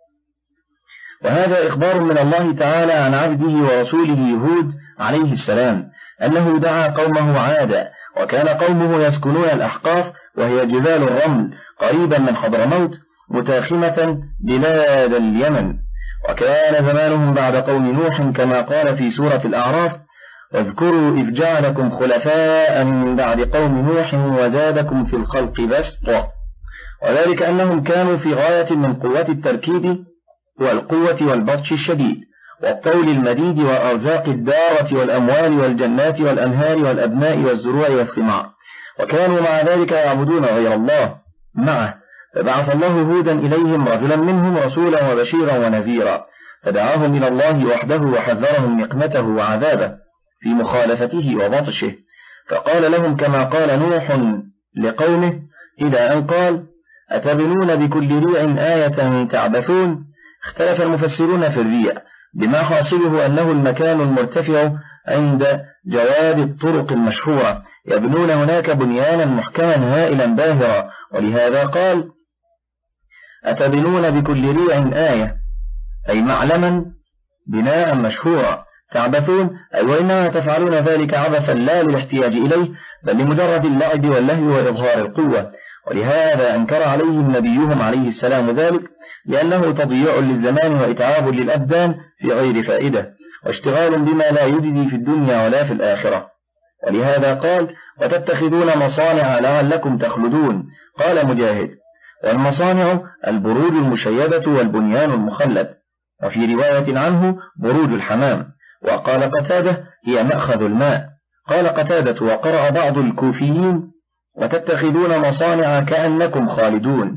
وهذا إخبار من الله تعالى عن عبده ورسوله هود عليه السلام أنه دعا قومه عادا، وكان قومه يسكنون الأحقاف وهي جبال الرمل قريبا من حضرموت متاخمة بلاد اليمن، وكان زمانهم بعد قوم نوح كما قال في سورة الأعراف: واذكروا إذ جعلكم خلفاء من بعد قوم نوح وزادكم في الخلق بسطة. وذلك أنهم كانوا في غاية من قوة التركيب والقوة والبطش الشديد والطول المديد وأرزاق الدارة والأموال والجنات والأنهار والأبناء والزروع والثمار، وكانوا مع ذلك يعبدون غير الله معه، فبعث الله هودا إليهم رجلا منهم رسولا وبشيرا ونذيرا، فدعاهم إلى الله وحده وحذرهم نقمته وعذابه في مخالفته وبطشه، فقال لهم كما قال نوح لقومه إلى أن قال: أتبنون بكل ريع آية تعبثون. اختلف المفسرون في الريع بما حاصله أنه المكان المرتفع عند جواد الطرق المشهورة، يبنون هناك بنيانا محكما هائلا باهرا، ولهذا قال: أتبنون بكل ريع آية، أي معلما بناء مشهورا. تعبثون أي وإنما تفعلون ذلك عبثا لا للاحتياج إليه بل لمجرد اللعب واللهو وإظهار القوة، ولهذا أنكر عليهم نبيهم عليه السلام ذلك، لأنه تضييع للزمان وإتعاب للأبدان في غير فائدة واشتغال بما لا يجدي في الدنيا ولا في الآخرة. ولهذا قال: وتتخذون مصانع لعلكم تخلدون. قال مجاهد: والمصانع البروج المشيدة والبنيان المخلد، وفي رواية عنه بروج الحمام. وقال قتادة: هي مأخذ الماء. قال قتادة وقرأ بعض الكوفيين: وتتخذون مصانع كأنكم خالدون.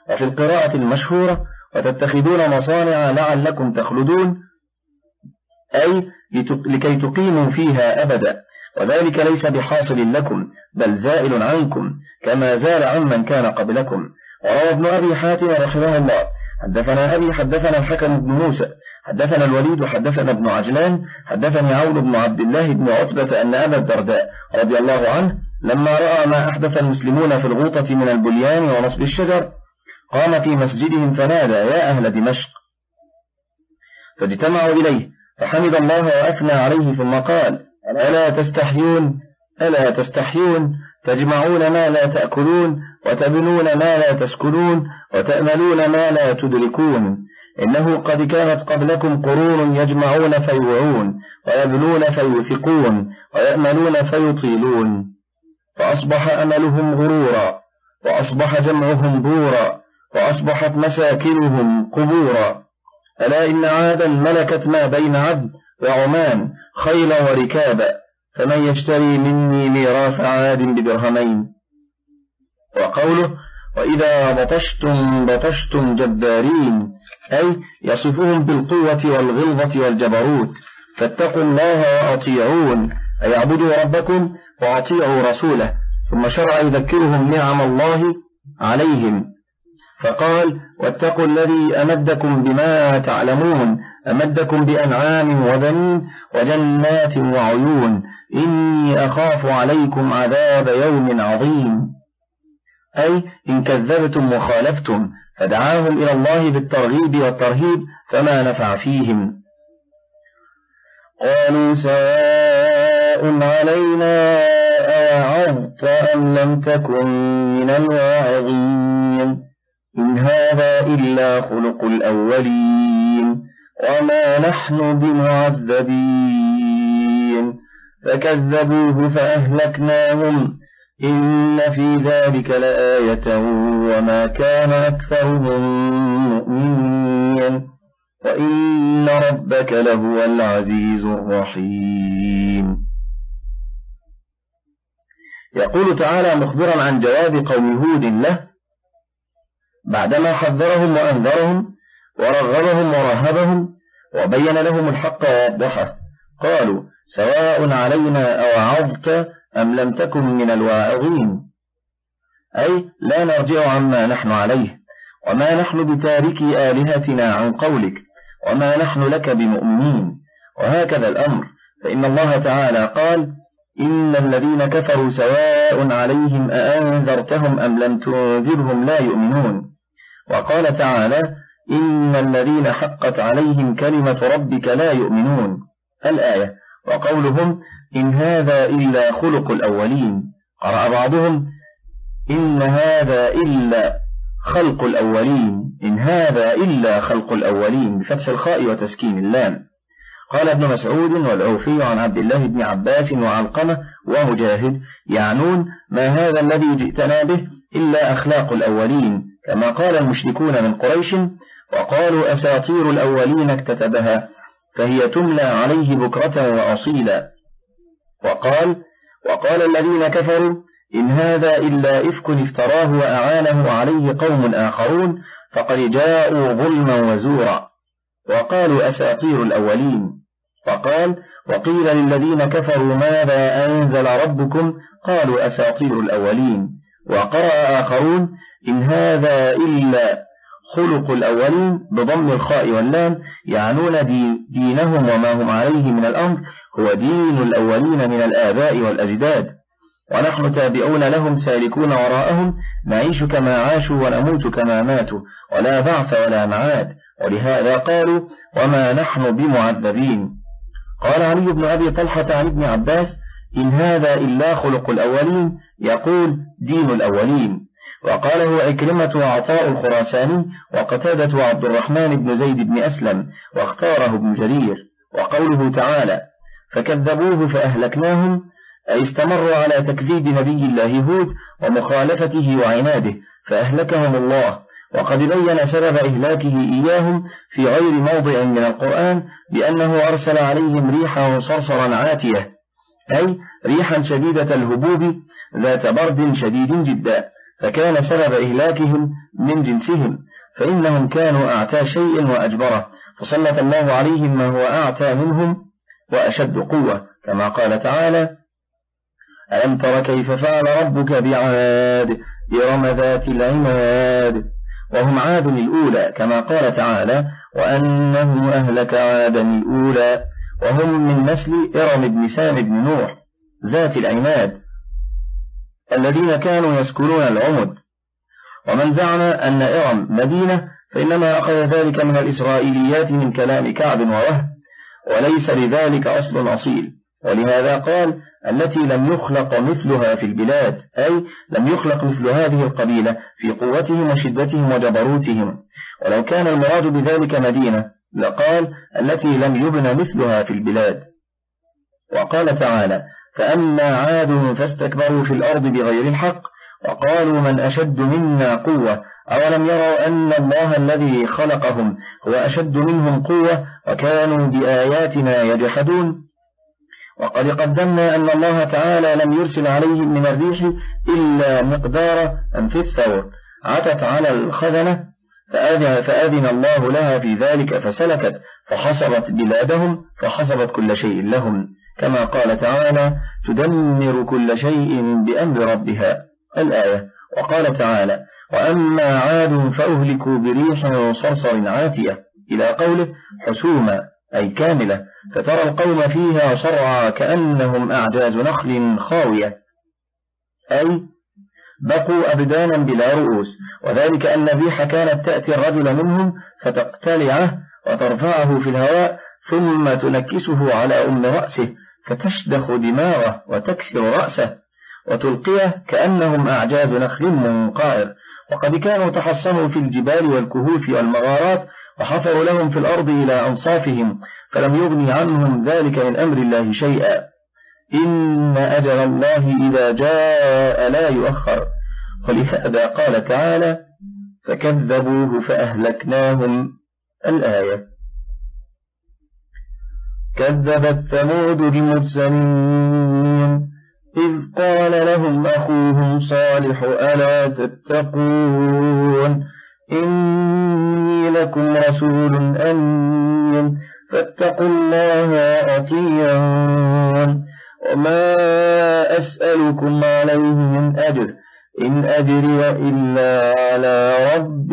وفي القراءة المشهورة وتتخذون مصانع لعلكم تخلدون، أي لكي تقيموا فيها أبدا، وذلك ليس بحاصل لكم بل زائل عنكم كما زال عمن كان قبلكم. وروى ابن أبي حاتم رحمه الله حدثنا أبي حدثنا الحكم بن موسى حدثنا الوليد حدثنا ابن عجلان حدثني عون بن عبد الله بن عتبة أن أبا الدرداء رضي الله عنه لما رأى ما أحدث المسلمون في الغوطة من البليان ونصب الشجر قام في مسجدهم فنادى يا أهل دمشق، فاجتمعوا إليه فحمد الله وأثنى عليه ثم قال ألا تستحيون ألا تستحيون تجمعون ما لا تأكلون وتبنون ما لا تسكنون وتأملون ما لا تدركون، إنه قد كانت قبلكم قرون يجمعون فيوعون ويبنون فيوثقون ويأملون فيطيلون، فأصبح أملهم غرورا وأصبح جمعهم بورا وأصبحت مساكنهم قبورا. ألا إن عادا ملكت ما بين عد وعمان خيلا وركابا، فمن يشتري مني ميراث عاد بدرهمين. وقوله وإذا بطشتم بطشتم جبارين، أي يصفهم بالقوة والغلظة والجبروت، فاتقوا الله وأطيعون، أي اعبدوا ربكم وأطيعوا رسوله. ثم شرع يذكرهم نعم الله عليهم فقال واتقوا الذي أمدكم بما تعلمون، أمدكم بأنعام وبنين وجنات وعيون، إني أخاف عليكم عذاب يوم عظيم، أي إن كذبتم وخالفتم، فدعاهم إلى الله بالترغيب والترهيب فما نفع فيهم. قالوا سواء علينا أوعظت أم لم تكن من الواعظين، إن هذا إلا خلق الأولين وما نحن بمعذبين، فكذبوه فأهلكناهم إن في ذلك لآية وما كان أكثرهم مؤمنين وإن ربك لهو العزيز الرحيم. يقول تعالى مخبرا عن جواب قوم هود له بعدما حذرهم وأنذرهم ورغبهم ورهبهم وبين لهم الحق ووضحه، قالوا سواء علينا أوعظت أم لم تكن من الواعظين، أي لا نرجع عما نحن عليه، وما نحن بتاركي آلهتنا عن قولك، وما نحن لك بمؤمنين. وهكذا الأمر، فإن الله تعالى قال إن الذين كفروا سواء عليهم أأنذرتهم أم لم تنذرهم لا يؤمنون. وقال تعالى إن الذين حقت عليهم كلمة ربك لا يؤمنون الآية. وقولهم إن هذا إلا خلق الأولين، قرأ بعضهم إن هذا إلا خلق الأولين، إن هذا إلا خلق الأولين بفتح الخاء وتسكين اللام. قال ابن مسعود والعوفي عن عبد الله بن عباس وعلقمة ومجاهد يعنون ما هذا الذي جئتنا به إلا أخلاق الأولين، كما قال المشركون من قريش وقالوا أساطير الأولين اكتتبها فهي تملى عليه بكرة وأصيلا. وقال وقال الذين كفروا إن هذا إلا إفك افتراه وأعانه عليه قوم آخرون فقد جاءوا ظلما وزورا. وقالوا أساطير الأولين. وقال وقيل للذين كفروا ماذا أنزل ربكم قالوا أساطير الأولين. وقرأ آخرون إن هذا إلا خلق الأولين بضم الخاء واللام، يعنون دي دينهم وما هم عليه من الأمر هو دين الأولين من الآباء والأجداد، ونحن تابعون لهم سالكون وراءهم، نعيش كما عاشوا ونموت كما ماتوا، ولا بعث ولا معاد، ولهذا قالوا وما نحن بمعذبين. قال علي بن أبي طلحة عن ابن عباس إن هذا إلا خلق الأولين، يقول دين الأولين. وقاله عكرمة وعطاء الخراساني وقتادة وعبد الرحمن بن زيد بن أسلم، واختاره ابن جرير. وقوله تعالى فكذبوه فأهلكناهم، أي استمروا على تكذيب نبي الله هود ومخالفته وعناده فأهلكهم الله. وقد بين سبب إهلاكه إياهم في غير موضع من القرآن بأنه أرسل عليهم ريحا صرصرا عاتية، أي ريحا شديدة الهبوب ذات برد شديد جدا، فكان سبب إهلاكهم من جنسهم، فإنهم كانوا أعتى شيء وأجبره، فسلط الله عليهم ما هو أعتى منهم وأشد قوة، كما قال تعالى: ألم تر كيف فعل ربك بعاد إرم ذات العماد، وهم عاد الأولى، كما قال تعالى: وأنه أهلك عادا الأولى، وهم من نسل إرم بن سام بن نوح ذات العماد الذين كانوا يسكنون العمد. ومن زعم أن إرم مدينة فإنما أخذ ذلك من الإسرائيليات من كلام كعب ووهب، وليس لذلك أصل أصيل، ولهذا قال: التي لم يخلق مثلها في البلاد، أي لم يخلق مثل هذه القبيلة في قوتهم وشدتهم وجبروتهم. ولو كان المراد بذلك مدينة لقال: التي لم يبن مثلها في البلاد. وقال تعالى: فأما عاد فاستكبروا في الأرض بغير الحق وقالوا من أشد منا قوة أولم يروا أن الله الذي خلقهم هو أشد منهم قوة وكانوا بآياتنا يجحدون. وقد قدمنا أن الله تعالى لم يرسل عليهم من الريح إلا مقدار أنف الثور، عتت على الخزنة فأذن, فأذن الله لها في ذلك فسلكت فحصبت بلادهم فحصبت كل شيء لهم، كما قال تعالى: تدمر كل شيء بأمر ربها الآية. وقال تعالى: وأما عاد فأهلكوا بريح صرصر عاتية، إلى قوله: حسوما أي كاملة، فترى القوم فيها صرعى كأنهم أعجاز نخل خاوية، أي بقوا أبدانا بلا رؤوس، وذلك أن الريح كانت تأتي الرجل منهم فتقتلعه وترفعه في الهواء ثم تنكسه على أم رأسه فتشدخ دماغه وتكسر رأسه وتلقيه كأنهم أعجاز نخل منقعر. وقد كانوا تحصنوا في الجبال والكهوف والمغارات وحفروا لهم في الأرض إلى أنصافهم، فلم يغني عنهم ذلك من أمر الله شيئا. إن أجل الله إذا جاء لا يؤخر، ولهذا قال تعالى: فكذبوه فأهلكناهم الآية. كذبت ثمود بمرسلين إذ قال لهم أخوهم صالح ألا تتقون إني لكم رسول أمين فاتقوا الله وأطيعون وما أسألكم عليه من أجر إن أجري إلا على رب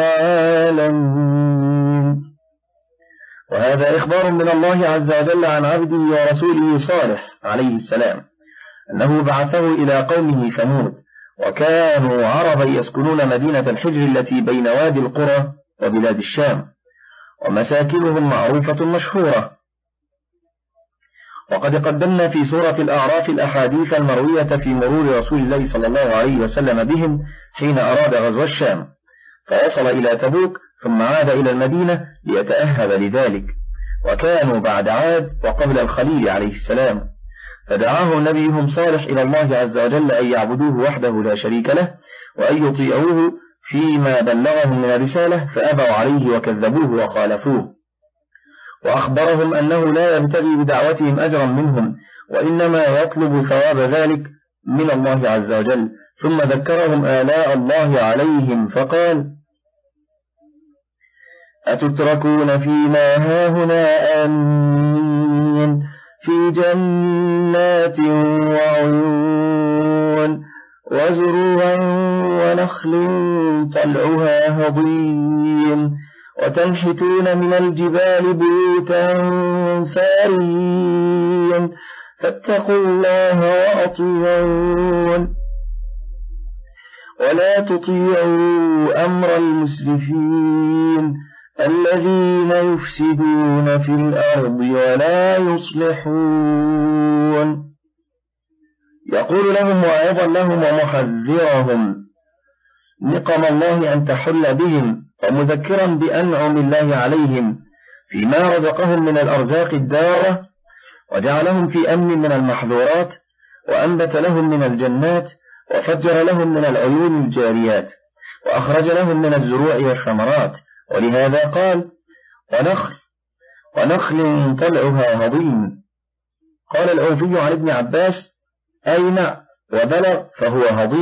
العالمين. وهذا إخبار من الله عز وجل عن عبده ورسوله صالح عليه السلام أنه بعثه إلى قومه ثمود، وكانوا عربا يسكنون مدينة الحجر التي بين وادي القرى وبلاد الشام، ومساكنهم معروفة مشهورة. وقد قدمنا في سورة الأعراف الأحاديث المروية في مرور رسول الله صلى الله عليه وسلم بهم حين أراد غزو الشام، فوصل إلى تبوك ثم عاد إلى المدينة ليتأهب لذلك، وكانوا بعد عاد وقبل الخليل عليه السلام، فدعاه نبيهم صالح إلى الله عز وجل أن يعبدوه وحده لا شريك له وأن يطيعوه فيما بلغهم من الرسالة، فأبوا عليه وكذبوه وخالفوه، وأخبرهم أنه لا يبتغي بدعوتهم أجرا منهم وإنما يطلب ثواب ذلك من الله عز وجل. ثم ذكرهم آلاء الله عليهم فقال: أتتركون فيما هاهنا آمين في جنات وعيون وزروع ونخل طلعها هضيم وتنحتون من الجبال بيوتا فارين فاتقوا الله وأطيعون ولا تطيعوا أمر المسرفين الذين يفسدون في الأرض ولا يصلحون. يقول لهم وأيضا لهم ومحذرهم نقم الله أن تحل بهم، ومذكرا بأنعم الله عليهم فيما رزقهم من الأرزاق الدارة، وجعلهم في أمن من المحظورات، وأنبت لهم من الجنات، وفجر لهم من العيون الجاريات، وأخرج لهم من الزروع والثمرات. ولهذا قال: ونخل ونخل طلعها هضيم. قال الأوفي عن ابن عباس: أين وبلغ فهو هضيم،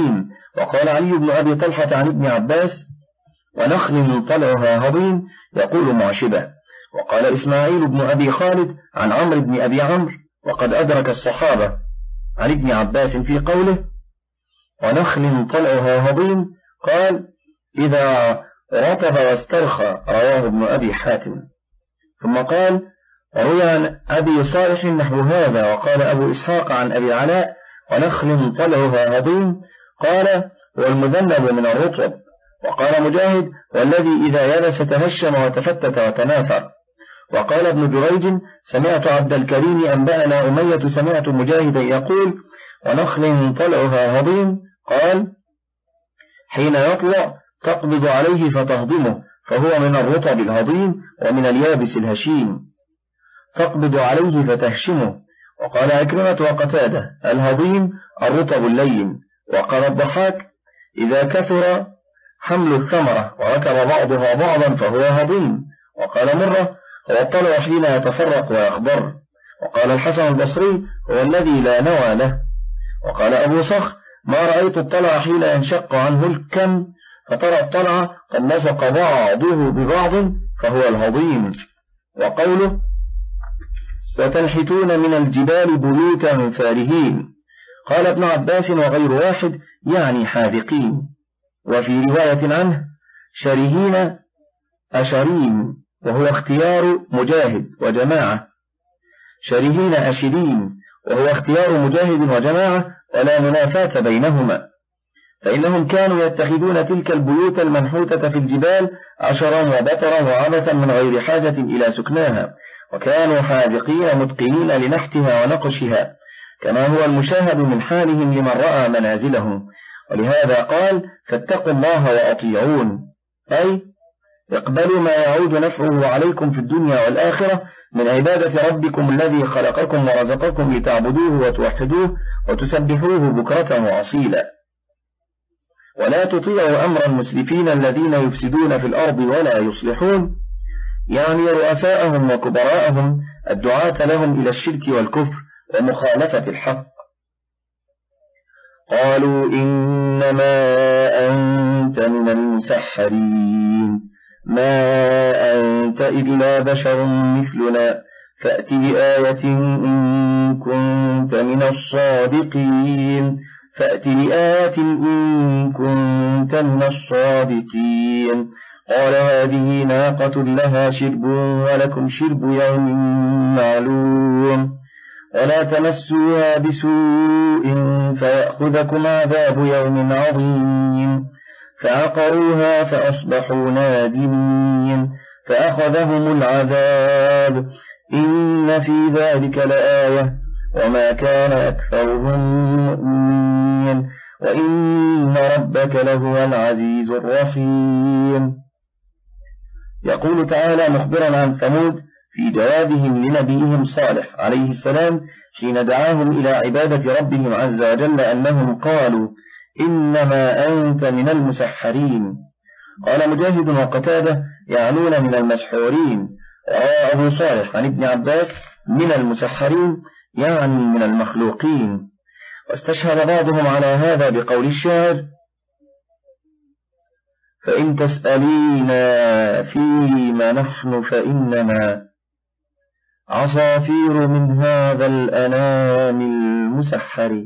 وقال علي بن أبي طلحة عن ابن عباس: ونخل طلعها هضيم يقول معشبة. وقال إسماعيل بن أبي خالد عن عمرو بن أبي عمرو وقد أدرك الصحابة عن ابن عباس في قوله ونخل طلعها هضيم قال: إذا رطب واسترخى، رواه ابن أبي حاتم. ثم قال: روي عن أبي صالح نحو هذا. وقال أبو إسحاق عن أبي علاء: ونخل طلعها هضيم قال: والمذنب من الرطب. وقال مجاهد: والذي إذا يبس تهشم وتفتت وتناثر. وقال ابن جريج: سمعت عبد الكريم أنبأنا أمية سمعت مجاهدا يقول: ونخل طلعها هضيم قال: حين يطلع تقبض عليه فتهضمه، فهو من الرطب الهضيم ومن اليابس الهشيم. تقبض عليه فتهشمه. وقال عكرمة وقتادة: الهضيم الرطب اللين. وقال الضحاك: إذا كثر حمل الثمرة وركب بعضها بعضا فهو هضيم. وقال مرة: هو الطلع حين يتفرق ويخضر. وقال الحسن البصري: هو الذي لا نوى له. وقال أبو صخر: ما رأيت الطلع حين ينشق عنه الكم فترى الطلع قد لصق بعضه ببعض فهو الهضيم. وقوله: وتنحتون من الجبال بيوتا فارهين، قال ابن عباس وغير واحد يعني حاذقين. وفي رواية عنه: شرهين أشرين، وهو اختيار مجاهد وجماعة. شرهين أشرين وهو اختيار مجاهد وجماعة، ولا منافاة بينهما، فإنهم كانوا يتخذون تلك البيوت المنحوتة في الجبال عشرا وبطرا وعبثا من غير حاجة إلى سكناها، وكانوا حاذقين متقنين لنحتها ونقشها، كما هو المشاهد من حالهم لمن رأى منازلهم. ولهذا قال: فاتقوا الله وأطيعون، أي اقبلوا ما يعود نفعه عليكم في الدنيا والآخرة من عبادة ربكم الذي خلقكم ورزقكم لتعبدوه وتوحدوه وتسبحوه بكرة وأصيلا. ولا تطيعوا أمر المسرفين الذين يفسدون في الأرض ولا يصلحون، يعني رؤساءهم وكبراءهم الدعاة لهم إلى الشرك والكفر ومخالفة الحق. قالوا: إنما أنت من المسحرين، ما أنت إلا بشر مثلنا، فأت بآية إن كنت من الصادقين. فأت بآية إن كنت من الصادقين. قال: هذه ناقة لها شرب ولكم شرب يوم معلوم، ولا تمسوها بسوء فيأخذكم عذاب يوم عظيم. فعقروها فأصبحوا نادمين، فأخذهم العذاب. إن في ذلك لآية وما كان أكثرهم مؤمنين، وإن ربك لهو العزيز الرحيم. يقول تعالى مخبرا عن ثمود في جوابهم لنبيهم صالح عليه السلام حين دعاهم إلى عبادة ربهم عز وجل أنهم قالوا: إنما أنت من المسحرين. قال مجاهد وقتادة: يعنون من المسحورين. وروى أبو صالح عن ابن عباس: من المسحرين يعني من المخلوقين. واستشهد بعضهم على هذا بقول الشاعر: فإن تسألينا فيما نحن فإننا عصافير من هذا الأنام المسحر،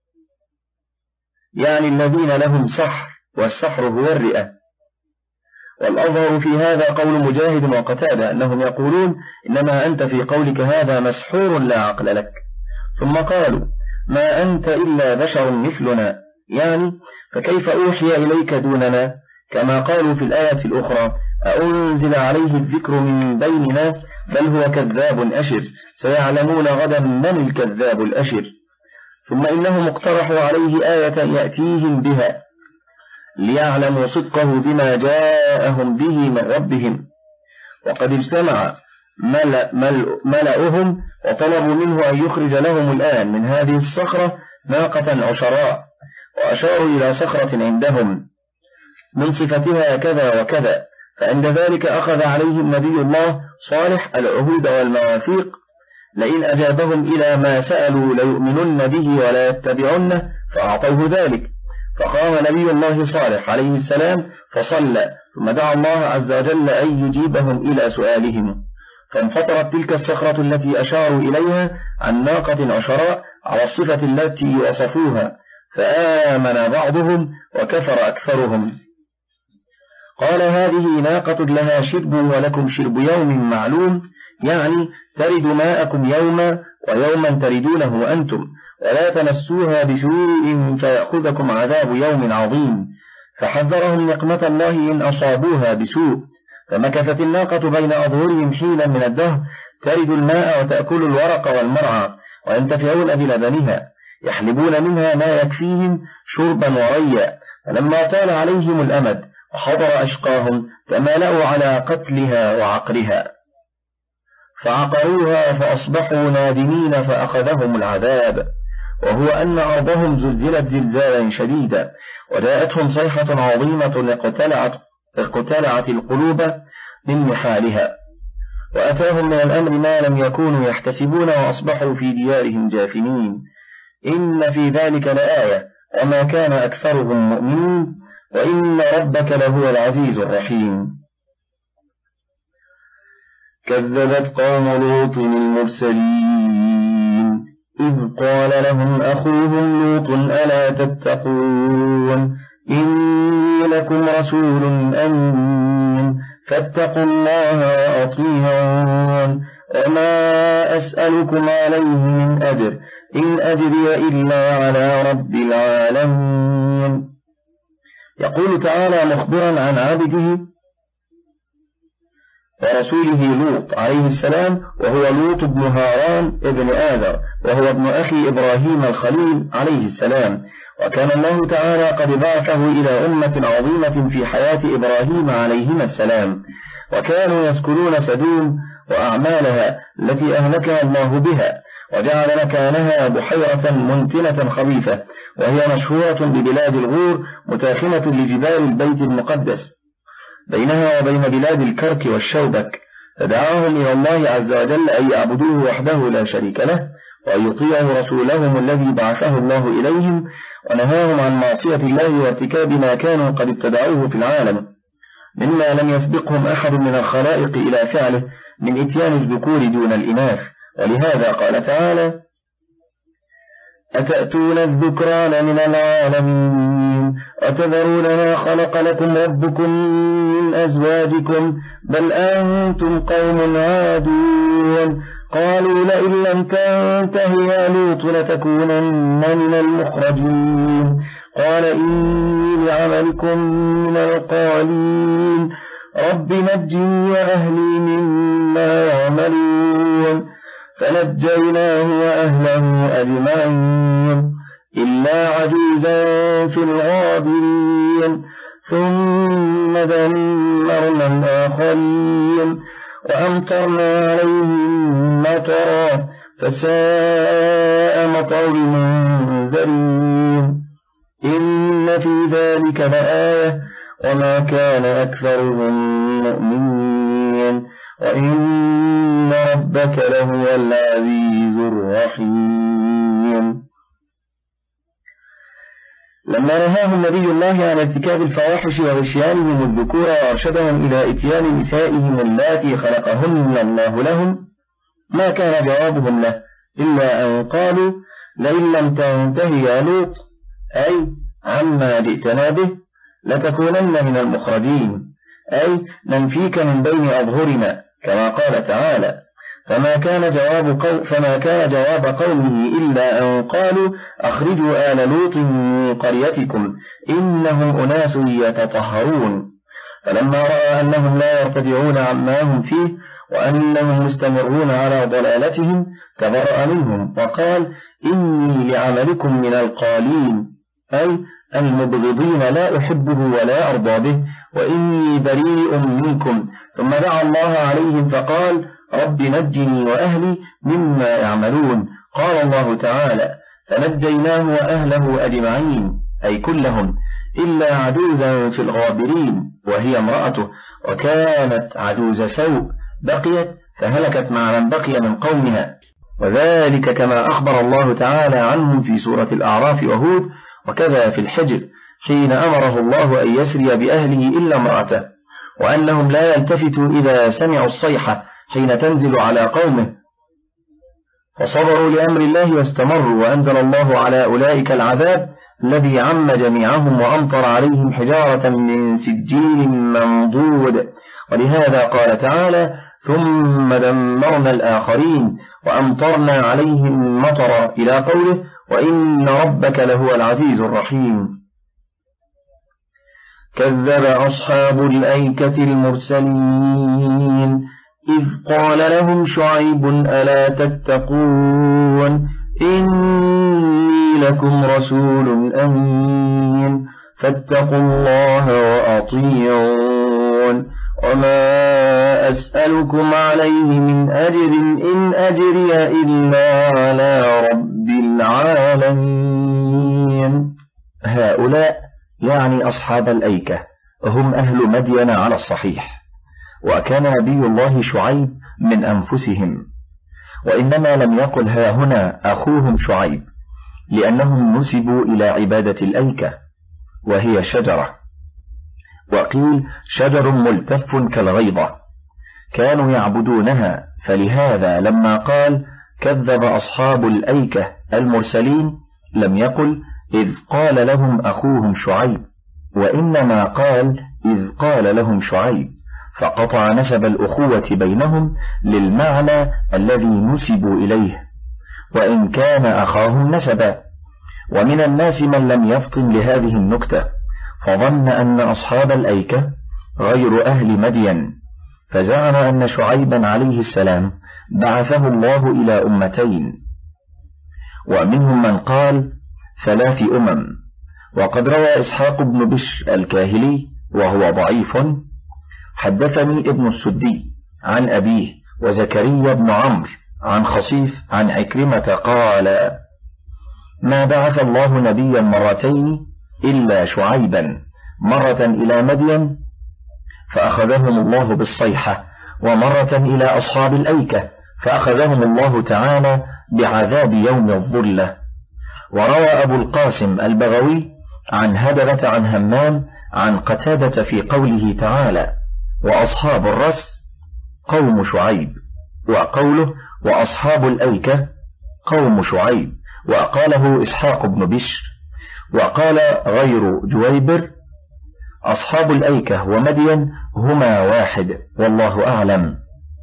يعني الذين لهم سحر، والسحر هو الرئة. والأظهر في هذا قول مجاهد وقتادة أنهم يقولون: إنما أنت في قولك هذا مسحور لا عقل لك. ثم قالوا: ما أنت إلا بشر مثلنا، يعني فكيف أوحي إليك دوننا؟ كما قالوا في الآية الأخرى: أأنزل عليه الذكر من بيننا بل هو كذاب أشر، سيعلمون غدا من الكذاب الأشر. ثم إنهم اقترحوا عليه آية يأتيهم بها ليعلموا صدقه بما جاءهم به من ربهم. وقد اجتمع ملأ ملأهم وطلبوا منه أن يخرج لهم الآن من هذه الصخرة ناقة عشراء، وأشاروا إلى صخرة عندهم من صفتها كذا وكذا. فعند ذلك أخذ عليهم نبي الله صالح العهود والمواثيق، لئن أجابهم إلى ما سألوا ليؤمنن به ولا يتبعنه، فأعطوه ذلك. فقام نبي الله صالح عليه السلام فصلى، ثم دعا الله عز وجل أن يجيبهم إلى سؤالهم، فانفطرت تلك الصخرة التي أشاروا إليها عن ناقة عشراء على الصفة التي وصفوها، فآمن بعضهم وكفر أكثرهم. قال هذه ناقة لها شرب ولكم شرب يوم معلوم، يعني ترد ماءكم يوما ويوما تردونه أنتم، ولا تمسوها بسوء فيأخذكم عذاب يوم عظيم. فحذرهم نقمة الله إن أصابوها بسوء. فمكثت الناقة بين أظهرهم حينا من الدهر ترد الماء وتأكل الورق والمرعى وينتفعون بلبنها، يحلبون منها ما يكفيهم شربا وريا. فلما طال عليهم الأمد وحضر أشقاهم تمالأوا على قتلها وعقرها، فعقروها فأصبحوا نادمين فأخذهم العذاب، وهو أن أرضهم زلزلت زلزالا شديدا، وجاءتهم صيحة عظيمة اقتلعت, اقتلعت القلوب من محالها، وأتاهم من الأمر ما لم يكونوا يحتسبون، وأصبحوا في ديارهم جاثمين. إن في ذلك لآية وما كان أكثرهم مؤمنين، وإن ربك لهو العزيز الرحيم. كذبت قوم لوط المرسلين إذ قال لهم أخوهم لوط ألا تتقون إني لكم رسول أمين فاتقوا الله وأطيعون وما أسألكم عليه من أجر إن أجري إلا على رب العالمين. يقول تعالى مخبرا عن عبده ورسوله لوط عليه السلام، وهو لوط بن هاران ابن آذر، وهو ابن أخي إبراهيم الخليل عليه السلام. وكان الله تعالى قد بعثه إلى أمة عظيمة في حياة إبراهيم عليهما السلام، وكانوا يذكرون سدوم وأعمالها التي أهلكها الله بها، وجعل مكانها بحيرة منتنة خبيثة، وهي مشهورة ببلاد الغور متاخمة لجبال البيت المقدس بينها وبين بلاد الكرك والشوبك. فدعاهم إلى الله عز وجل أن يعبدوه وحده لا شريك له، وأن يطيعوا رسولهم الذي بعثه الله إليهم، ونهاهم عن معصية الله وارتكاب ما كانوا قد ابتدعوه في العالم مما لم يسبقهم أحد من الخلائق إلى فعله من إتيان الذكور دون الإناث. ولهذا قال تعالى: أتأتون الذكران من العالمين وتذرون ما خلق لكم ربكم من أزواجكم بل أنتم قوم عادون. قالوا لئن لم تنته يا لوط لتكونن من المخرجين. قال إني لعملكم من القالين رب نجني وأهلي مما يعملون. فنجيناه وأهله أجمعين إلا عجوزا في الغابرين ثم دمرنا الآخرين وأمطرنا عليهم مطرا فساء مطر المنذرين. إن في ذلك لآية وما كان أكثرهم مؤمنين وإن ربك لهو العزيز الرحيم. لما نهاهم نبي الله عن ارتكاب الفواحش وغشيانهم الذكور وأرشدهم إلى إتيان نسائهم اللاتي خلقهن الله لهم، ما كان جوابهم له إلا أن قالوا لئن لم تنتهي يا لوط أي عما جئتنا به لتكونن من المخرجين، أي ننفيك من بين أظهرنا كما قال تعالى. فما كان جواب قوم فما كان جواب قومه إلا أن قالوا أخرجوا آل لوط من قريتكم إنهم أناس يتطهرون. فلما رأى أنهم لا يرتدعون عما هم فيه وأنهم مستمرون على ضلالتهم تبرأ منهم وقال إني لعملكم من القالين، أي المبغضين لا أحبه ولا أرضى به وإني بريء منكم. ثم دعا الله عليهم فقال رب نجني وأهلي مما يعملون. قال الله تعالى فنجيناه وأهله أجمعين أي كلهم إلا عجوزا في الغابرين وهي امرأته، وكانت عجوز سوء بقيت فهلكت مع من بقي من قومها، وذلك كما أخبر الله تعالى عنهم في سورة الأعراف وهود، وكذا في الحجر حين أمره الله أن يسري بأهله إلا امرأته، وأنهم لا يلتفتوا إذا سمعوا الصيحة حين تنزل على قومه، فصبروا لأمر الله واستمروا، وأنزل الله على أولئك العذاب الذي عم جميعهم وأمطر عليهم حجارة من سجيل منضود. ولهذا قال تعالى: ثم دمرنا الآخرين وأمطرنا عليهم مطرا، إلى قوله: وإن ربك لهو العزيز الرحيم. كذب أصحاب الأيكة المرسلين إذ قال لهم شعيب: ألا تتقون إني لكم رسول أمين فاتقوا الله وأطيعون وما أسألكم عليه من أجر إن أجري إلا على رب العالمين. هؤلاء يعني أصحاب الأيكة هم أهل مدين على الصحيح، وكان نبي الله شعيب من أنفسهم، وإنما لم يقل ها هنا أخوهم شعيب لأنهم نسبوا إلى عبادة الأيكة وهي شجرة، وقيل شجر ملتف كالغيضة كانوا يعبدونها، فلهذا لما قال كذب أصحاب الأيكة المرسلين لم يقل إذ قال لهم أخوهم شعيب، وإنما قال إذ قال لهم شعيب، فقطع نسب الأخوة بينهم للمعنى الذي نسبوا إليه وإن كان أخاهم نسبا. ومن الناس من لم يفطن لهذه النكتة فظن أن أصحاب الأيكة غير أهل مدين، فزعم أن شعيبا عليه السلام بعثه الله إلى أمتين، ومنهم من قال ثلاث أمم. وقد روى إسحاق بن بشر الكاهلي وهو ضعيف: حدثني ابن السدي عن أبيه وزكريا بن عمرو عن خصيف عن عكرمة قال: ما بعث الله نبيا مرتين إلا شعيبا، مرة إلى مدين فأخذهم الله بالصيحة، ومرة إلى أصحاب الأيكة فأخذهم الله تعالى بعذاب يوم الظلة. وروى أبو القاسم البغوي عن هدرة عن همام عن قتادة في قوله تعالى: وأصحاب الرس قوم شعيب، وقوله وأصحاب الأيكة قوم شعيب، وقاله إسحاق بن بشر. وقال غير جويبر: أصحاب الأيكة ومدين هما واحد، والله أعلم.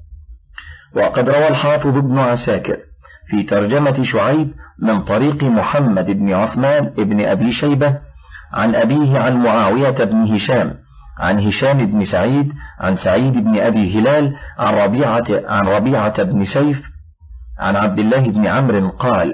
وقد روى الحافظ ابن عساكر في ترجمة شعيب من طريق محمد بن عثمان بن أبي شيبة عن أبيه عن معاوية بن هشام عن هشام بن سعيد عن سعيد بن أبي هلال عن ربيعة, عن ربيعة بن سيف عن عبد الله بن عمرو قال: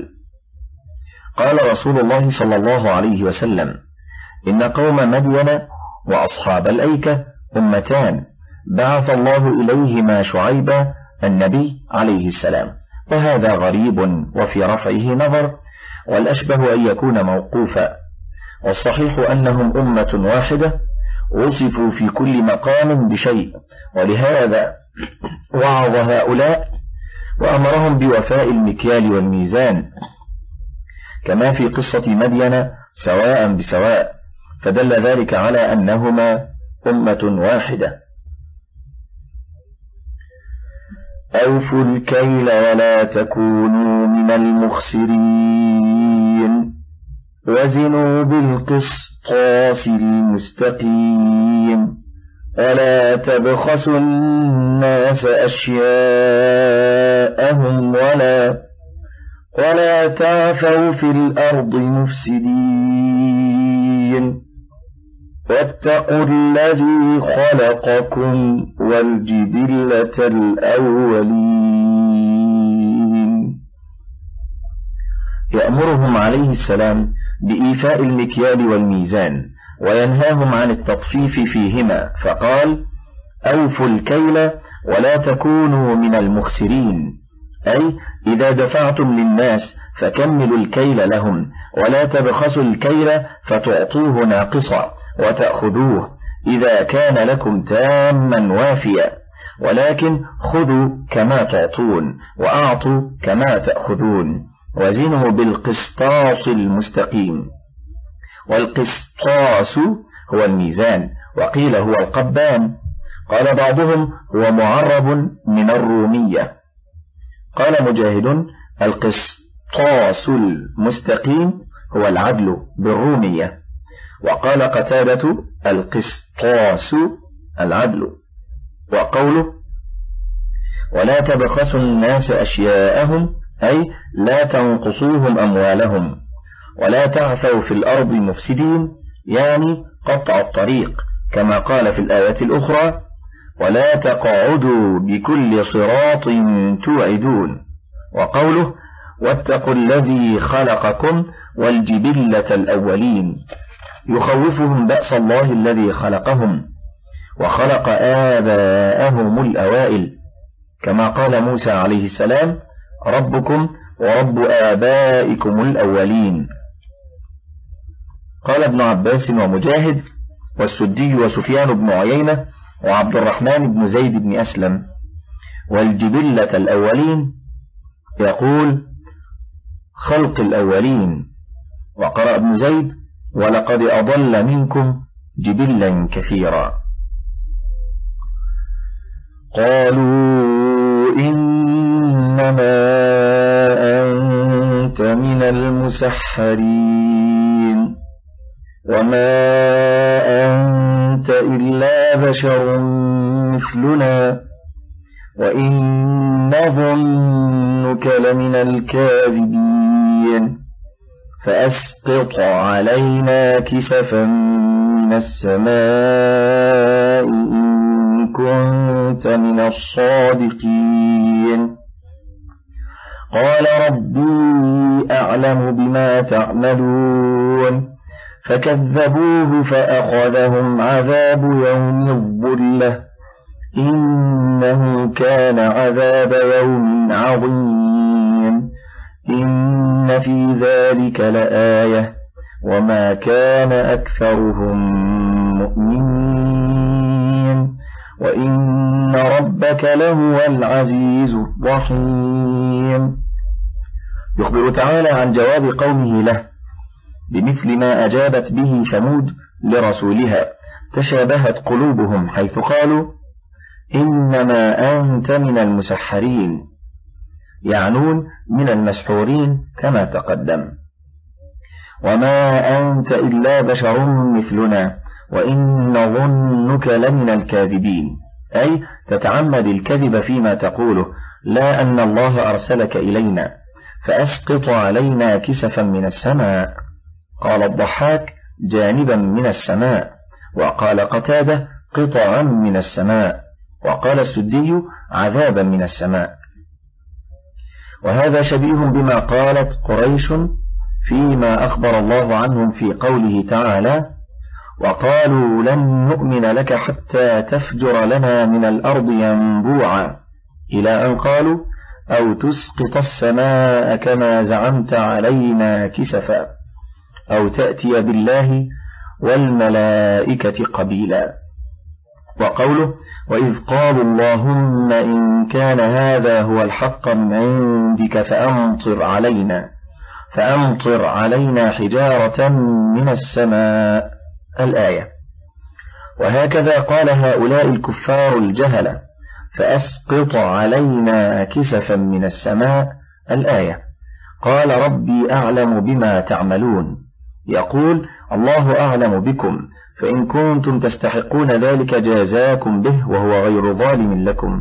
قال رسول الله صلى الله عليه وسلم: إن قوم مدين وأصحاب الأيكة أمتان بعث الله إليهما شعيب النبي عليه السلام. وهذا غريب وفي رفعه نظر، والأشبه أن يكون موقوفا، والصحيح أنهم أمة واحدة وصفوا في كل مقام بشيء، ولهذا وعظ هؤلاء وأمرهم بوفاء المكيال والميزان كما في قصة مدين سواء بسواء، فدل ذلك على أنهما أمة واحدة. أوفوا الكيل ولا تكونوا من المخسرين وزنوا بالقسطاس المستقيم ولا تبخسوا الناس أشياءهم ولا ولا تعثوا في الأرض مفسدين واتقوا الذي خلقكم والجبلة الأولين. يأمرهم عليه السلام بإيفاء المكيال والميزان وينهاهم عن التطفيف فيهما، فقال: أوفوا الكيل ولا تكونوا من المخسرين، أي إذا دفعتم للناس فكملوا الكيل لهم، ولا تبخسوا الكيل فتعطوه ناقصا وتأخذوه إذا كان لكم تاما وافيا، ولكن خذوا كما تعطون وأعطوا كما تأخذون، وزنوا بالقسطاس المستقيم. والقسطاس هو الميزان، وقيل هو القبان. قال بعضهم هو معرب من الرومية. قال مجاهد القسطاس المستقيم هو العدل بالرومية. وقال قتادة القسطاس العدل. وقوله ولا تبخسوا الناس أشياءهم أي لا تنقصوهم أموالهم، ولا تعثوا في الأرض مفسدين يعني قطع الطريق، كما قال في الآية الأخرى ولا تقعدوا بكل صراط توعدون. وقوله واتقوا الذي خلقكم والجبلة الأولين، يخوفهم بأس الله الذي خلقهم وخلق آباءهم الأوائل، كما قال موسى عليه السلام ربكم ورب آبائكم الأولين. قال ابن عباس ومجاهد والسدي وسفيان بن عيينة وعبد الرحمن بن زيد بن أسلم والجبلة الأولين يقول خلق الأولين. وقرأ ابن زيد ولقد أضل منكم جبلا كثيرا. قالوا إنما أنت من المسحرين وما أنت إلا بشر مثلنا وإن نظنك لمن الكاذبين فأسقط علينا كسفا من السماء إن كنت من الصادقين. قال ربي أعلم بما تعملون فكذبوه فأخذهم عذاب يوم الظلة إنه كان عذاب يوم عظيم إن في ذلك لآية وما كان أكثرهم مؤمنين وإن ربك لهو العزيز الرحيم. يخبر تعالى عن جواب قومه له بمثل ما أجابت به ثمود لرسولها، تشابهت قلوبهم حيث قالوا إنما أنت من المسحرين، يعنون من المسحورين كما تقدم. وما أنت إلا بشر مثلنا وإن نظنك لمن الكاذبين، أي تتعمد الكذب فيما تقوله لا أن الله أرسلك إلينا فأسقط علينا كسفا من السماء. قال الضحاك جانبا من السماء، وقال قتادة قطعا من السماء، وقال السدي عذابا من السماء. وهذا شبيه بما قالت قريش فيما أخبر الله عنهم في قوله تعالى وقالوا لن نؤمن لك حتى تفجر لنا من الأرض ينبوعا، إلى أن قالوا أو تسقط السماء كما زعمت علينا كسفا أو تأتي بالله والملائكة قبيلا. وقوله وإذ قالوا اللهم إن كان هذا هو الحق من عندك فأمطر علينا فأمطر علينا حجارة من السماء الآية. وهكذا قال هؤلاء الكفار الجهلة فأسقط علينا كسفا من السماء الآية. قال ربي أعلم بما تعملون، يقول الله أعلم بكم فإن كنتم تستحقون ذلك جازاكم به وهو غير ظالم لكم.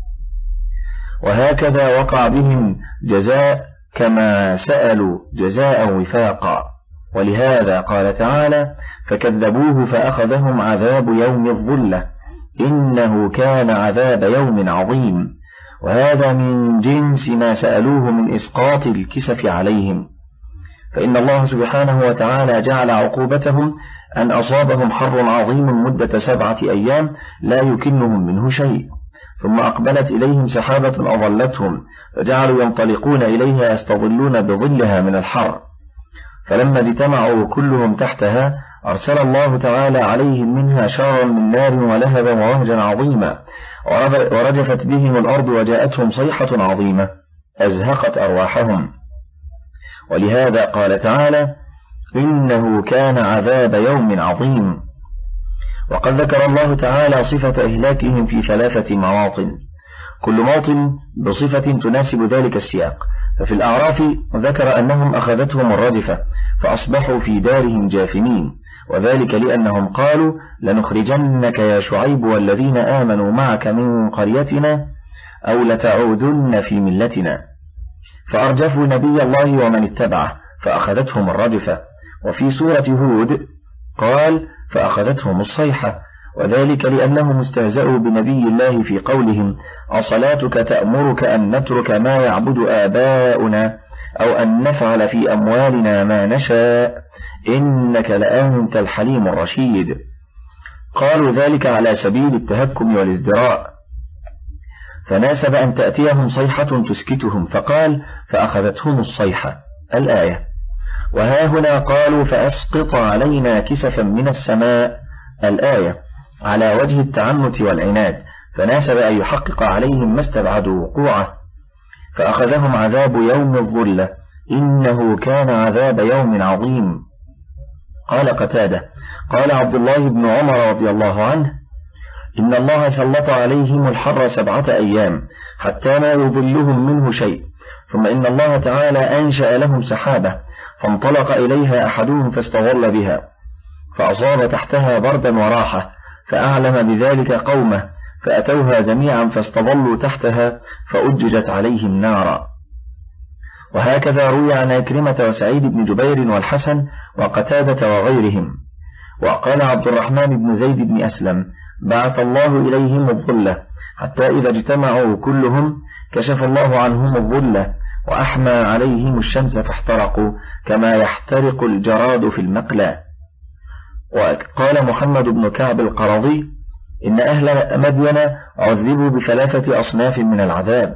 وهكذا وقع بهم جزاء كما سألوا جزاء وفاقا، ولهذا قال تعالى فكذبوه فأخذهم عذاب يوم الظلة إنه كان عذاب يوم عظيم. وهذا من جنس ما سألوه من إسقاط الكسف عليهم، فإن الله سبحانه وتعالى جعل عقوبتهم أن أصابهم حر عظيم مدة سبعة أيام لا يكنهم منه شيء، ثم أقبلت إليهم سحابة أظلتهم فجعلوا ينطلقون إليها يستظلون بظلها من الحر، فلما اجتمعوا كلهم تحتها أرسل الله تعالى عليهم منها شارا من نار ولهبا ووهجا عظيما، ورجفت بهم الأرض وجاءتهم صيحة عظيمة أزهقت أرواحهم. ولهذا قال تعالى إنه كان عذاب يوم عظيم. وقد ذكر الله تعالى صفة إهلاكهم في ثلاثة مواطن، كل موطن بصفة تناسب ذلك السياق. ففي الأعراف ذكر أنهم أخذتهم الرجفة فأصبحوا في دارهم جاثمين، وذلك لأنهم قالوا لنخرجنك يا شعيب والذين آمنوا معك من قريتنا أو لتعودن في ملتنا، فأرجفوا نبي الله ومن اتبعه فأخذتهم الرجفة. وفي سورة هود قال فأخذتهم الصيحة، وذلك لأنهم استهزأوا بنبي الله في قولهم أصلاتك تأمرك أن نترك ما يعبد آباؤنا أو أن نفعل في أموالنا ما نشاء إنك لأنت الحليم الرشيد. قالوا ذلك على سبيل التهكم والازدراء، فناسب أن تأتيهم صيحة تسكتهم، فقال فأخذتهم الصيحة الآية. وها هنا قالوا فأسقط علينا كسفا من السماء الآية على وجه التعنت والعناد، فناسب أن يحقق عليهم ما استبعدوا وقوعه. فأخذهم عذاب يوم الظلة إنه كان عذاب يوم عظيم. قال قتادة قال عبد الله بن عمر رضي الله عنه إن الله سلط عليهم الحر سبعة أيام حتى ما يظلهم منه شيء، ثم إن الله تعالى أنشأ لهم سحابة فانطلق إليها أحدهم فاستظل بها فأصاب تحتها بردا وراحة، فأعلم بذلك قومه فأتوها جميعا فاستظلوا تحتها فأججت عليهم نارا. وهكذا روي عن عكرمة وسعيد بن جبير والحسن وقتادة وغيرهم. وقال عبد الرحمن بن زيد بن أسلم بعث الله إليهم الظلة حتى إذا اجتمعوا كلهم كشف الله عنهم الظلة وأحمى عليهم الشمس فاحترقوا كما يحترق الجراد في المقلى. وقال محمد بن كعب القرضي إن أهل مدين عذبوا بثلاثة أصناف من العذاب،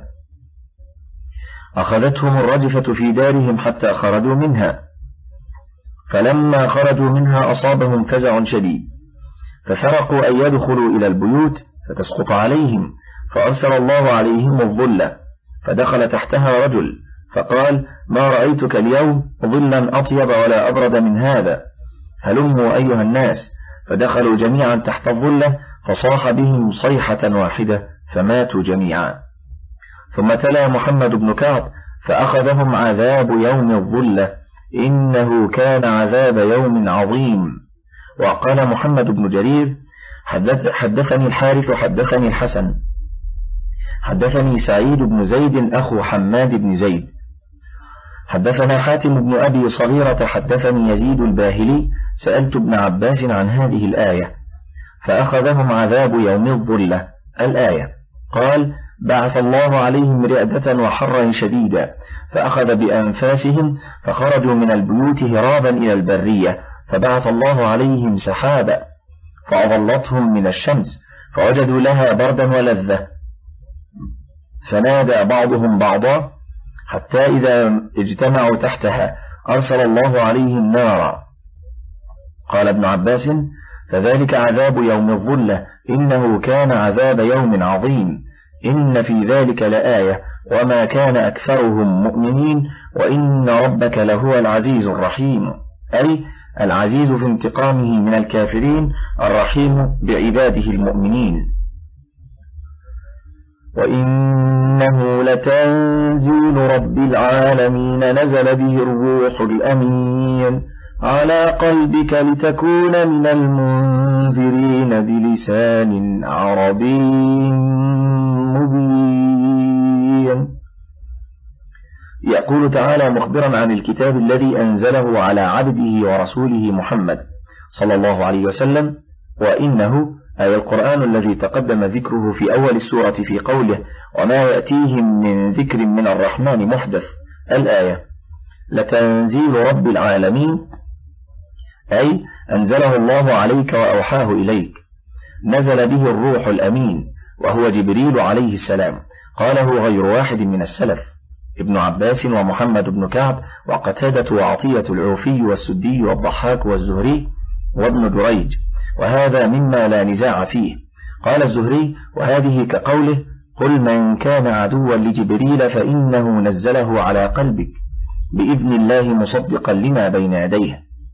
أخذتهم الرجفة في دارهم حتى خرجوا منها، فلما خرجوا منها أصابهم فزع شديد ففرقوا أن يدخلوا إلى البيوت فتسقط عليهم، فأرسل الله عليهم الظلة فدخل تحتها رجل فقال ما رأيتك اليوم ظلا أطيب ولا أبرد من هذا، هلموا أيها الناس، فدخلوا جميعا تحت الظلة فصاح بهم صيحة واحدة فماتوا جميعا. ثم تلا محمد بن كعب فأخذهم عذاب يوم الظلة إنه كان عذاب يوم عظيم. وقال محمد بن جرير حدث حدثني الحارث حدثني الحسن حدثني سعيد بن زيد أخو حماد بن زيد حدثنا حاتم بن أبي صغيرة حدثني يزيد الباهلي سألت ابن عباس عن هذه الآية فأخذهم عذاب يوم الظلة الآية. قال بعث الله عليهم رعدة وحرا شديدا فأخذ بأنفاسهم فخرجوا من البيوت هرابا إلى البرية، فبعث الله عليهم سحابا فأظلتهم من الشمس فوجدوا لها بردا ولذة، فنادى بعضهم بعضا حتى إذا اجتمعوا تحتها أرسل الله عليهم نارا. قال ابن عباس فذلك عذاب يوم الظلة إنه كان عذاب يوم عظيم، إن في ذلك لآية وما كان أكثرهم مؤمنين وإن ربك لهو العزيز الرحيم، أي العزيز في انتقامه من الكافرين الرحيم بعباده المؤمنين. وإنه لتنزيل رب العالمين نزل به الروح الأمين على قلبك لتكون من المنذرين بلسان عربي مبين. يقول تعالى مخبرا عن الكتاب الذي أنزله على عبده ورسوله محمد صلى الله عليه وسلم، وإنه أي القرآن الذي تقدم ذكره في أول السورة في قوله وما يأتيهم من ذكر من الرحمن محدث الآية. لتنزيل رب العالمين أي أنزله الله عليك وأوحاه إليك، نزل به الروح الأمين وهو جبريل عليه السلام، قاله غير واحد من السلف ابن عباس ومحمد بن كعب وقتادة وعطية العوفي والسدي والضحاك والزهري وابن جريج، وهذا مما لا نزاع فيه. قال الزهري وهذه كقوله قل من كان عدوا لجبريل فإنه نزله على قلبك بإذن الله مصدقا لما بين يديه.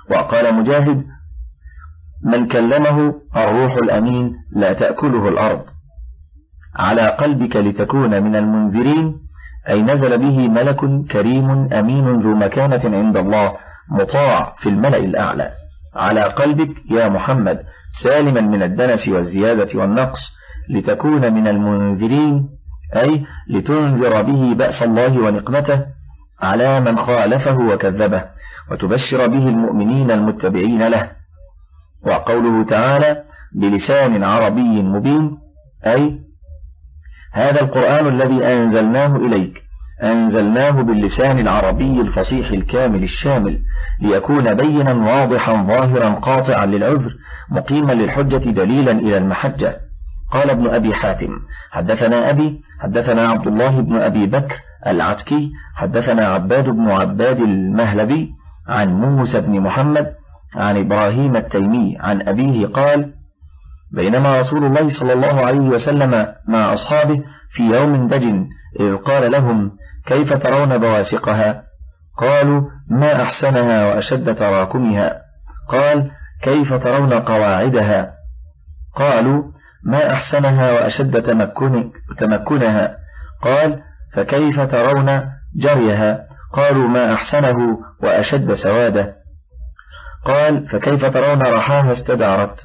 وقال مجاهد: من كلمه الروح الأمين لا تأكله الأرض، على قلبك لتكون من المنذرين، أي نزل به ملك كريم أمين ذو مكانة عند الله مطاع في الملأ الأعلى، على قلبك يا محمد سالما من الدنس والزيادة والنقص، لتكون من المنذرين، أي لتنذر به بأس الله ونقمته على من خالفه وكذبه، وتبشر به المؤمنين المتبعين له. وقوله تعالى: بلسان عربي مبين، أي هذا القرآن الذي أنزلناه إليك أنزلناه باللسان العربي الفصيح الكامل الشامل، ليكون بينا واضحا ظاهرا قاطعا للعذر مقيما للحجة دليلا إلى المحجة. قال ابن أبي حاتم: حدثنا أبي حدثنا عبد الله بن أبي بكر العتكي حدثنا عباد بن عباد المهلبي عن موسى بن محمد عن إبراهيم التيمي عن أبيه قال: بينما رسول الله صلى الله عليه وسلم مع أصحابه في يوم دجن، إذ قال لهم: كيف ترون بواسقها؟ قالوا: ما أحسنها وأشد تراكمها. قال: كيف ترون قواعدها؟ قالوا: ما أحسنها وأشد تمكن تمكنها. قال: فكيف ترون جريها؟ قالوا: ما أحسنه وأشد سواده. قال: فكيف ترون رحاها استدارت؟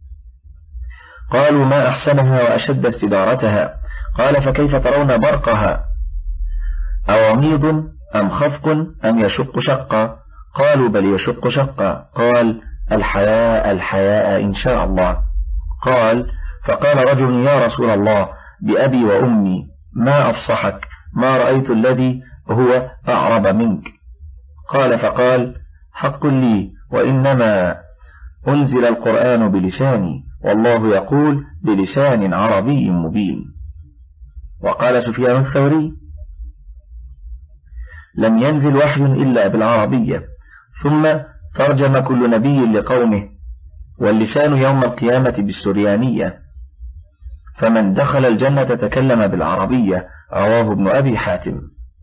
قالوا: ما أحسنها وأشد استدارتها. قال: فكيف ترون برقها؟ أوميض أم خفق أم يشق شقا؟ قالوا: بل يشق شقا. قال: الحياء الحياء إن شاء الله. قال: فقال رجل: يا رسول الله، بأبي وأمي ما أفصحك، ما رأيت الذي هو أعرب منك. قال: فقال: حق لي، وإنما أنزل القرآن بلساني، والله يقول بلسان عربي مبين. وقال سفيان الثوري: لم ينزل وحي إلا بالعربية، ثم ترجم كل نبي لقومه، واللسان يوم القيامة بالسريانية، فمن دخل الجنة تكلم بالعربية. رواه ابن أبي حاتم.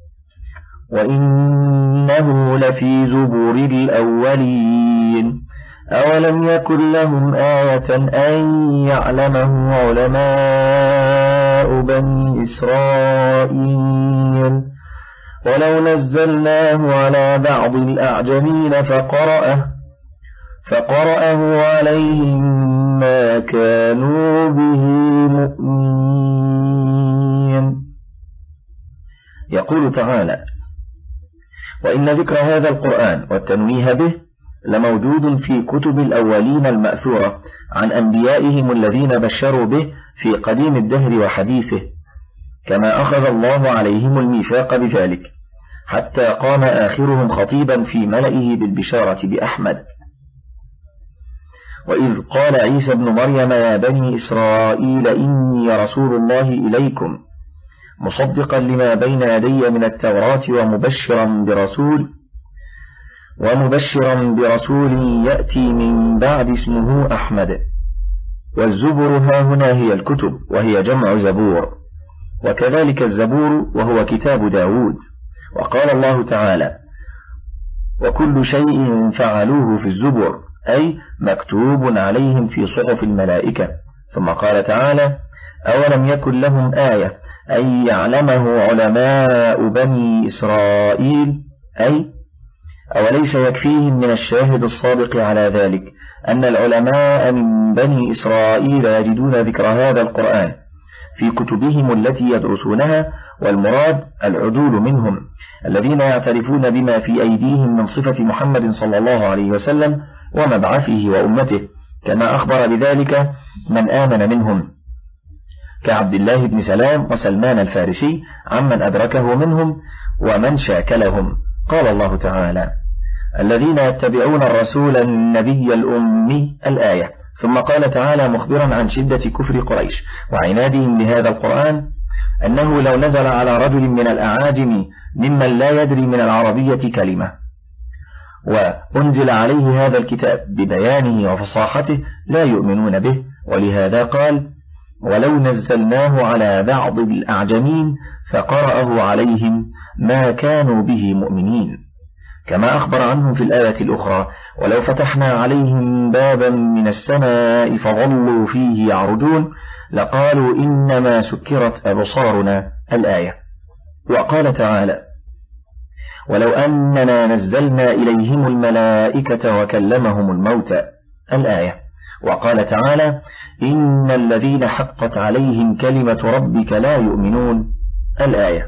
وإنه لفي زبور الأولين، أولم يكن لهم آية أن يعلمه علماء بني إسرائيل، ولو نزلناه على بعض الأعجمين فقرأه فقرأه عليهم ما كانوا به مؤمنين. يقول تعالى: وإن ذكر هذا القرآن والتنويه به لموجود في كتب الأولين المأثورة عن أنبيائهم الذين بشروا به في قديم الدهر وحديثه، كما أخذ الله عليهم الميثاق بذلك، حتى قام آخرهم خطيبا في ملئه بالبشارة بأحمد. وإذ قال عيسى ابن مريم: يا بني إسرائيل إني رسول الله إليكم مصدقا لما بين يدي من التوراة ومبشرا برسول ومبشرا برسول يأتي من بعد اسمه أحمد. والزبر ها هنا هي الكتب، وهي جمع زبور، وكذلك الزبور وهو كتاب داود. وقال الله تعالى: وكل شيء فعلوه في الزبر، أي مكتوب عليهم في صحف الملائكة. ثم قال تعالى: أولم يكن لهم آية أن يعلمه علماء بني إسرائيل، أي أوليس يكفيهم من الشاهد الصادق على ذلك أن العلماء من بني إسرائيل يجدون ذكر هذا القرآن في كتبهم التي يدرسونها، والمراد العدول منهم الذين يعترفون بما في أيديهم من صفة محمد صلى الله عليه وسلم ومبعثه وأمته، كما أخبر بذلك من آمن منهم كعبد الله بن سلام وسلمان الفارسي عمن أدركه منهم ومن شاكلهم. قال الله تعالى: الذين يتبعون الرسول النبي الأمي، الآية. ثم قال تعالى مخبرا عن شدة كفر قريش وعنادهم بهذا القرآن، أنه لو نزل على رجل من الأعاجم ممن لا يدري من العربية كلمة وأنزل عليه هذا الكتاب ببيانه وفصاحته لا يؤمنون به. ولهذا قال: ولو نزلناه على بعض الأعجمين فقرأه عليهم ما كانوا به مؤمنين. كما أخبر عنهم في الآية الأخرى: ولو فتحنا عليهم بابا من السماء فظلوا فيه يعرجون لقالوا إنما سكرت أبصارنا، الآية. وقال تعالى: ولو أننا نزلنا إليهم الملائكة وكلمهم الموتى، الآية. وقال تعالى: إن الذين حقت عليهم كلمة ربك لا يؤمنون، الآية.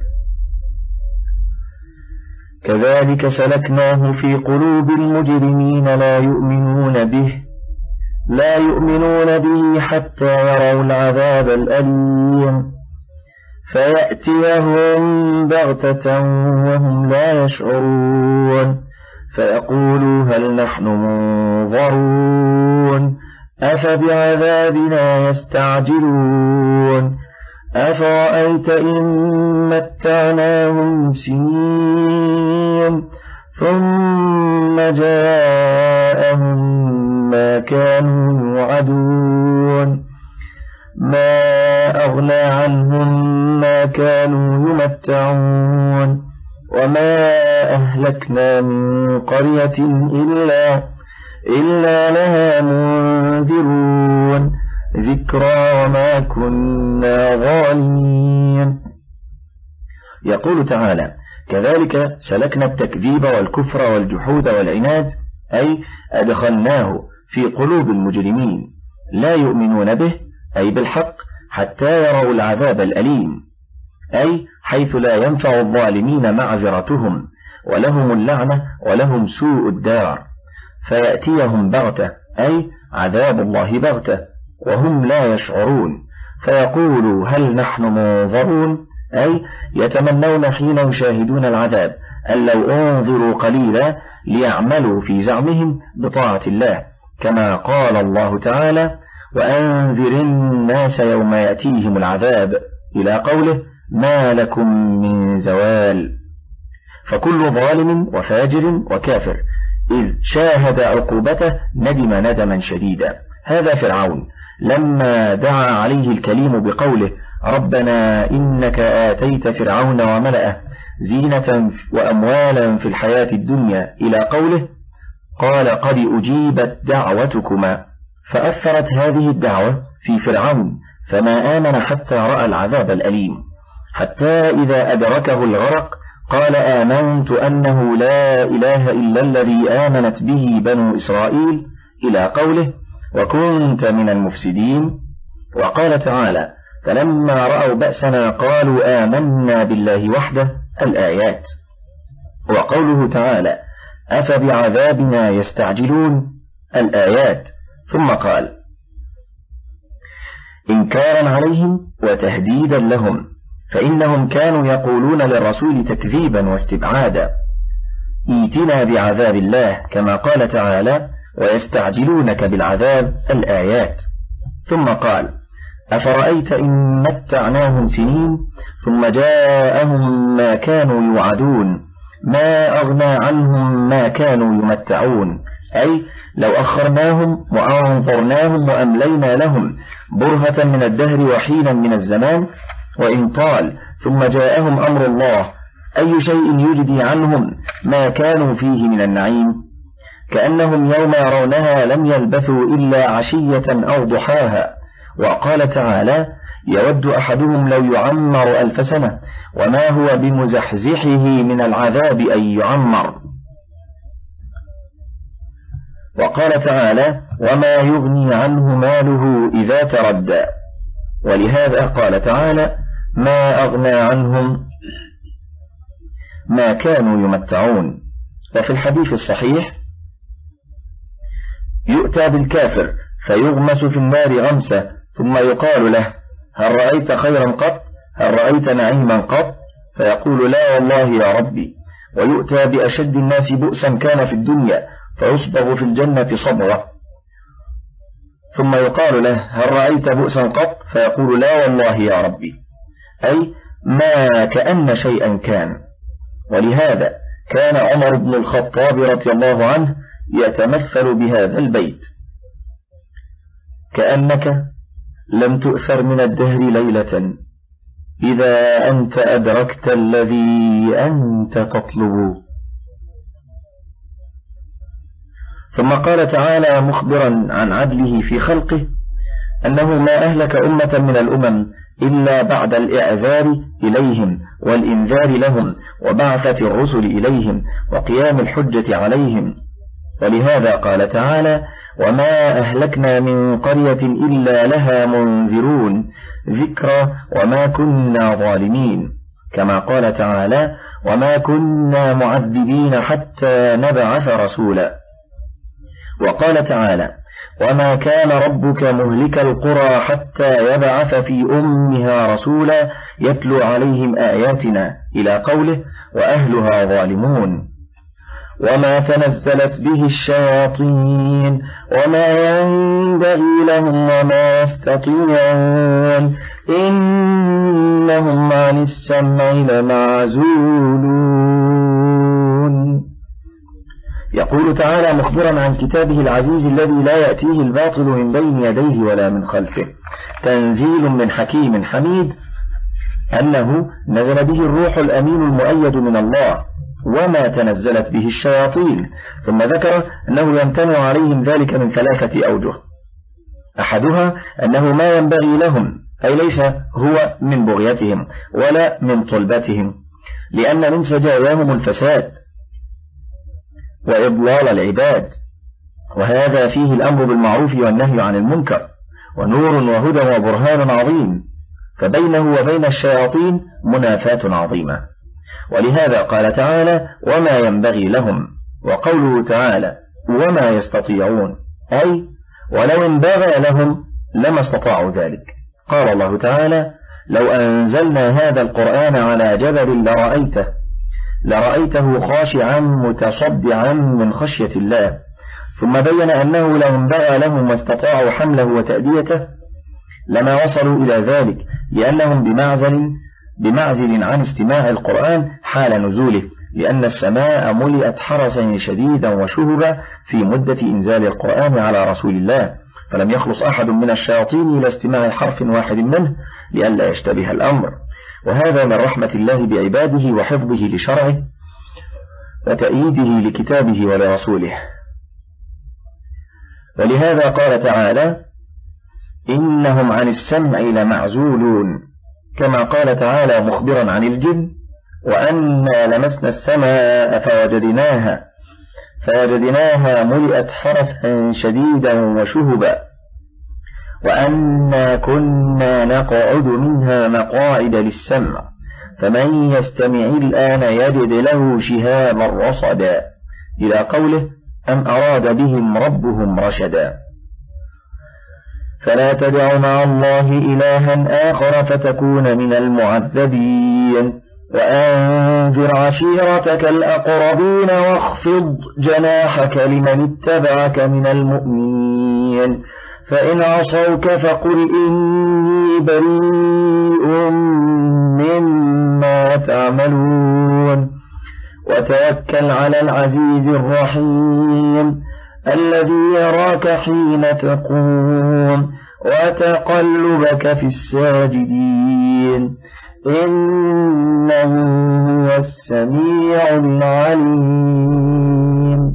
كذلك سلكناه في قلوب المجرمين لا يؤمنون به لا يؤمنون به حتى يروا العذاب الأليم فيأتيهم بغتة وهم لا يشعرون فيقولوا هل نحن منظرون أفبعذابنا يستعجلون أفرأيت إن متعناهم سنين ثم جاءهم ما كانوا يوعدون ما أغنى عنهم ما كانوا يمتعون وما أهلكنا من قرية إلا, إلا لها منذرون ذكرى وما كنا ظالمين. يقول تعالى: كذلك سلكنا التكذيب والكفر والجحود والعناد، أي أدخلناه في قلوب المجرمين لا يؤمنون به، أي بالحق، حتى يروا العذاب الأليم، أي حيث لا ينفع الظالمين معذرتهم ولهم اللعنة ولهم سوء الدار، فيأتيهم بغتة، أي عذاب الله بغتة وهم لا يشعرون، فيقولوا هل نحن منظرون، أي يتمنون حين يشاهدون العذاب أن لو أنظروا قليلا ليعملوا في زعمهم بطاعة الله، كما قال الله تعالى: وأنذر الناس يوم يأتيهم العذاب، إلى قوله: ما لكم من زوال. فكل ظالم وفاجر وكافر إذ شاهد عقوبته ندم ندما شديدا. هذا فرعون لما دعا عليه الكليم بقوله: ربنا إنك آتيت فرعون وملأه زينة وأموالا في الحياة الدنيا، إلى قوله: قال قد أجيبت دعوتكما، فأثرت هذه الدعوة في فرعون فما آمن حتى رأى العذاب الأليم، حتى إذا أدركه الغرق قال: آمنت أنه لا إله إلا الذي آمنت به بنو إسرائيل، إلى قوله: وكنت من المفسدين. وقال تعالى: فلما رأوا بأسنا قالوا آمنا بالله وحده، الآيات. وقوله تعالى: أفبعذابنا يستعجلون، الآيات. ثم قال: إنكارا عليهم وتهديدا لهم، فإنهم كانوا يقولون للرسول تكذيبا واستبعادا: ائتنا بعذاب الله، كما قال تعالى: ويستعجلونك بالعذاب، الآيات. ثم قال: أفرأيت إن متعناهم سنين ثم جاءهم ما كانوا يوعدون ما أغنى عنهم ما كانوا يمتعون، أي لو أخرناهم وأنظرناهم وأملينا لهم برهة من الدهر وحينا من الزمان، وإن طال ثم جاءهم أمر الله، أي شيء يجدي عنهم ما كانوا فيه من النعيم، كأنهم يوم يرونها لم يلبثوا إلا عشية أو ضحاها. وقال تعالى: يود أحدهم لو يعمر ألف سنة وما هو بمزحزحه من العذاب أن يعمر. وقال تعالى: وما يغني عنه ماله إذا تردى. ولهذا قال تعالى: ما أغنى عنهم ما كانوا يمتعون. وفي الحديث الصحيح: يؤتى بالكافر فيغمس في النار غمسة ثم يقال له: هل رأيت خيرا قط؟ هل رأيت نعيما قط؟ فيقول: لا والله يا ربي. ويؤتى بأشد الناس بؤسا كان في الدنيا فيصبغ في الجنة صبغة، ثم يقال له: هل رأيت بؤسا قط؟ فيقول: لا والله يا ربي، أي ما كأن شيئا كان. ولهذا كان عمر بن الخطاب رضي الله عنه يتمثل بهذا البيت: كأنك لم تؤثر من الدهر ليلة إذا أنت أدركت الذي أنت تطلب. ثم قال تعالى مخبرا عن عدله في خلقه أنه ما أهلك أمة من الأمم إلا بعد الإعذار إليهم والإنذار لهم وبعثة الرسل إليهم وقيام الحجة عليهم. ولهذا قال تعالى وما أهلكنا من قرية إلا لها منذرون ذكرى وما كنا ظالمين، كما قال تعالى وما كنا معذبين حتى نبعث رسولا. وقال تعالى وما كان ربك مهلك القرى حتى يبعث في أمها رسولا يتلو عليهم آياتنا إلى قوله وأهلها ظالمون. وما تنزلت به الشياطين وما ينبغي لهم وما يستطيعون إنهم عن السمع لمعزولون. يقول تعالى مخبرا عن كتابه العزيز الذي لا يأتيه الباطل من بين يديه ولا من خلفه، تنزيل من حكيم حميد، أنه نزل به الروح الأمين المؤيد من الله وما تنزلت به الشياطين. ثم ذكر أنه يمتنع عليهم ذلك من ثلاثة أوجه. أحدها أنه ما ينبغي لهم، أي ليس هو من بغيتهم ولا من طلبتهم، لأن من سجاياهم الفساد وإضلال العباد، وهذا فيه الأمر بالمعروف والنهي عن المنكر ونور وهدى وبرهان عظيم، فبينه وبين الشياطين منافاة عظيمة. ولهذا قال تعالى وما ينبغي لهم، وقوله تعالى وما يستطيعون، أي ولو انبغى لهم لما استطاعوا ذلك. قال الله تعالى لو أنزلنا هذا القرآن على جبل لرأيته لرأيته خاشعا متصدعا من خشية الله. ثم بين أنه لو انبغى لهم واستطاعوا حمله وتأديته لما وصلوا إلى ذلك، لأنهم بمعزل بمعزل عن استماع القرآن حال نزوله، لأن السماء ملئت حرسا شديدا وشهبا في مدة إنزال القرآن على رسول الله، فلم يخلص أحد من الشياطين إلى استماع حرف واحد منه لئلا يشتبه الأمر. وهذا من رحمة الله بعباده وحفظه لشرعه وتأييده لكتابه ولرسوله. ولهذا قال تعالى إنهم عن السمع لمعزولون، كما قال تعالى مخبرا عن الجن وأنا لمسنا السماء فوجدناها فوجدناها ملئت حرسا شديدا وشهبا وأنا كنا نقعد منها مقاعد للسمع فمن يستمع الآن يجد له شهابا رصدا، إلى قوله أم أراد بهم ربهم رشدا. فلا تدع مع الله إلها آخر فتكون من المعذبين، وأنذر عشيرتك الأقربين واخفض جناحك لمن اتبعك من المؤمنين، فإن عصوك فقل إني بريء مما تعملون، وتوكل على العزيز الرحيم الذي يراك حين تقوم وتقلبك في الساجدين إنه هو السميع العليم.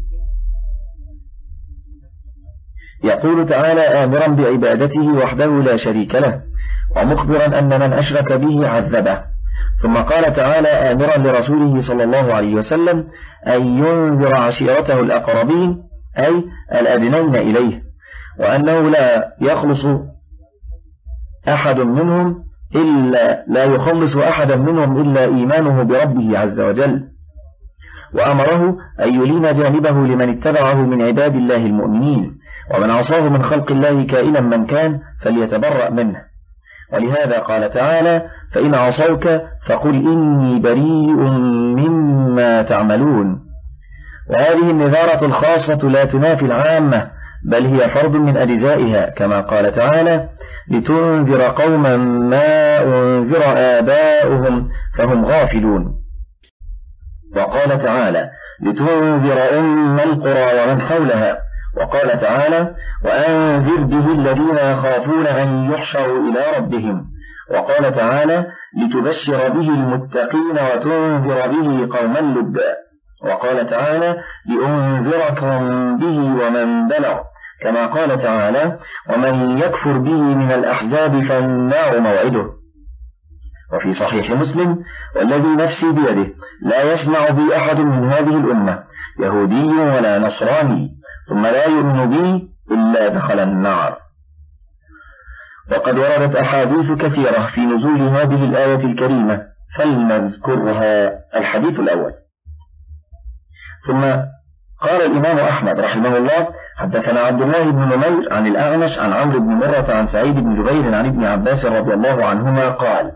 يقول تعالى آمرا بعبادته وحده لا شريك له، ومخبرا أن من أشرك به عذبه. ثم قال تعالى آمرا لرسوله صلى الله عليه وسلم أن ينذر عشيرته الأقربين، أي الأدنين إليه، وأنه لا يخلص أحد منهم إلا لا يخلص أحدا منهم إلا إيمانه بربه عز وجل، وأمره أن يلين جانبه لمن اتبعه من عباد الله المؤمنين، ومن عصاه من خلق الله كائنا من كان فليتبرأ منه. ولهذا قال تعالى فإن عصوك فقل إني بريء مما تعملون. وهذه النذارة الخاصة لا تنافي العامة، بل هي فرد من أجزائها، كما قال تعالى لتنذر قوما ما أنذر آباؤهم فهم غافلون. وقال تعالى لتنذر أم القرى ومن حولها. وقال تعالى وأنذر به الذين يخافون أن يحشروا إلى ربهم. وقال تعالى لتبشر به المتقين وتنذر به قوما لبا. وقال تعالى لأنذركم به ومن بلغ، كما قال تعالى ومن يكفر به من الأحزاب فالنار موعده. وفي صحيح مسلم والذي نفسي بيده لا يسمع بي أحد من هذه الأمة يهودي ولا نصراني ثم لا يؤمن بي إلا دخل النار. وقد وردت أحاديث كثيرة في نزول هذه الآية الكريمة فلنذكرها. الحديث الأول. ثم قال الإمام أحمد رحمه الله حدثنا عبد الله بن نمير عن الأعمش عن عمرو بن مرة عن سعيد بن جبير عن ابن عباس رضي الله عنهما قال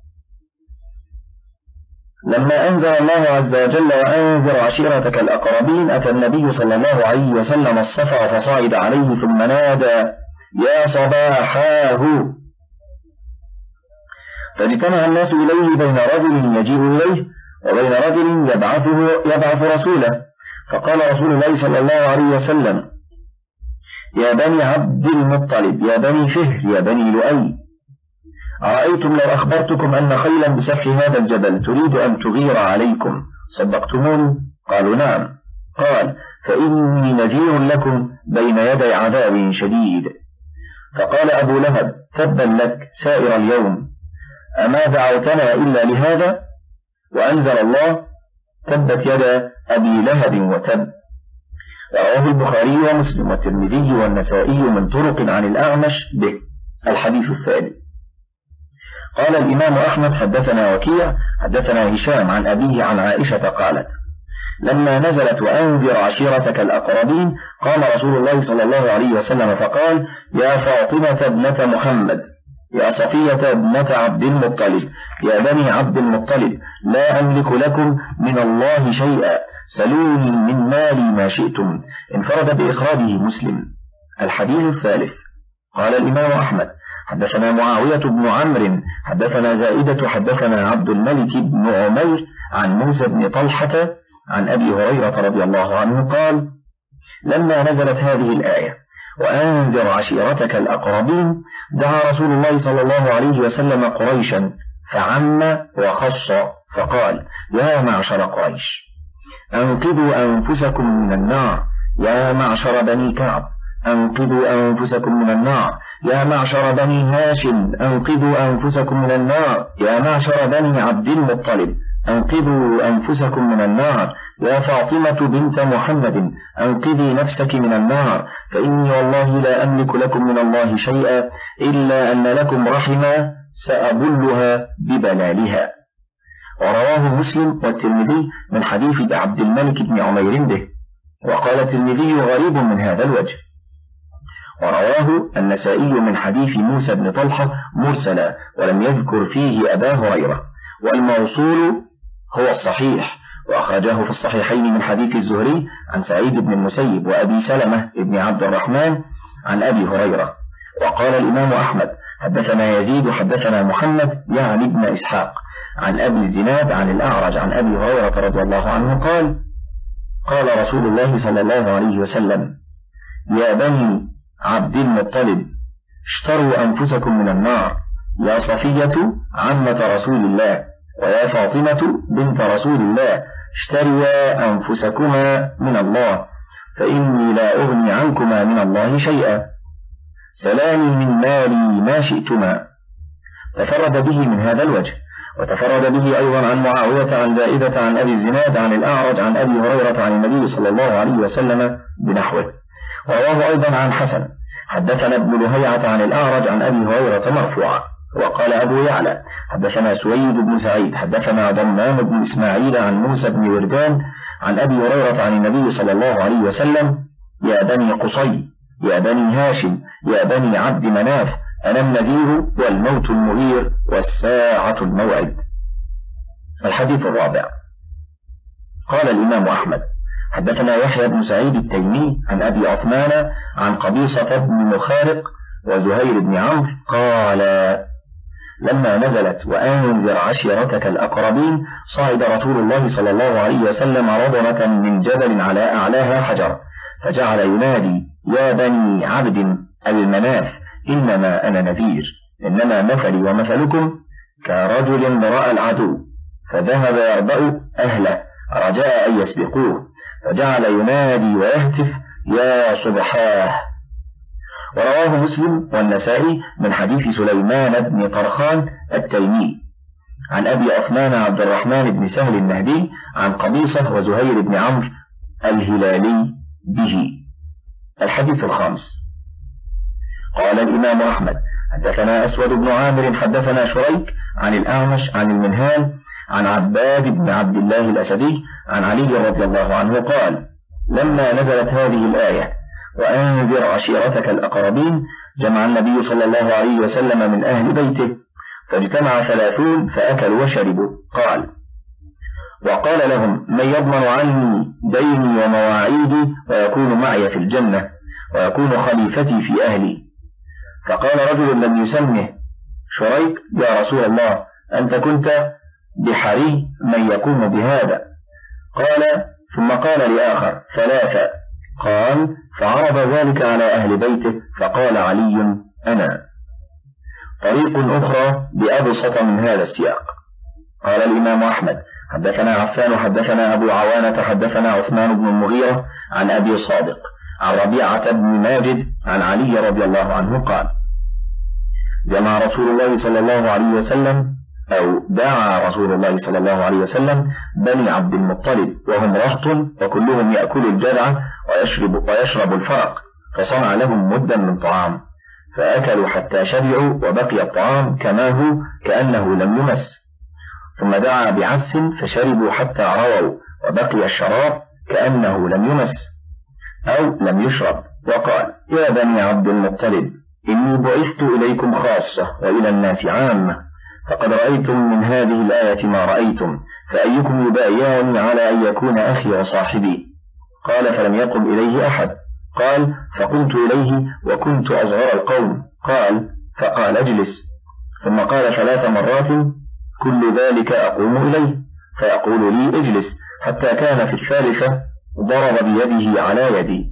لما أنزل الله عز وجل وأنذر عشيرتك الأقربين أتى النبي صلى الله عليه وسلم الصفا فصعد عليه ثم نادى يا صباحاه، فاجتمع الناس إليه بين رجل يجيء إليه وبين رجل يبعثه يبعث رسوله، فقال رسول الله صلى الله عليه وسلم يا بني عبد المطلب يا بني فهر يا بني لؤي، أرأيتم لو أخبرتكم أن خيلا بسفح هذا الجبل تريد أن تغير عليكم صدقتموني؟ قالوا نعم. قال فإني نذير لكم بين يدي عذاب شديد. فقال أبو لهب تبا لك سائر اليوم، أما دعوتنا إلا لهذا؟ وأنزل الله تبت يد أبي لهب وتب. رواه البخاري ومسلم والترمذي والنسائي من طرق عن الأعمش به. الحديث الثاني. قال الإمام أحمد حدثنا وكيع حدثنا هشام عن أبيه عن عائشة قالت لما نزلت وأنذر عشيرتك الأقربين قام رسول الله صلى الله عليه وسلم فقال يا فاطمة ابنة محمد يا صفية ابنة عبد المطلب يا بني عبد المطلب لا أملك لكم من الله شيئا سلوني من مالي ما شئتم. انفرد بإخراجه مسلم. الحديث الثالث. قال الإمام أحمد حدثنا معاوية بن عمرو حدثنا زائدة حدثنا عبد الملك بن عمير عن موسى بن طلحة عن أبي هريرة رضي الله عنه قال لما نزلت هذه الآية وأنذر عشيرتك الأقربين دعا رسول الله صلى الله عليه وسلم قريشا فعم وخص فقال يا معشر قريش أنقذوا أنفسكم من النار يا معشر بني كعب أنقذوا أنفسكم من النار يا معشر بني هاشم أنقذوا أنفسكم من النار يا معشر بني عبد المطلب أنقذوا أنفسكم من النار يا فاطمة بنت محمد أنقذي نفسك من النار فإني والله لا أملك لكم من الله شيئا إلا أن لكم رحما سأبلها ببلالها. ورواه مسلم والترمذي من حديث عبد الملك بن عمير به. وقال الترمذي غريب من هذا الوجه. ورواه النسائي من حديث موسى بن طلحة مرسلا ولم يذكر فيه أبا هريرة، والموصول هو الصحيح، وأخرجه في الصحيحين من حديث الزهري عن سعيد بن المسيب وأبي سلمة بن عبد الرحمن عن أبي هريرة. وقال الإمام أحمد حدثنا يزيد حدثنا محمد يعني ابن إسحاق عن أبي الزناد عن الأعرج عن أبي هريرة رضي الله عنه قال قال رسول الله صلى الله عليه وسلم يا بني عبد المطلب اشتروا أنفسكم من النار يا صفية عمة رسول الله ويا فاطمة بنت رسول الله اشتروا أنفسكما من الله فإني لا أغني عنكما من الله شيئا سلامي من مالي ما شئتما. تفرد به من هذا الوجه. وتفرد به أيضا عن معاوية عن زائدة عن أبي الزناد عن الأعرج عن أبي هريرة عن النبي صلى الله عليه وسلم بنحوه. ورواه أيضا عن حسن حدثنا ابن لهيعة عن الأعرج عن أبي هريرة مرفوعا. وقال أبو يعلى حدثنا سويد بن سعيد حدثنا ضمان بن إسماعيل عن موسى بن وردان عن أبي هريرة عن النبي صلى الله عليه وسلم يا بني قصي يا بني هاشم يا بني عبد مناف أنا النذير والموت المغير والساعة الموعد. الحديث الرابع. قال الإمام أحمد حدثنا يحيى بن سعيد التيمي عن أبي عثمان عن قبيصة بن مخارق وزهير بن عمرو قال لما نزلت وأنذر عشيرتك الأقربين صعد رسول الله صلى الله عليه وسلم رضنة من جبل على أعلاها حجر فجعل ينادي يا بني عبد المناف إنما أنا نذير إنما مثلي ومثلكم كرجل رأى العدو فذهب يربأ أهله رجاء أن يسبقوه، فجعل ينادي ويهتف يا صبحاه. ورواه مسلم والنسائي من حديث سليمان بن طرخان التيمي عن أبي عثمان عبد الرحمن بن سهل النهدي عن قبيصة وزهير بن عمرو الهلالي به. الحديث الخامس. قال الإمام أحمد حدثنا أسود بن عامر حدثنا شريك عن الأعمش عن المنهال عن عباد بن عبد الله الأسدي عن علي رضي الله عنه قال لما نزلت هذه الآية وأنذر عشيرتك الأقربين جمع النبي صلى الله عليه وسلم من أهل بيته فاجتمع ثلاثون فأكلوا وشربوا. قال وقال لهم من يضمن عني ديني ومواعيدي ويكون معي في الجنة ويكون خليفتي في أهلي. فقال رجل لم يسمه شريك يا رسول الله أنت كنت بحري من يقوم بهذا؟ قال ثم قال لآخر ثلاثة. قال فعرض ذلك على أهل بيته فقال علي أنا. طريق أخرى بأبسط من هذا السياق. قال الإمام أحمد حدثنا عفان حدثنا أبو عوانة حدثنا عثمان بن المغيرة عن أبي صادق عن ربيعة بن ماجد عن علي رضي الله عنه قال جمع رسول الله صلى الله عليه وسلم أو دعا رسول الله صلى الله عليه وسلم بني عبد المطلب وهم رهط وكلهم يأكل الجذع ويشرب, ويشرب الفرق، فصنع لهم مدا من طعام فأكلوا حتى شبعوا وبقي الطعام كما هو كأنه لم يمس، ثم دعا بعس فشربوا حتى رووا وبقي الشراب كأنه لم يمس أو لم يشرب، وقال يا بني عبد المطلب إني بعثت إليكم خاصة وإلى الناس عامة، فقد رأيتم من هذه الآية ما رأيتم، فأيكم يبايعني على أن يكون أخي وصاحبي؟ قال فلم يقم إليه أحد. قال فقمت إليه وكنت أصغر القوم. قال فقال اجلس، ثم قال ثلاث مرات كل ذلك أقوم إليه فيقول لي اجلس، حتى كان في الثالثة ضرب بيده على يدي.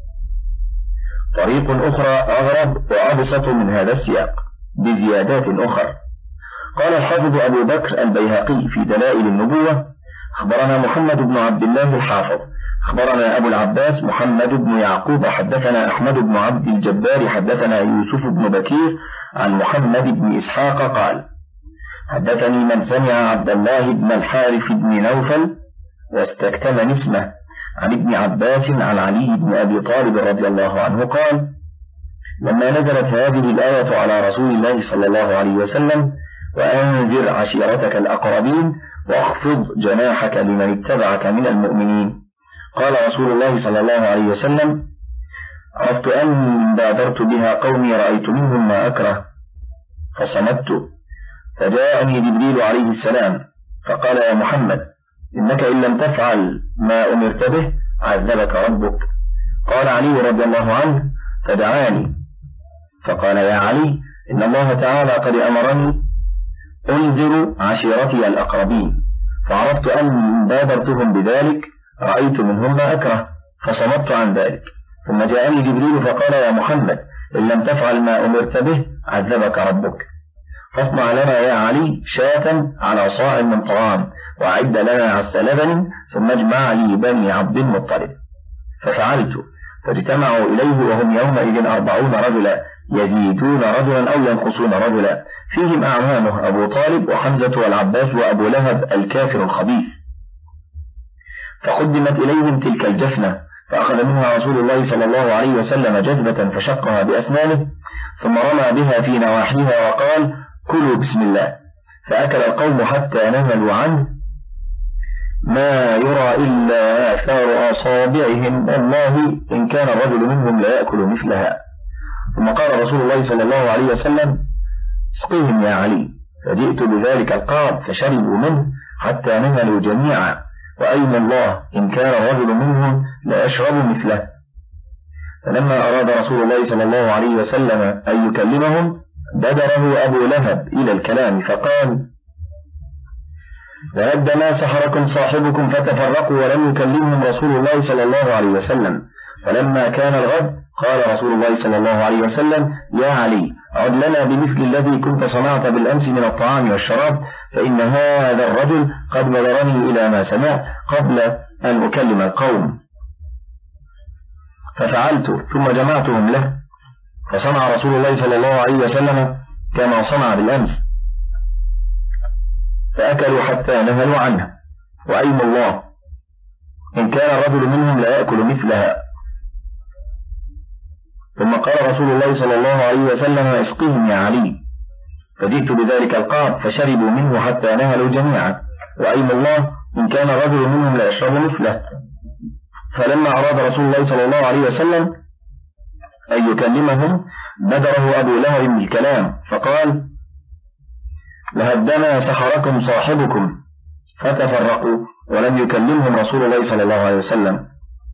طريق أخرى أغرب وأبسط من هذا السياق بزيادات أخرى. قال الحافظ أبو بكر البيهقي في دلائل النبوة أخبرنا محمد بن عبد الله الحافظ أخبرنا أبو العباس محمد بن يعقوب حدثنا أحمد بن عبد الجبار حدثنا يوسف بن بكير عن محمد بن إسحاق قال حدثني من سمع عبد الله بن الحارث بن نوفل واستكتم اسمه عن ابن عباس عن علي بن أبي طالب رضي الله عنه قال لما نزلت هذه الآية على رسول الله صلى الله عليه وسلم وأنذر عشيرتك الأقربين واخفض جناحك لمن اتبعك من المؤمنين، قال رسول الله صلى الله عليه وسلم عرفت أني بادرت بها قومي رأيت منهم ما أكره فصمت، فجاءني جبريل عليه السلام فقال يا محمد إنك إن لم تفعل ما أمرت به عذبك ربك. قال علي رضي الله عنه فدعاني فقال يا علي إن الله تعالى قد أمرني أنذر عشيرتي الأقربين، فعرفت أني بادرتهم بذلك رأيت منهم ما أكره فصمت عن ذلك، ثم جاءني جبريل فقال يا محمد إن لم تفعل ما أمرت به عذبك ربك، فاصنع لنا يا علي شاة على صاع من طعام وأعد لنا عس لبن ثم اجمع لي بني عبد المطلب. ففعلت فاجتمعوا إليه وهم يومئذ أربعون رجلا يزيدون رجلا أو ينقصون رجلا، فيهم أعمامه أبو طالب وحمزة والعباس وأبو لهب الكافر الخبيث. فقدمت إليهم تلك الجفنة فأخذ منها رسول الله صلى الله عليه وسلم جذبة فشقها بأسنانه ثم رمى بها في نواحيها وقال كلوا بسم الله، فأكل القوم حتى نهلوا عنه ما يرى إلا آثار أصابعهم، والله إن كان الرجل منهم لا يأكل مثلها. ثم قال رسول الله صلى الله عليه وسلم اسقيهم يا علي، فجئت بذلك القعب فشربوا منه حتى نهلوا جميعا، وأيم الله إن كان الرجل منهم لا يشرب مثله. فلما أراد رسول الله صلى الله عليه وسلم أن يكلمهم بدره أبو لهب إلى الكلام فقال لهد ما سحركم صاحبكم فتفرقوا، ولم يكلمهم رسول الله صلى الله عليه وسلم. فلما كان الغد قال رسول الله صلى الله عليه وسلم يا علي عد لنا بمثل الذي كنت صنعت بالأمس من الطعام والشراب، فإن هذا الرجل قد بلغني إلى ما سمعت قبل أن أكلم القوم. ففعلت ثم جمعتهم له، فصنع رسول الله صلى الله عليه وسلم كما صنع بالأمس، فأكلوا حتى نهلوا عنه، وأيم الله إن كان الرجل منهم لا يأكل مثلها. ثم قال رسول الله صلى الله عليه وسلم: اسقهم يا علي. فجئت بذلك القعب فشربوا منه حتى نهلوا جميعا، وأيم الله إن كان الرجل منهم لا يشرب مثله. فلما أراد رسول الله صلى الله عليه وسلم أن يكلمهم بدره أبو لهب بالكلام، فقال: لهدما سحركم صاحبكم، فتفرقوا ولم يكلمهم رسول الله صلى الله عليه وسلم.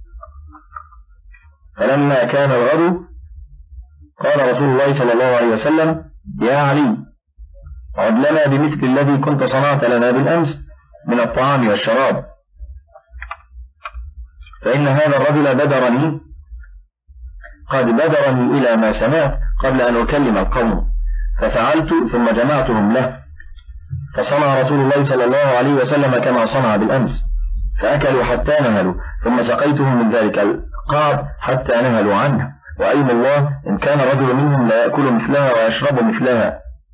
فلما كان الغد قال رسول الله صلى الله عليه وسلم: يا علي، عد لنا بمثل الذي كنت صنعت لنا بالأمس من الطعام والشراب، فإن هذا الرجل بدرني قد بدرني إلى ما سمعت قبل أن أكلم القوم. ففعلت ثم جمعتهم له، فصنع رسول الله صلى الله عليه وسلم كما صنع بالأمس، فأكلوا حتى نهلوا، ثم سقيتهم من ذلك القعب حتى نهلوا عنه، وأيم الله إن كان رجل منهم لا يأكل مثلها ويشرب مثلها.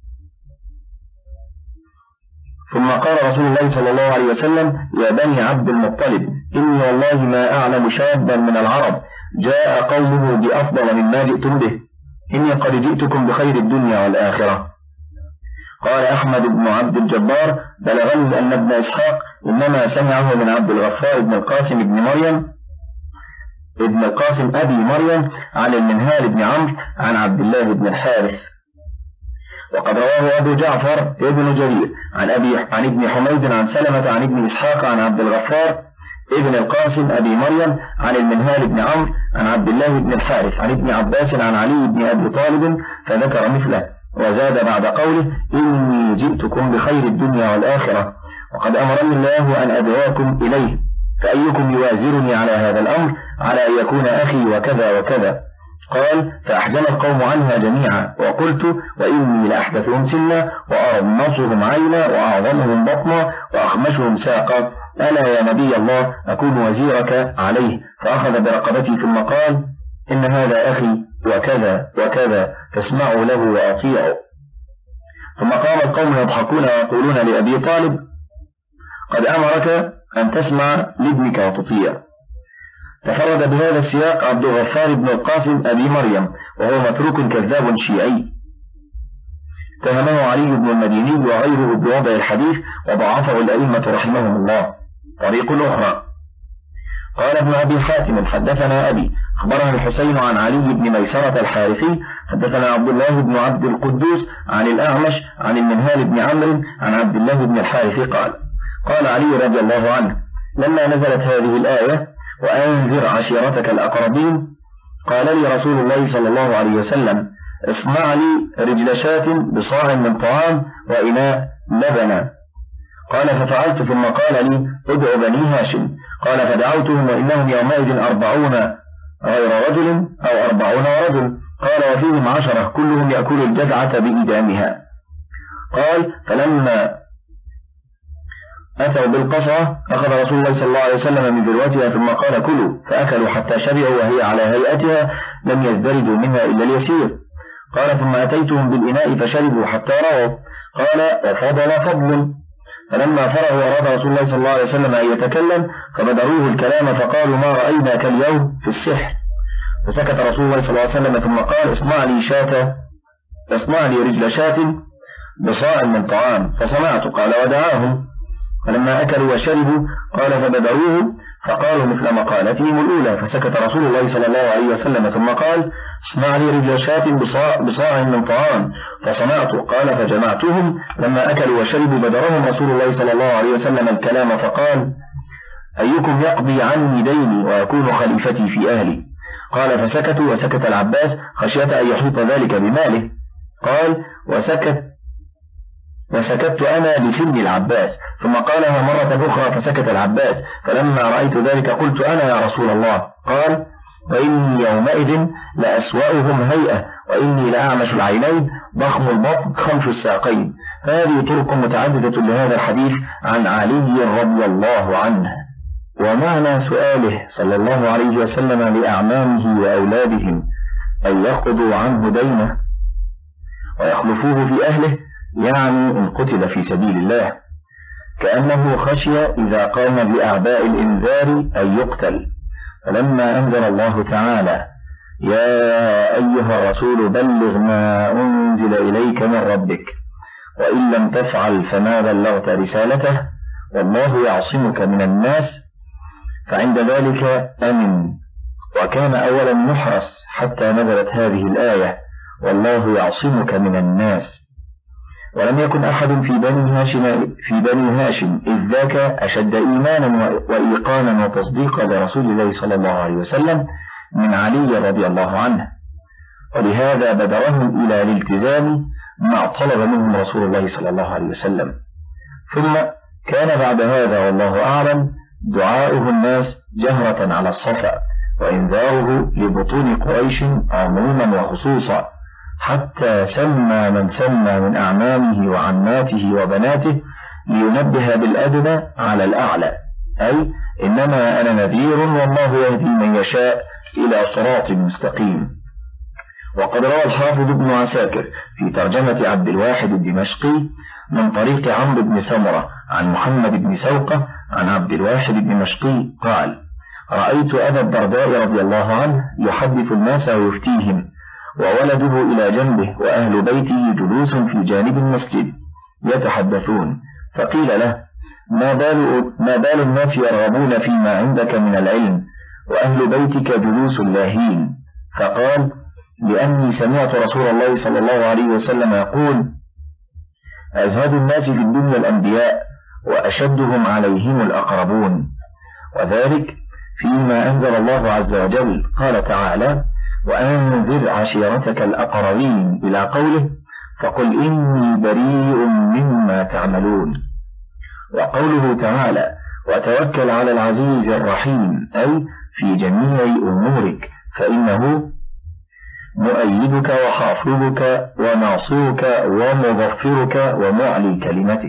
ثم قال رسول الله صلى الله عليه وسلم: يا بني عبد المطلب، إني والله ما أعلم شابا من العرب جاء قومه بأفضل مما جئتم به، إني قد جئتكم بخير الدنيا والآخرة. قال أحمد بن عبد الجبار: بلغني أن ابن إسحاق إنما سمعه من عبد الغفار بن القاسم بن مريم ابن القاسم أبي مريم عن المنهال بن عمرو عن عبد الله بن الحارث. وقد رواه أبو جعفر ابن جرير عن أبي عن ابن حميد عن سلمة عن ابن إسحاق عن عبد الغفار ابن القاسم أبي مريم عن المنهال بن عمرو عن عبد الله بن الحارث عن ابن عباس عن علي بن أبي طالب فذكر مثله، وزاد بعد قوله: إني جئتكم بخير الدنيا والآخرة، وقد أمرني الله أن أدعوكم إليه، فأيكم يوازرني على هذا الأمر على أن يكون أخي وكذا وكذا. قال: فأحزن القوم عنها جميعا، وقلت: وإني لأحدثهم سنا وأرمصهم عينا وأعظمهم بطنا وأخمشهم ساقا، ألا يا نبي الله أكون وزيرك عليه؟ فأخذ برقبتي ثم قال: إن هذا أخي وكذا وكذا، فاسمعوا له وأطيعوا. ثم قام القوم يضحكون ويقولون لأبي طالب: قد أمرك أن تسمع لابنك وتطيع. تفرد بهذا السياق عبد الغفار بن القاسم أبي مريم، وهو متروك كذاب شيعي، اتهمه علي بن المديني وغيره بوضع الحديث وضعفه الأئمة رحمهم الله. طريق أخرى: قال ابن أبي حاتم: حدثنا أبي أخبرنا الحسين عن علي بن ميسرة الحارثي حدثنا عبد الله بن عبد القدوس عن الأعمش عن المنهال بن عمرو عن عبد الله بن الحارث قال: قال علي رضي الله عنه: لما نزلت هذه الآية وأنذر عشيرتك الأقربين، قال لي رسول الله صلى الله عليه وسلم: اصنع لي رجل شاة بصاع من طعام وإناء لبنا. قال: ففعلت ثم قال لي: ادع بني هاشم. قال: فدعوتهم وإنهم يومئذ أربعون غير رجل أو أربعون رجل. قال: وفيهم عشرة كلهم يأكل الجذعة بإدامها. قال: فلما أتوا بالقصعة أخذ رسول الله صلى الله عليه وسلم من ذروتها ثم قال: كلوا، فأكلوا حتى شبعوا وهي على هيئتها لم يزدردوا منها إلا اليسير. قال: ثم أتيتهم بالإناء فشربوا حتى رووا. قال: وفضل فضل. فلما فرغوا أراد رسول الله صلى الله عليه وسلم أن يتكلم فبدروه الكلام فقالوا: ما رأيناك اليوم في السحر. فسكت رسول الله صلى الله عليه وسلم ثم قال: اصنع لي شاة اصنع لي رجل شاة بصاع من طعام. فصنعت. قال: ودعاهم. فلما أكلوا وشربوا قال: فبدروه فقالوا مثل مقالتهم الأولى. فسكت رسول الله صلى الله عليه وسلم ثم قال: اصنع لي رجل شاة بصاع, بصاع من طعام. فصنعت. قال: فجمعتهم. لما أكلوا وشربوا بدرهم رسول الله صلى الله عليه وسلم الكلام فقال: أيكم يقضي عني ديني ويكون خليفتي في أهلي؟ قال: فسكتوا. وسكت العباس خشية أن يحيط ذلك بماله. قال: وسكت وسكت أنا بسن العباس. ثم قالها مرة أخرى فسكت العباس. فلما رأيت ذلك قلت: أنا يا رسول الله. قال: وإني يومئذ لأسوأهم هيئة وإني لأعمش العينين ضخم البطن خلف الساقين. هذه طرق متعددة لهذا الحديث عن علي رضي الله عنه. ومعنى سؤاله صلى الله عليه وسلم لأعمامه وأولادهم أن يقضوا عنه دينه ويخلفوه في أهله، يعني إن قتل في سبيل الله، كأنه خشي إذا قام بأعباء الإنذار أن يقتل. فلما أنزل الله تعالى يا أيها الرسول بلغ ما أنزل إليك من ربك وإن لم تفعل فما بلغت رسالته والله يعصمك من الناس، فعند ذلك أمن، وكان أولا محرص حتى نزلت هذه الآية والله يعصمك من الناس. ولم يكن أحد في بني هاشم في بني هاشم إذ ذاك أشد إيمانا وإيقانا وتصديقا لرسول الله صلى الله عليه وسلم من علي رضي الله عنه، ولهذا بدرهم إلى الالتزام ما طلب منهم رسول الله صلى الله عليه وسلم. ثم كان بعد هذا والله أعلم دعاؤه الناس جهرة على الصفا وإنذاره لبطون قريش عموما وخصوصا، حتى سمى من سمى من أعمامه وعماته وبناته لينبه بالأدنى على الأعلى، أي إنما أنا نذير والله يهدي من يشاء إلى صراط مستقيم. وقد روى الحافظ ابن عساكر في ترجمة عبد الواحد الدمشقي من طريق عمرو بن سمرة عن محمد بن سوقة عن عبد الواحد الدمشقي قال: رأيت أبا الدرداء رضي الله عنه يحدث الناس ويفتيهم وولده إلى جنبه وأهل بيته جلوس في جانب المسجد يتحدثون، فقيل له: ما بال, ما بال الناس يرغبون فيما عندك من العلم وأهل بيتك جلوس لاهين؟ فقال: لأني سمعت رسول الله صلى الله عليه وسلم يقول: أزهد الناس في الدنيا الأنبياء وأشدهم عليهم الأقربون، وذلك فيما أنزل الله عز وجل. قال تعالى: وأنذر عشيرتك الأقربين إلى قوله: فقل إني بريء مما تعملون. وقوله تعالى: وتوكل على العزيز الرحيم، أي في جميع أمورك فإنه مؤيدك وحافظك وناصرك ومظفرك ومعلي كلمتك.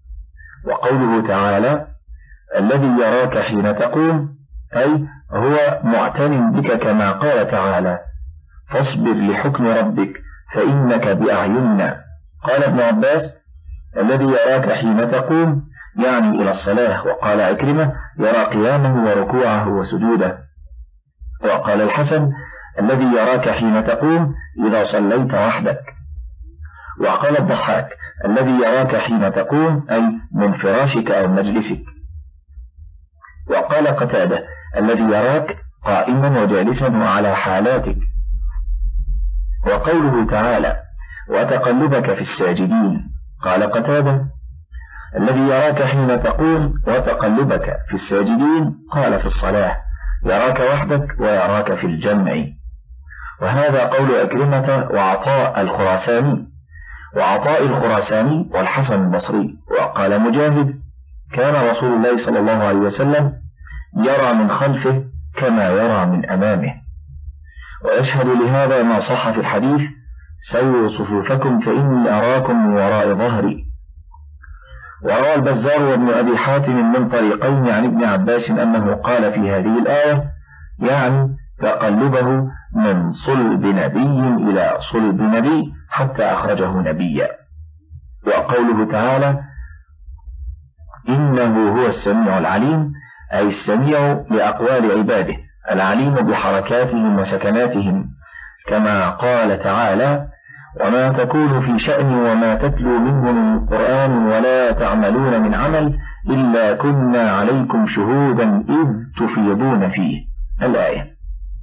وقوله تعالى: الذي يراك حين تقوم، أي هو معتن بك كما قال تعالى: فاصبر لحكم ربك فإنك بأعيننا. قال ابن عباس: الذي يراك حين تقوم يعني إلى الصلاة. وقال عكرمة: يرى قيامه وركوعه وسجوده. وقال الحسن: الذي يراك حين تقوم إذا صليت وحدك. وقال الضحاك: الذي يراك حين تقوم أي من فراشك أو مجلسك. وقال قتادة: الذي يراك قائما وجالسا وعلى حالاتك. وقوله تعالى: وتقلبك في الساجدين. قال قتادة: الذي يراك حين تقوم وتقلبك في الساجدين قال في الصلاة، يراك وحدك ويراك في الجمع. وهذا قول أكرمة وعطاء الخراساني وعطاء الخراساني والحسن البصري. وقال مجاهد: كان رسول الله صلى الله عليه وسلم يرى من خلفه كما يرى من أمامه. ويشهد لهذا ما صح في الحديث: سووا صفوفكم فإني أراكم من وراء ظهري. وروى البزار وابن أبي حاتم من طريقين عن ابن عباس أنه قال في هذه الآية يعني تقلبه من صلب نبي إلى صلب نبي حتى أخرجه نبيا. وقوله تعالى: إنه هو السميع العليم، أي السميع لأقوال عباده العليم بحركاتهم وسكناتهم، كما قال تعالى: وما تكون في شأن وما تتلو منه من قرآن ولا تعملون من عمل إلا كنا عليكم شهودا إذ تفيضون فيه. الآية.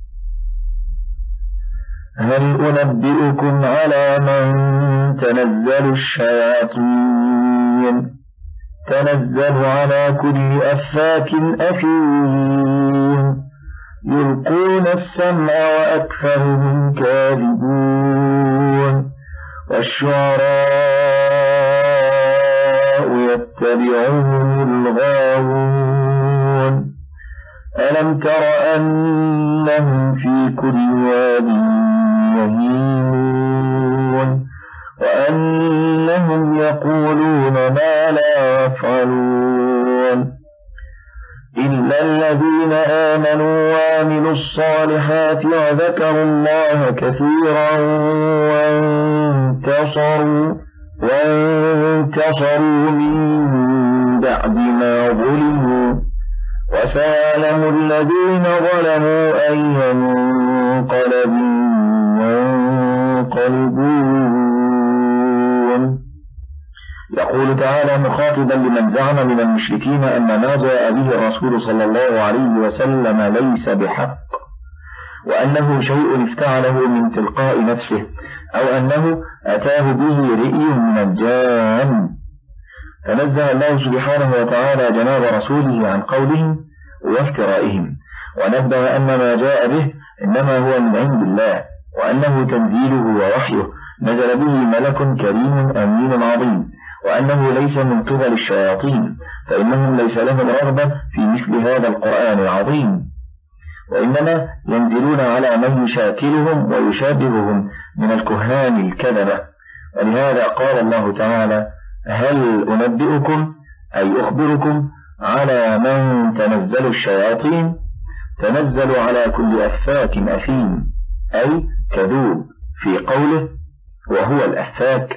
هل أنبئكم على من تنزل الشياطين؟ تنزل على كل أفاك أثيم يلقون السمع وأكثرهم كاذبون والشعراء يتبعهم الغاوون ألم تر أنهم في كل واد يهيمون يقولون ما لا يفعلون إلا الذين آمنوا وعملوا الصالحات وذكروا الله كثيرا وانتصروا وانتصروا من بعد ما ظلموا وسيعلم الذين ظلموا أي منقلب ينقلبون. يقول تعالى مخاطبا لمن زعم من المشركين أن ما جاء به الرسول صلى الله عليه وسلم ليس بحق، وأنه شيء افتعله من تلقاء نفسه، أو أنه أتاه به رئي من الجان. فنزه الله سبحانه وتعالى جناب رسوله عن قولهم وافترائهم، ونبه أن ما جاء به إنما هو من عند الله، وأنه تنزيله ووحيه نزل به ملك كريم أمين عظيم، وأنه ليس من قبل الشياطين، فإنهم ليس لهم رغبة في مثل هذا القرآن العظيم، وإنما ينزلون على من يشاكلهم ويشابههم من الكهان الكذبة. ولهذا قال الله تعالى هل أنبئكم أي أخبركم على من تنزل الشياطين؟ تنزل على كل أفاك أثيم، أي كذوب، في قوله وهو الأفاك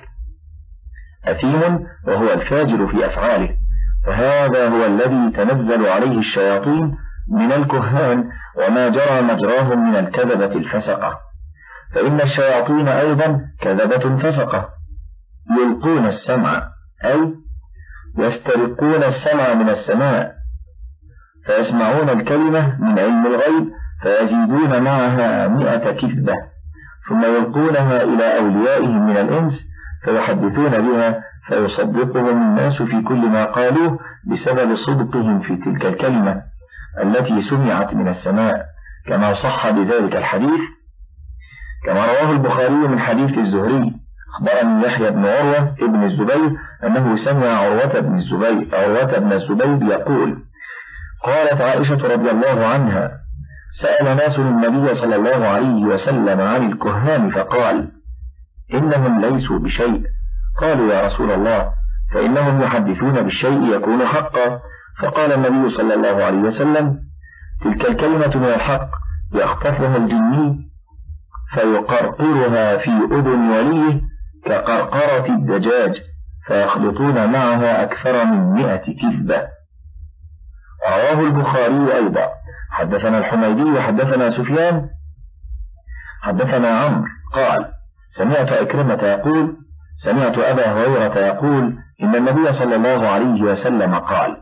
أثيم وهو الفاجر في أفعاله، فهذا هو الذي تنزل عليه الشياطين من الكهان وما جرى مجراهم من الكذبة الفسقة. فإن الشياطين أيضا كذبة فسقة، يلقون السمع أي يسترقون السمع من السماء، فيسمعون الكلمة من علم الغيب فيزيدون معها مئة كذبة، ثم يلقونها إلى أوليائهم من الإنس فيحدثون بها فيصدقهم الناس في كل ما قالوه بسبب صدقهم في تلك الكلمة التي سمعت من السماء، كما صح بذلك الحديث كما رواه البخاري من حديث الزهري أخبرني يحيى بن عروة ابن الزبير أنه سمع عروة بن الزبير عروة بن الزبير يقول قالت عائشة رضي الله عنها سأل ناس النبي صلى الله عليه وسلم عن الكهان فقال إنهم ليسوا بشيء. قالوا يا رسول الله فإنهم يحدثون بالشيء يكون حقا. فقال النبي صلى الله عليه وسلم تلك الكلمة من الحق يخطفها الجني فيقرقرها في أذن وليه كقرقرة الدجاج فيخلطون معها أكثر من مئة كذبة. رواه البخاري أيضا. حدثنا الحميدي وحدثنا سفيان حدثنا عمرو قال سمعت أكرمة يقول سمعت أبا هريرة يقول إن النبي صلى الله عليه وسلم قال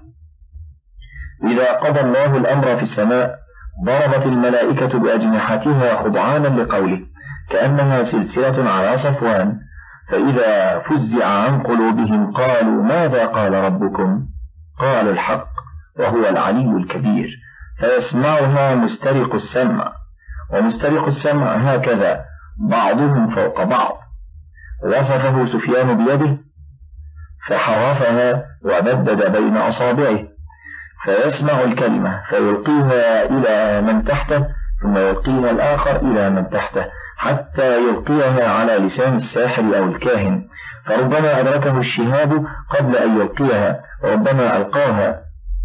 إذا قضى الله الأمر في السماء ضربت الملائكة بأجنحتها خضعانا لقوله كأنها سلسلة على صفوان، فإذا فزع عن قلوبهم قالوا ماذا قال ربكم؟ قالوا الحق وهو العلي الكبير، فيسمعها مسترق السمع، ومسترق السمع هكذا بعضهم فوق بعض. وصفه سفيان بيده فحرفها وبدد بين أصابعه، فيسمع الكلمة فيلقيها إلى من تحته ثم يلقيها الآخر إلى من تحته حتى يلقيها على لسان الساحر أو الكاهن، فربما أدركه الشهاب قبل أن يلقيها وربما ألقاها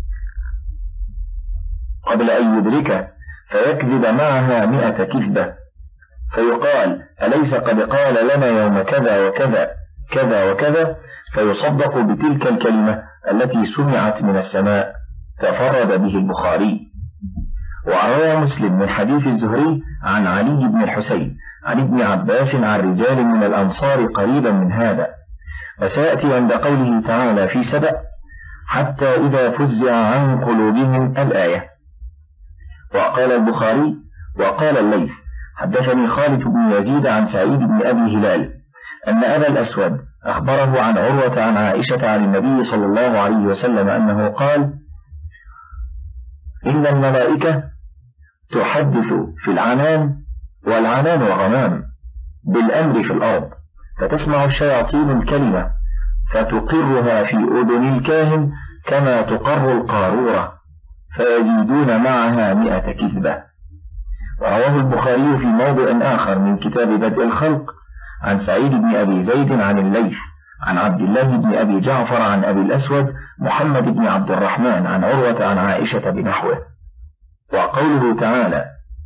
قبل أن يدركه فيكذب معها مئة كذبة، فيقال أليس قد قال لنا يوم كذا وكذا كذا وكذا، فيصدق بتلك الكلمة التي سمعت من السماء. تفرد به البخاري. وروى مسلم من حديث الزهري عن علي بن الحسين عن ابن عباس عن رجال من الأنصار قريبا من هذا، وسيأتي عند قوله تعالى في سبأ حتى إذا فزع عن قلوبهم الآية. وقال البخاري وقال الليث حدثني خالد بن يزيد عن سعيد بن أبي هلال أن أبا الأسود أخبره عن عروة عن عائشة عن النبي صلى الله عليه وسلم أنه قال إن الملائكة تحدث في العنان والعنان غمام بالأمر في الأرض، فتسمع الشياطين الكلمة فتقرها في أذن الكاهن كما تقر القارورة فيزيدون معها مئة كذبة. ورواه البخاري في موضع آخر من كتاب بدء الخلق عن سعيد بن أبي زيد عن الليث عن عبد الله بن أبي جعفر عن أبي الأسود محمد بن عبد الرحمن عن عروة عن عائشة بنحوه. وقوله تعالى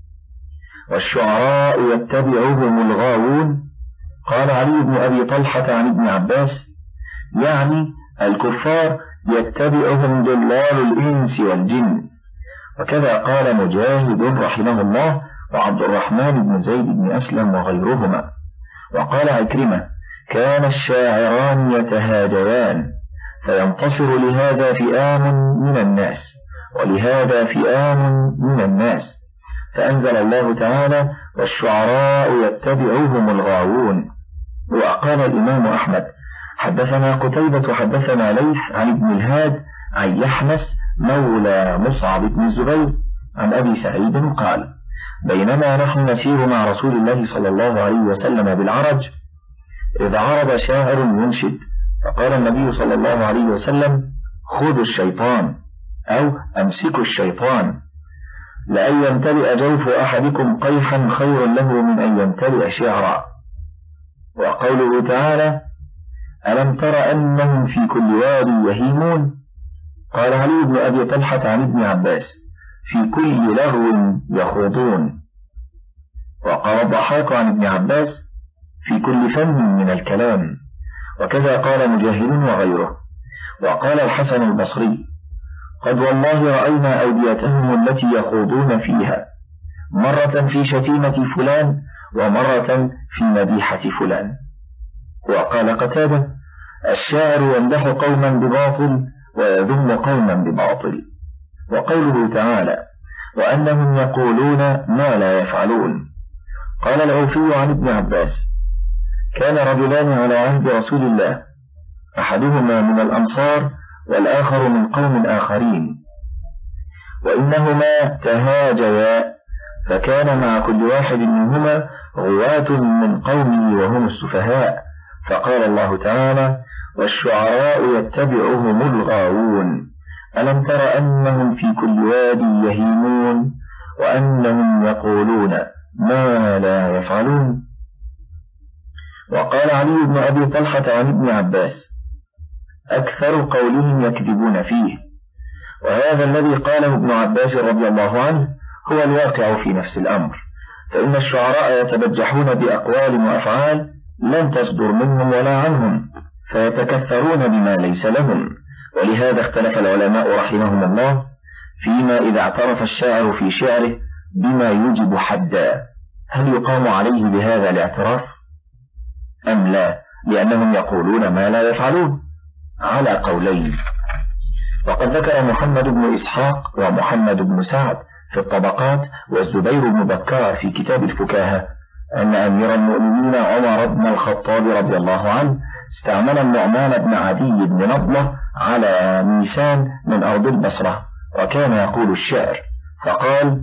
والشعراء يتبعهم الغاوون، قال علي بن أبي طلحة عن ابن عباس يعني الكفار يتبعهم ضلال الإنس والجن. وكذا قال مجاهد رحمه الله وعبد الرحمن بن زيد بن أسلم وغيرهما. وقال عكرمة كان الشاعران يتهاجيان فينتصر لهذا فئام من الناس ولهذا فئام من الناس، فأنزل الله تعالى والشعراء يتبعهم الغاوون. وقال الإمام أحمد حدثنا قتيبة حدثنا ليث عن ابن الهاد عن يحنس مولى مصعب بن الزبير عن أبي سعيد قال بينما نحن نسير مع رسول الله صلى الله عليه وسلم بالعرج إذا عرض شاعر ينشد، فقال النبي صلى الله عليه وسلم خذوا الشيطان أو أمسكوا الشيطان، لأن يمتلئ جوف أحدكم قيحا خير له من أن يمتلئ شعرا. وقوله تعالى ألم تر أنهم في كل واد يهيمون، قال علي بن أبي طلحة عن ابن عباس في كل لغو يخوضون. وقال الضحاك عن ابن عباس في كل فن من الكلام. وكذا قال مجاهد وغيره. وقال الحسن البصري قد والله رأينا أوديتهم التي يخوضون فيها مرة في شتيمة فلان ومرة في مديحة فلان. وقال قتادة الشاعر يمدح قوما بباطل ويذم قوما بباطل. وقوله تعالى وأنهم يقولون ما لا يفعلون، قال العوفي عن ابن عباس كان رجلان على عهد رسول الله أحدهما من الأنصار والآخر من قوم آخرين، وإنهما تهاجيا فكان مع كل واحد منهما غواة من قومه وهم السفهاء، فقال الله تعالى والشعراء يتبعهم الغاوون ألم تر أنهم في كل واد يهيمون وأنهم يقولون ما لا يفعلون. وقال علي بن أبي طلحة عن ابن عباس أكثر قولهم يكذبون فيه. وهذا الذي قاله ابن عباس رضي الله عنه هو الواقع في نفس الأمر، فإن الشعراء يتبجحون بأقوال وأفعال لن تصدر منهم ولا عنهم، فيتكثرون بما ليس لهم. ولهذا اختلف العلماء رحمهم الله فيما إذا اعترف الشاعر في شعره بما يوجب حدا، هل يقام عليه بهذا الاعتراف أم لا، لأنهم يقولون ما لا يفعلون، على قولين. وقد ذكر محمد بن إسحاق ومحمد بن سعد في الطبقات والزبير بن بكار في كتاب الفكاهة أن أمير المؤمنين عمر بن الخطاب رضي الله عنه استعمل النعمان بن عدي بن نضلة على ميسان من أرض البصرة، وكان يقول الشعر فقال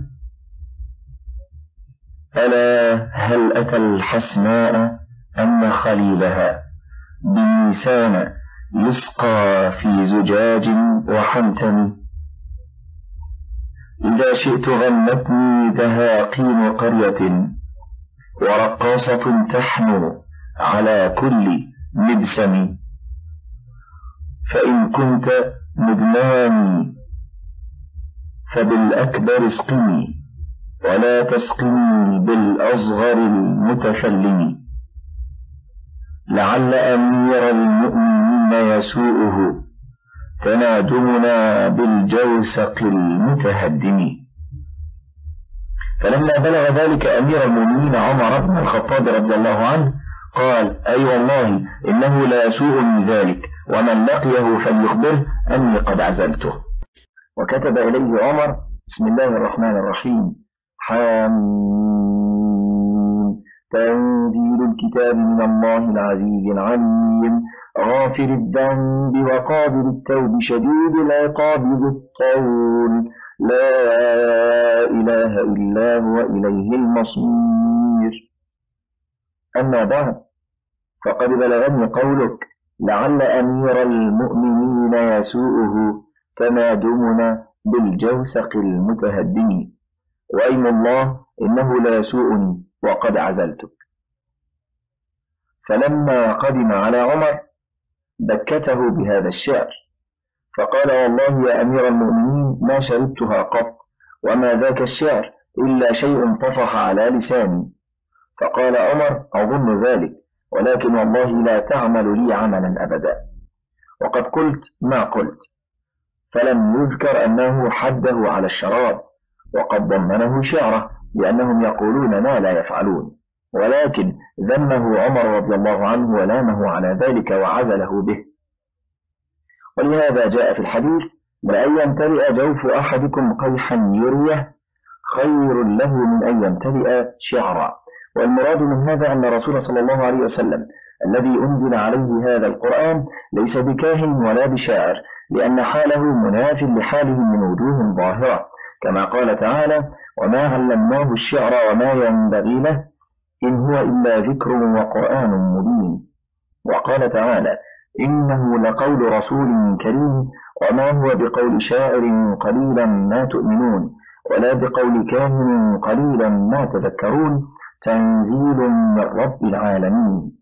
ألا هل أتى الحسناء أن خليلها بميسان يسقى في زجاج وحنتم، إذا شئت غنتني دهاقين قرية ورقاصة تحنو على كل مبسم، فإن كنت مدناني فبالأكبر اسقني ولا تسقني بالأصغر المتفلم، لعل أمير المؤمنين يسوءه تنادمنا بالجوسق المتهدم. فلما بلغ ذلك أمير المؤمنين عمر بن الخطاب رضي الله عنه قال أي والله إنه لا يسوءني ذلك، ومن لقيه فليخبره أني قد عزلته. وكتب إليه عمر بسم الله الرحمن الرحيم حامين تنزيل الكتاب من الله العزيز العليم غافر الذنب وقابل التوب شديد العقاب ذو الطول لا إله إلا هو إليه المصير. أما بعد، فقد بلغني قولك لعل أمير المؤمنين يسوءه تنادمنا بالجوسق المتهدم، وأيم الله إنه لا يسوءني وقد عزلتك. فلما قدم على عمر بكته بهذا الشعر، فقال: والله يا أمير المؤمنين ما شربتها قط، وما ذاك الشعر إلا شيء طفح على لساني. فقال عمر: أظن ذلك، ولكن والله لا تعمل لي عملا أبدا. وقد قلت ما قلت، فلم يذكر أنه حده على الشراب، وقد ضمنه شعره لأنهم يقولون ما لا يفعلون، ولكن ذمه عمر رضي الله عنه ولامه على ذلك وعزله به. ولهذا جاء في الحديث: لأن يمتلئ جوف أحدكم قيحا يريه خير له من أن يمتلئ شعرا. والمراد من هذا أن الرسول صلى الله عليه وسلم الذي أنزل عليه هذا القرآن ليس بكاهن ولا بشاعر، لأن حاله مناف لحاله من وجوه ظاهرة، كما قال تعالى: وما علمناه الشعر وما ينبغي له إن هو إلا ذكر وقرآن مبين. وقال تعالى: إنه لقول رسول كريم وما هو بقول شاعر قليلا ما تؤمنون ولا بقول كاهن قليلا ما تذكرون تنزيل من رب العالمين.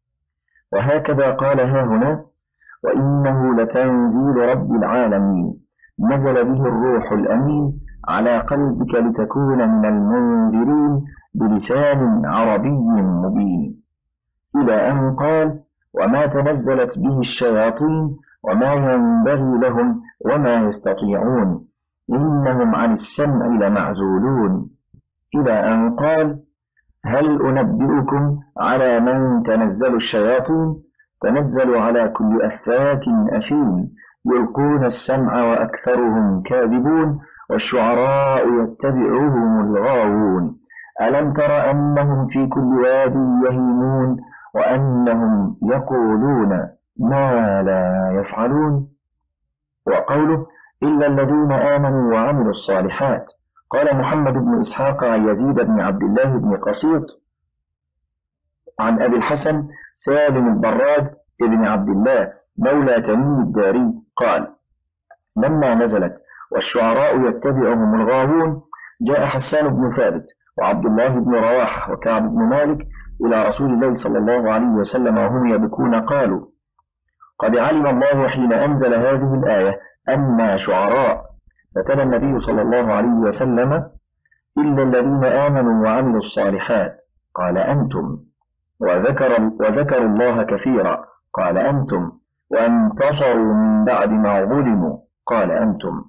وهكذا قال ها هنا: وإنه لتنزيل رب العالمين نزل به الروح الأمين على قلبك لتكون من المنذرين بلسان عربي مبين، إلى أن قال: وما تنزلت به الشياطين وما ينبغي لهم وما يستطيعون إنهم عن السمع لمعزولون، إلى أن قال: هل أنبئكم على من تنزل الشياطين؟ تنزل على كل أفاك أثيم يلقون السمع وأكثرهم كاذبون والشعراء يتبعهم الغاوون ألم تر أنهم في كل واد يهيمون وأنهم يقولون ما لا يفعلون. وقوله: إلا الذين آمنوا وعملوا الصالحات. قال محمد بن إسحاق عن يزيد بن عبد الله بن قسيط عن أبي الحسن سالم البراد بن عبد الله مولى تميم الداري قال: لما نزلت والشعراء يتبعهم الغاوون جاء حسان بن ثابت وعبد الله بن رواحة وكعب بن مالك إلى رسول الله صلى الله عليه وسلم وهم يبكون، قالوا: قد علم الله حين أنزل هذه الآية أننا شعراء. فتلا النبي صلى الله عليه وسلم: إلا الذين آمنوا وعملوا الصالحات قال أنتم، وذكر, وذكر الله كثيرا قال أنتم، وانتصروا من بعد ما ظلموا قال أنتم.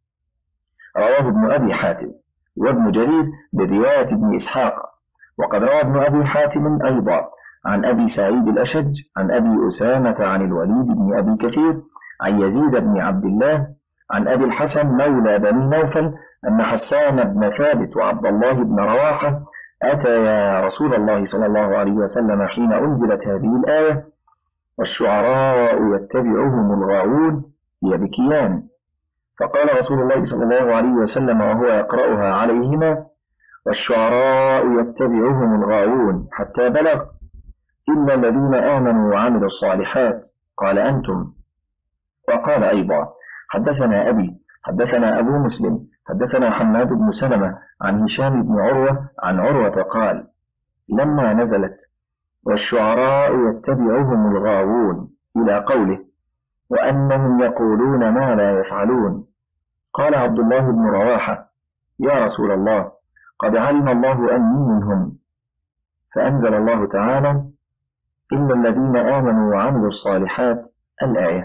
رواه ابن أبي حاتم وابن جرير برواية ابن إسحاق. وقد روى ابن أبي حاتم أيضا عن أبي سعيد الأشج عن أبي أسامة عن الوليد بن أبي كثير عن يزيد بن عبد الله عن أبي الحسن مولى بني نوفل أن حسان بن ثابت وعبد الله بن رواحة أتيا رسول الله صلى الله عليه وسلم حين أنزلت هذه الآية: والشعراء يتبعهم الغاوون يبكيان. فقال رسول الله صلى الله عليه وسلم وهو يقرأها عليهما: والشعراء يتبعهم الغاوون، حتى بلغ: إلا الذين آمنوا وعملوا الصالحات قال أنتم. وقال أيضا: حدثنا أبي حدثنا أبو مسلم حدثنا حماد بن سلمة عن هشام بن عروة عن عروة قال: لما نزلت والشعراء يتبعهم الغاوون إلى قوله: وأنهم يقولون ما لا يفعلون، قال عبد الله بن رواحة: يا رسول الله، قد علم الله أني منهم. فأنزل الله تعالى: إلا الذين آمنوا وعملوا الصالحات الآية.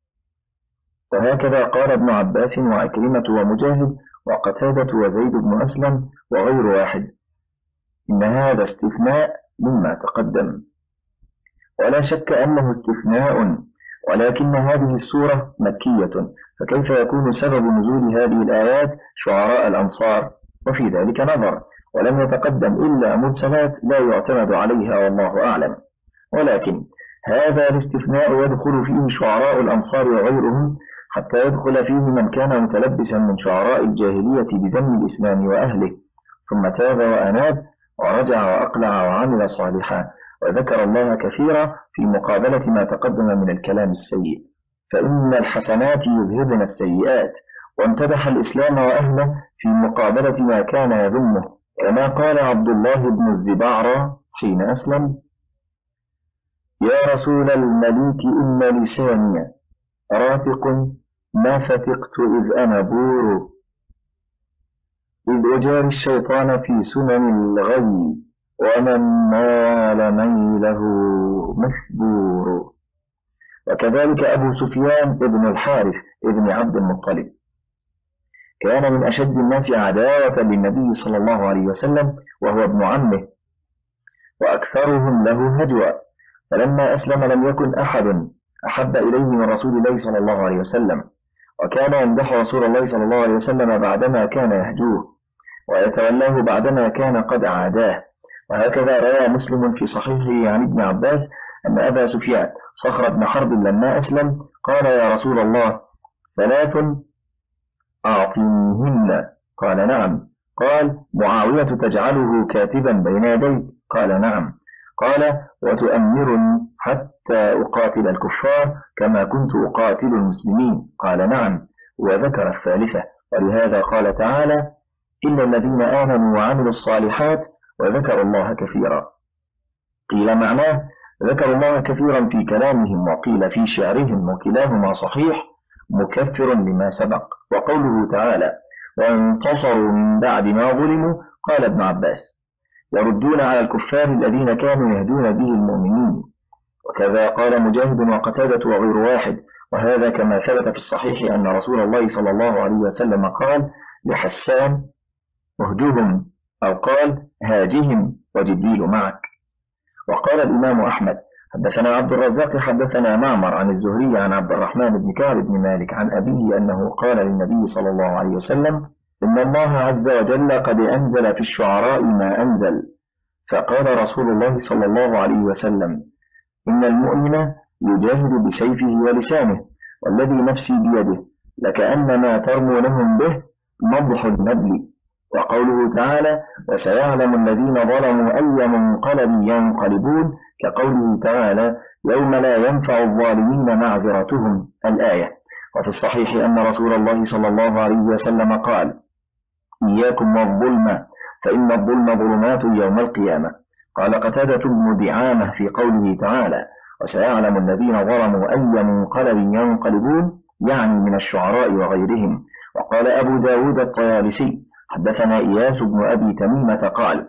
وهكذا قال ابن عباس وعكرمة ومجاهد وقتادة وزيد بن أسلم وغير واحد. إن هذا استثناء مما تقدم، ولا شك أنه استثناء، ولكن هذه السورة مكية، فكيف يكون سبب نزول هذه الآيات شعراء الأنصار؟ وفي ذلك نظر، ولم يتقدم إلا مرسلات لا يعتمد عليها والله أعلم. ولكن هذا الاستثناء يدخل فيه شعراء الأنصار وغيرهم، حتى يدخل فيه من كان متلبسا من شعراء الجاهلية بذم الإسلام وأهله، ثم تاب وأناب ورجع وأقلع وعمل صالحا، وذكر الله كثيرا في مقابلة ما تقدم من الكلام السيء. فإن الحسنات يذهبن السيئات، وامتدح الإسلام وأهله في مقابلة ما كان يذمه، كما قال عبد الله بن الزبعرة حين أسلم: يا رسول المليك إن لساني راتق ما فتقت إذ أنا بور، إذ أجاري الشيطان في سنن الغي ومن مال ميله مثبور. وكذلك أبو سفيان ابن الحارث ابن عبد المطلب كان من أشد الناس عداوة للنبي صلى الله عليه وسلم وهو ابن عمه وأكثرهم له هجوة، فلما أسلم لم يكن أحد أحب إليه من رسول الله صلى الله عليه وسلم، وكان يمدح رسول الله صلى الله عليه وسلم بعدما كان يهجوه ويتولاه بعدما كان قد عاداه. وهكذا روى مسلم في صحيحه عن ابن عباس أن أبا سفيان صخر بن حرب لما أسلم قال يا رسول الله ثلاث أعطينيهن، قال نعم. قال معاوية تجعله كاتبا بين يديك، قال نعم. قال وتؤمرني حتى أقاتل الكفار كما كنت أقاتل المسلمين، قال نعم. وذكر الثالثة، ولهذا قال تعالى إلا الذين آمنوا وعملوا الصالحات وذكروا الله كثيرا. قيل معناه ذكروا الله كثيرا في كلامهم، وقيل في شعرهم، وكلاهما صحيح مكفر لما سبق. وقوله تعالى وانتصروا من بعد ما ظلموا، قال ابن عباس يردون على الكفار الذين كانوا يهدون به المؤمنين. وكذا قال مجاهد وقتادة وغير واحد، وهذا كما ثبت في الصحيح أن رسول الله صلى الله عليه وسلم قال لحسان اهجهم، أو قال هاجهم وجبريل معك. وقال الإمام أحمد حدثنا عبد الرزاق حدثنا معمر عن الزهري عن عبد الرحمن بن كعب بن مالك عن أبيه أنه قال للنبي صلى الله عليه وسلم إن الله عز وجل قد أنزل في الشعراء ما أنزل، فقال رسول الله صلى الله عليه وسلم إن المؤمن يجاهد بسيفه ولسانه والذي نفسي بيده لكأنما ترمونهم به مضح النبل. وقوله تعالى وسيعلم الذين ظلموا أي منقلب ينقلبون، كقوله تعالى يوم لا ينفع الظالمين معذرتهم، الآية. وفي الصحيح أن رسول الله صلى الله عليه وسلم قال إياكم والظلم فإن الظلم ظلمات يوم القيامة. قال قتادة بن دعامة في قوله تعالى وسيعلم الذين ظلموا أي منقلب ينقلبون، يعني من الشعراء وغيرهم. وقال أبو داود الطيالسي حدثنا إياس بن أبي تميمة قال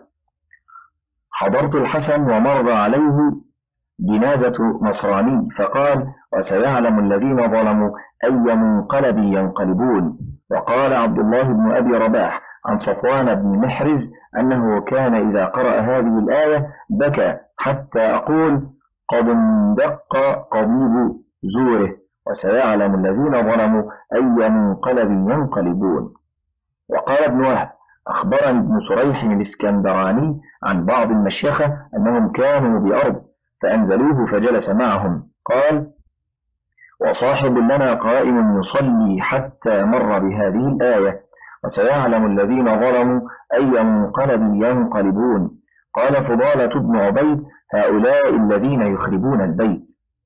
حضرت الحسن ومر عليه جنازة نصراني فقال وسيعلم الذين ظلموا أي منقلب ينقلبون. وقال عبد الله بن أبي رباح عن صفوان بن محرز أنه كان إذا قرأ هذه الآية بكى حتى أقول قد اندق قضيب زوره وسيعلم الذين ظلموا أي منقلب ينقلبون. وقال ابن وهب أخبرني ابن سريح الإسكندراني عن بعض المشيخة أنهم كانوا بأرض فأنزلوه فجلس معهم، قال وصاحب لنا قائم يصلي حتى مر بهذه الآية وسيعلم الذين ظلموا أي منقلب ينقلبون. قال فضالة بن عبيد هؤلاء الذين يخربون البيت.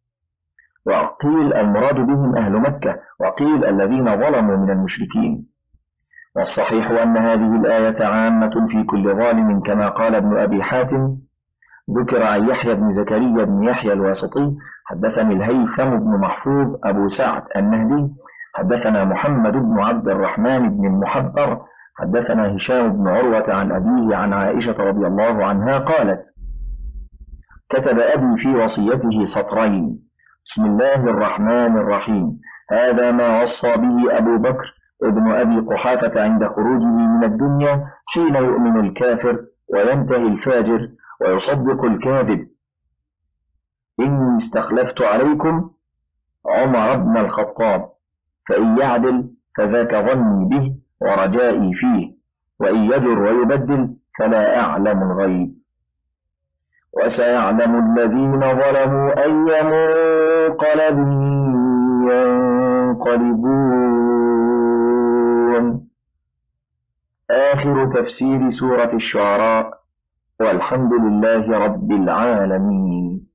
وقيل المراد بهم أهل مكة، وقيل الذين ظلموا من المشركين. والصحيح أن هذه الآية عامة في كل ظالم كما قال ابن أبي حاتم. ذكر عن يحيى بن زكريا بن يحيى الواسطي حدثني الهيثم بن محفوظ أبو سعد النهدي حدثنا محمد بن عبد الرحمن بن المحبر حدثنا هشام بن عروة عن أبيه عن عائشة رضي الله عنها قالت كتب أبي في وصيته سطرين بسم الله الرحمن الرحيم هذا ما وصى به أبو بكر ابن أبي قحافة عند خروجه من الدنيا حين يؤمن الكافر وينتهي الفاجر ويصدق الكاذب. إني استخلفت عليكم عمر بن الخطاب فإن يعدل فذاك ظني به ورجائي فيه وإن يجر ويبدل فلا أعلم الغيب. وسيعلم الذين ظلموا أي منقلب ينقلبون. آخر تفسير سورة الشعراء، والحمد لله رب العالمين.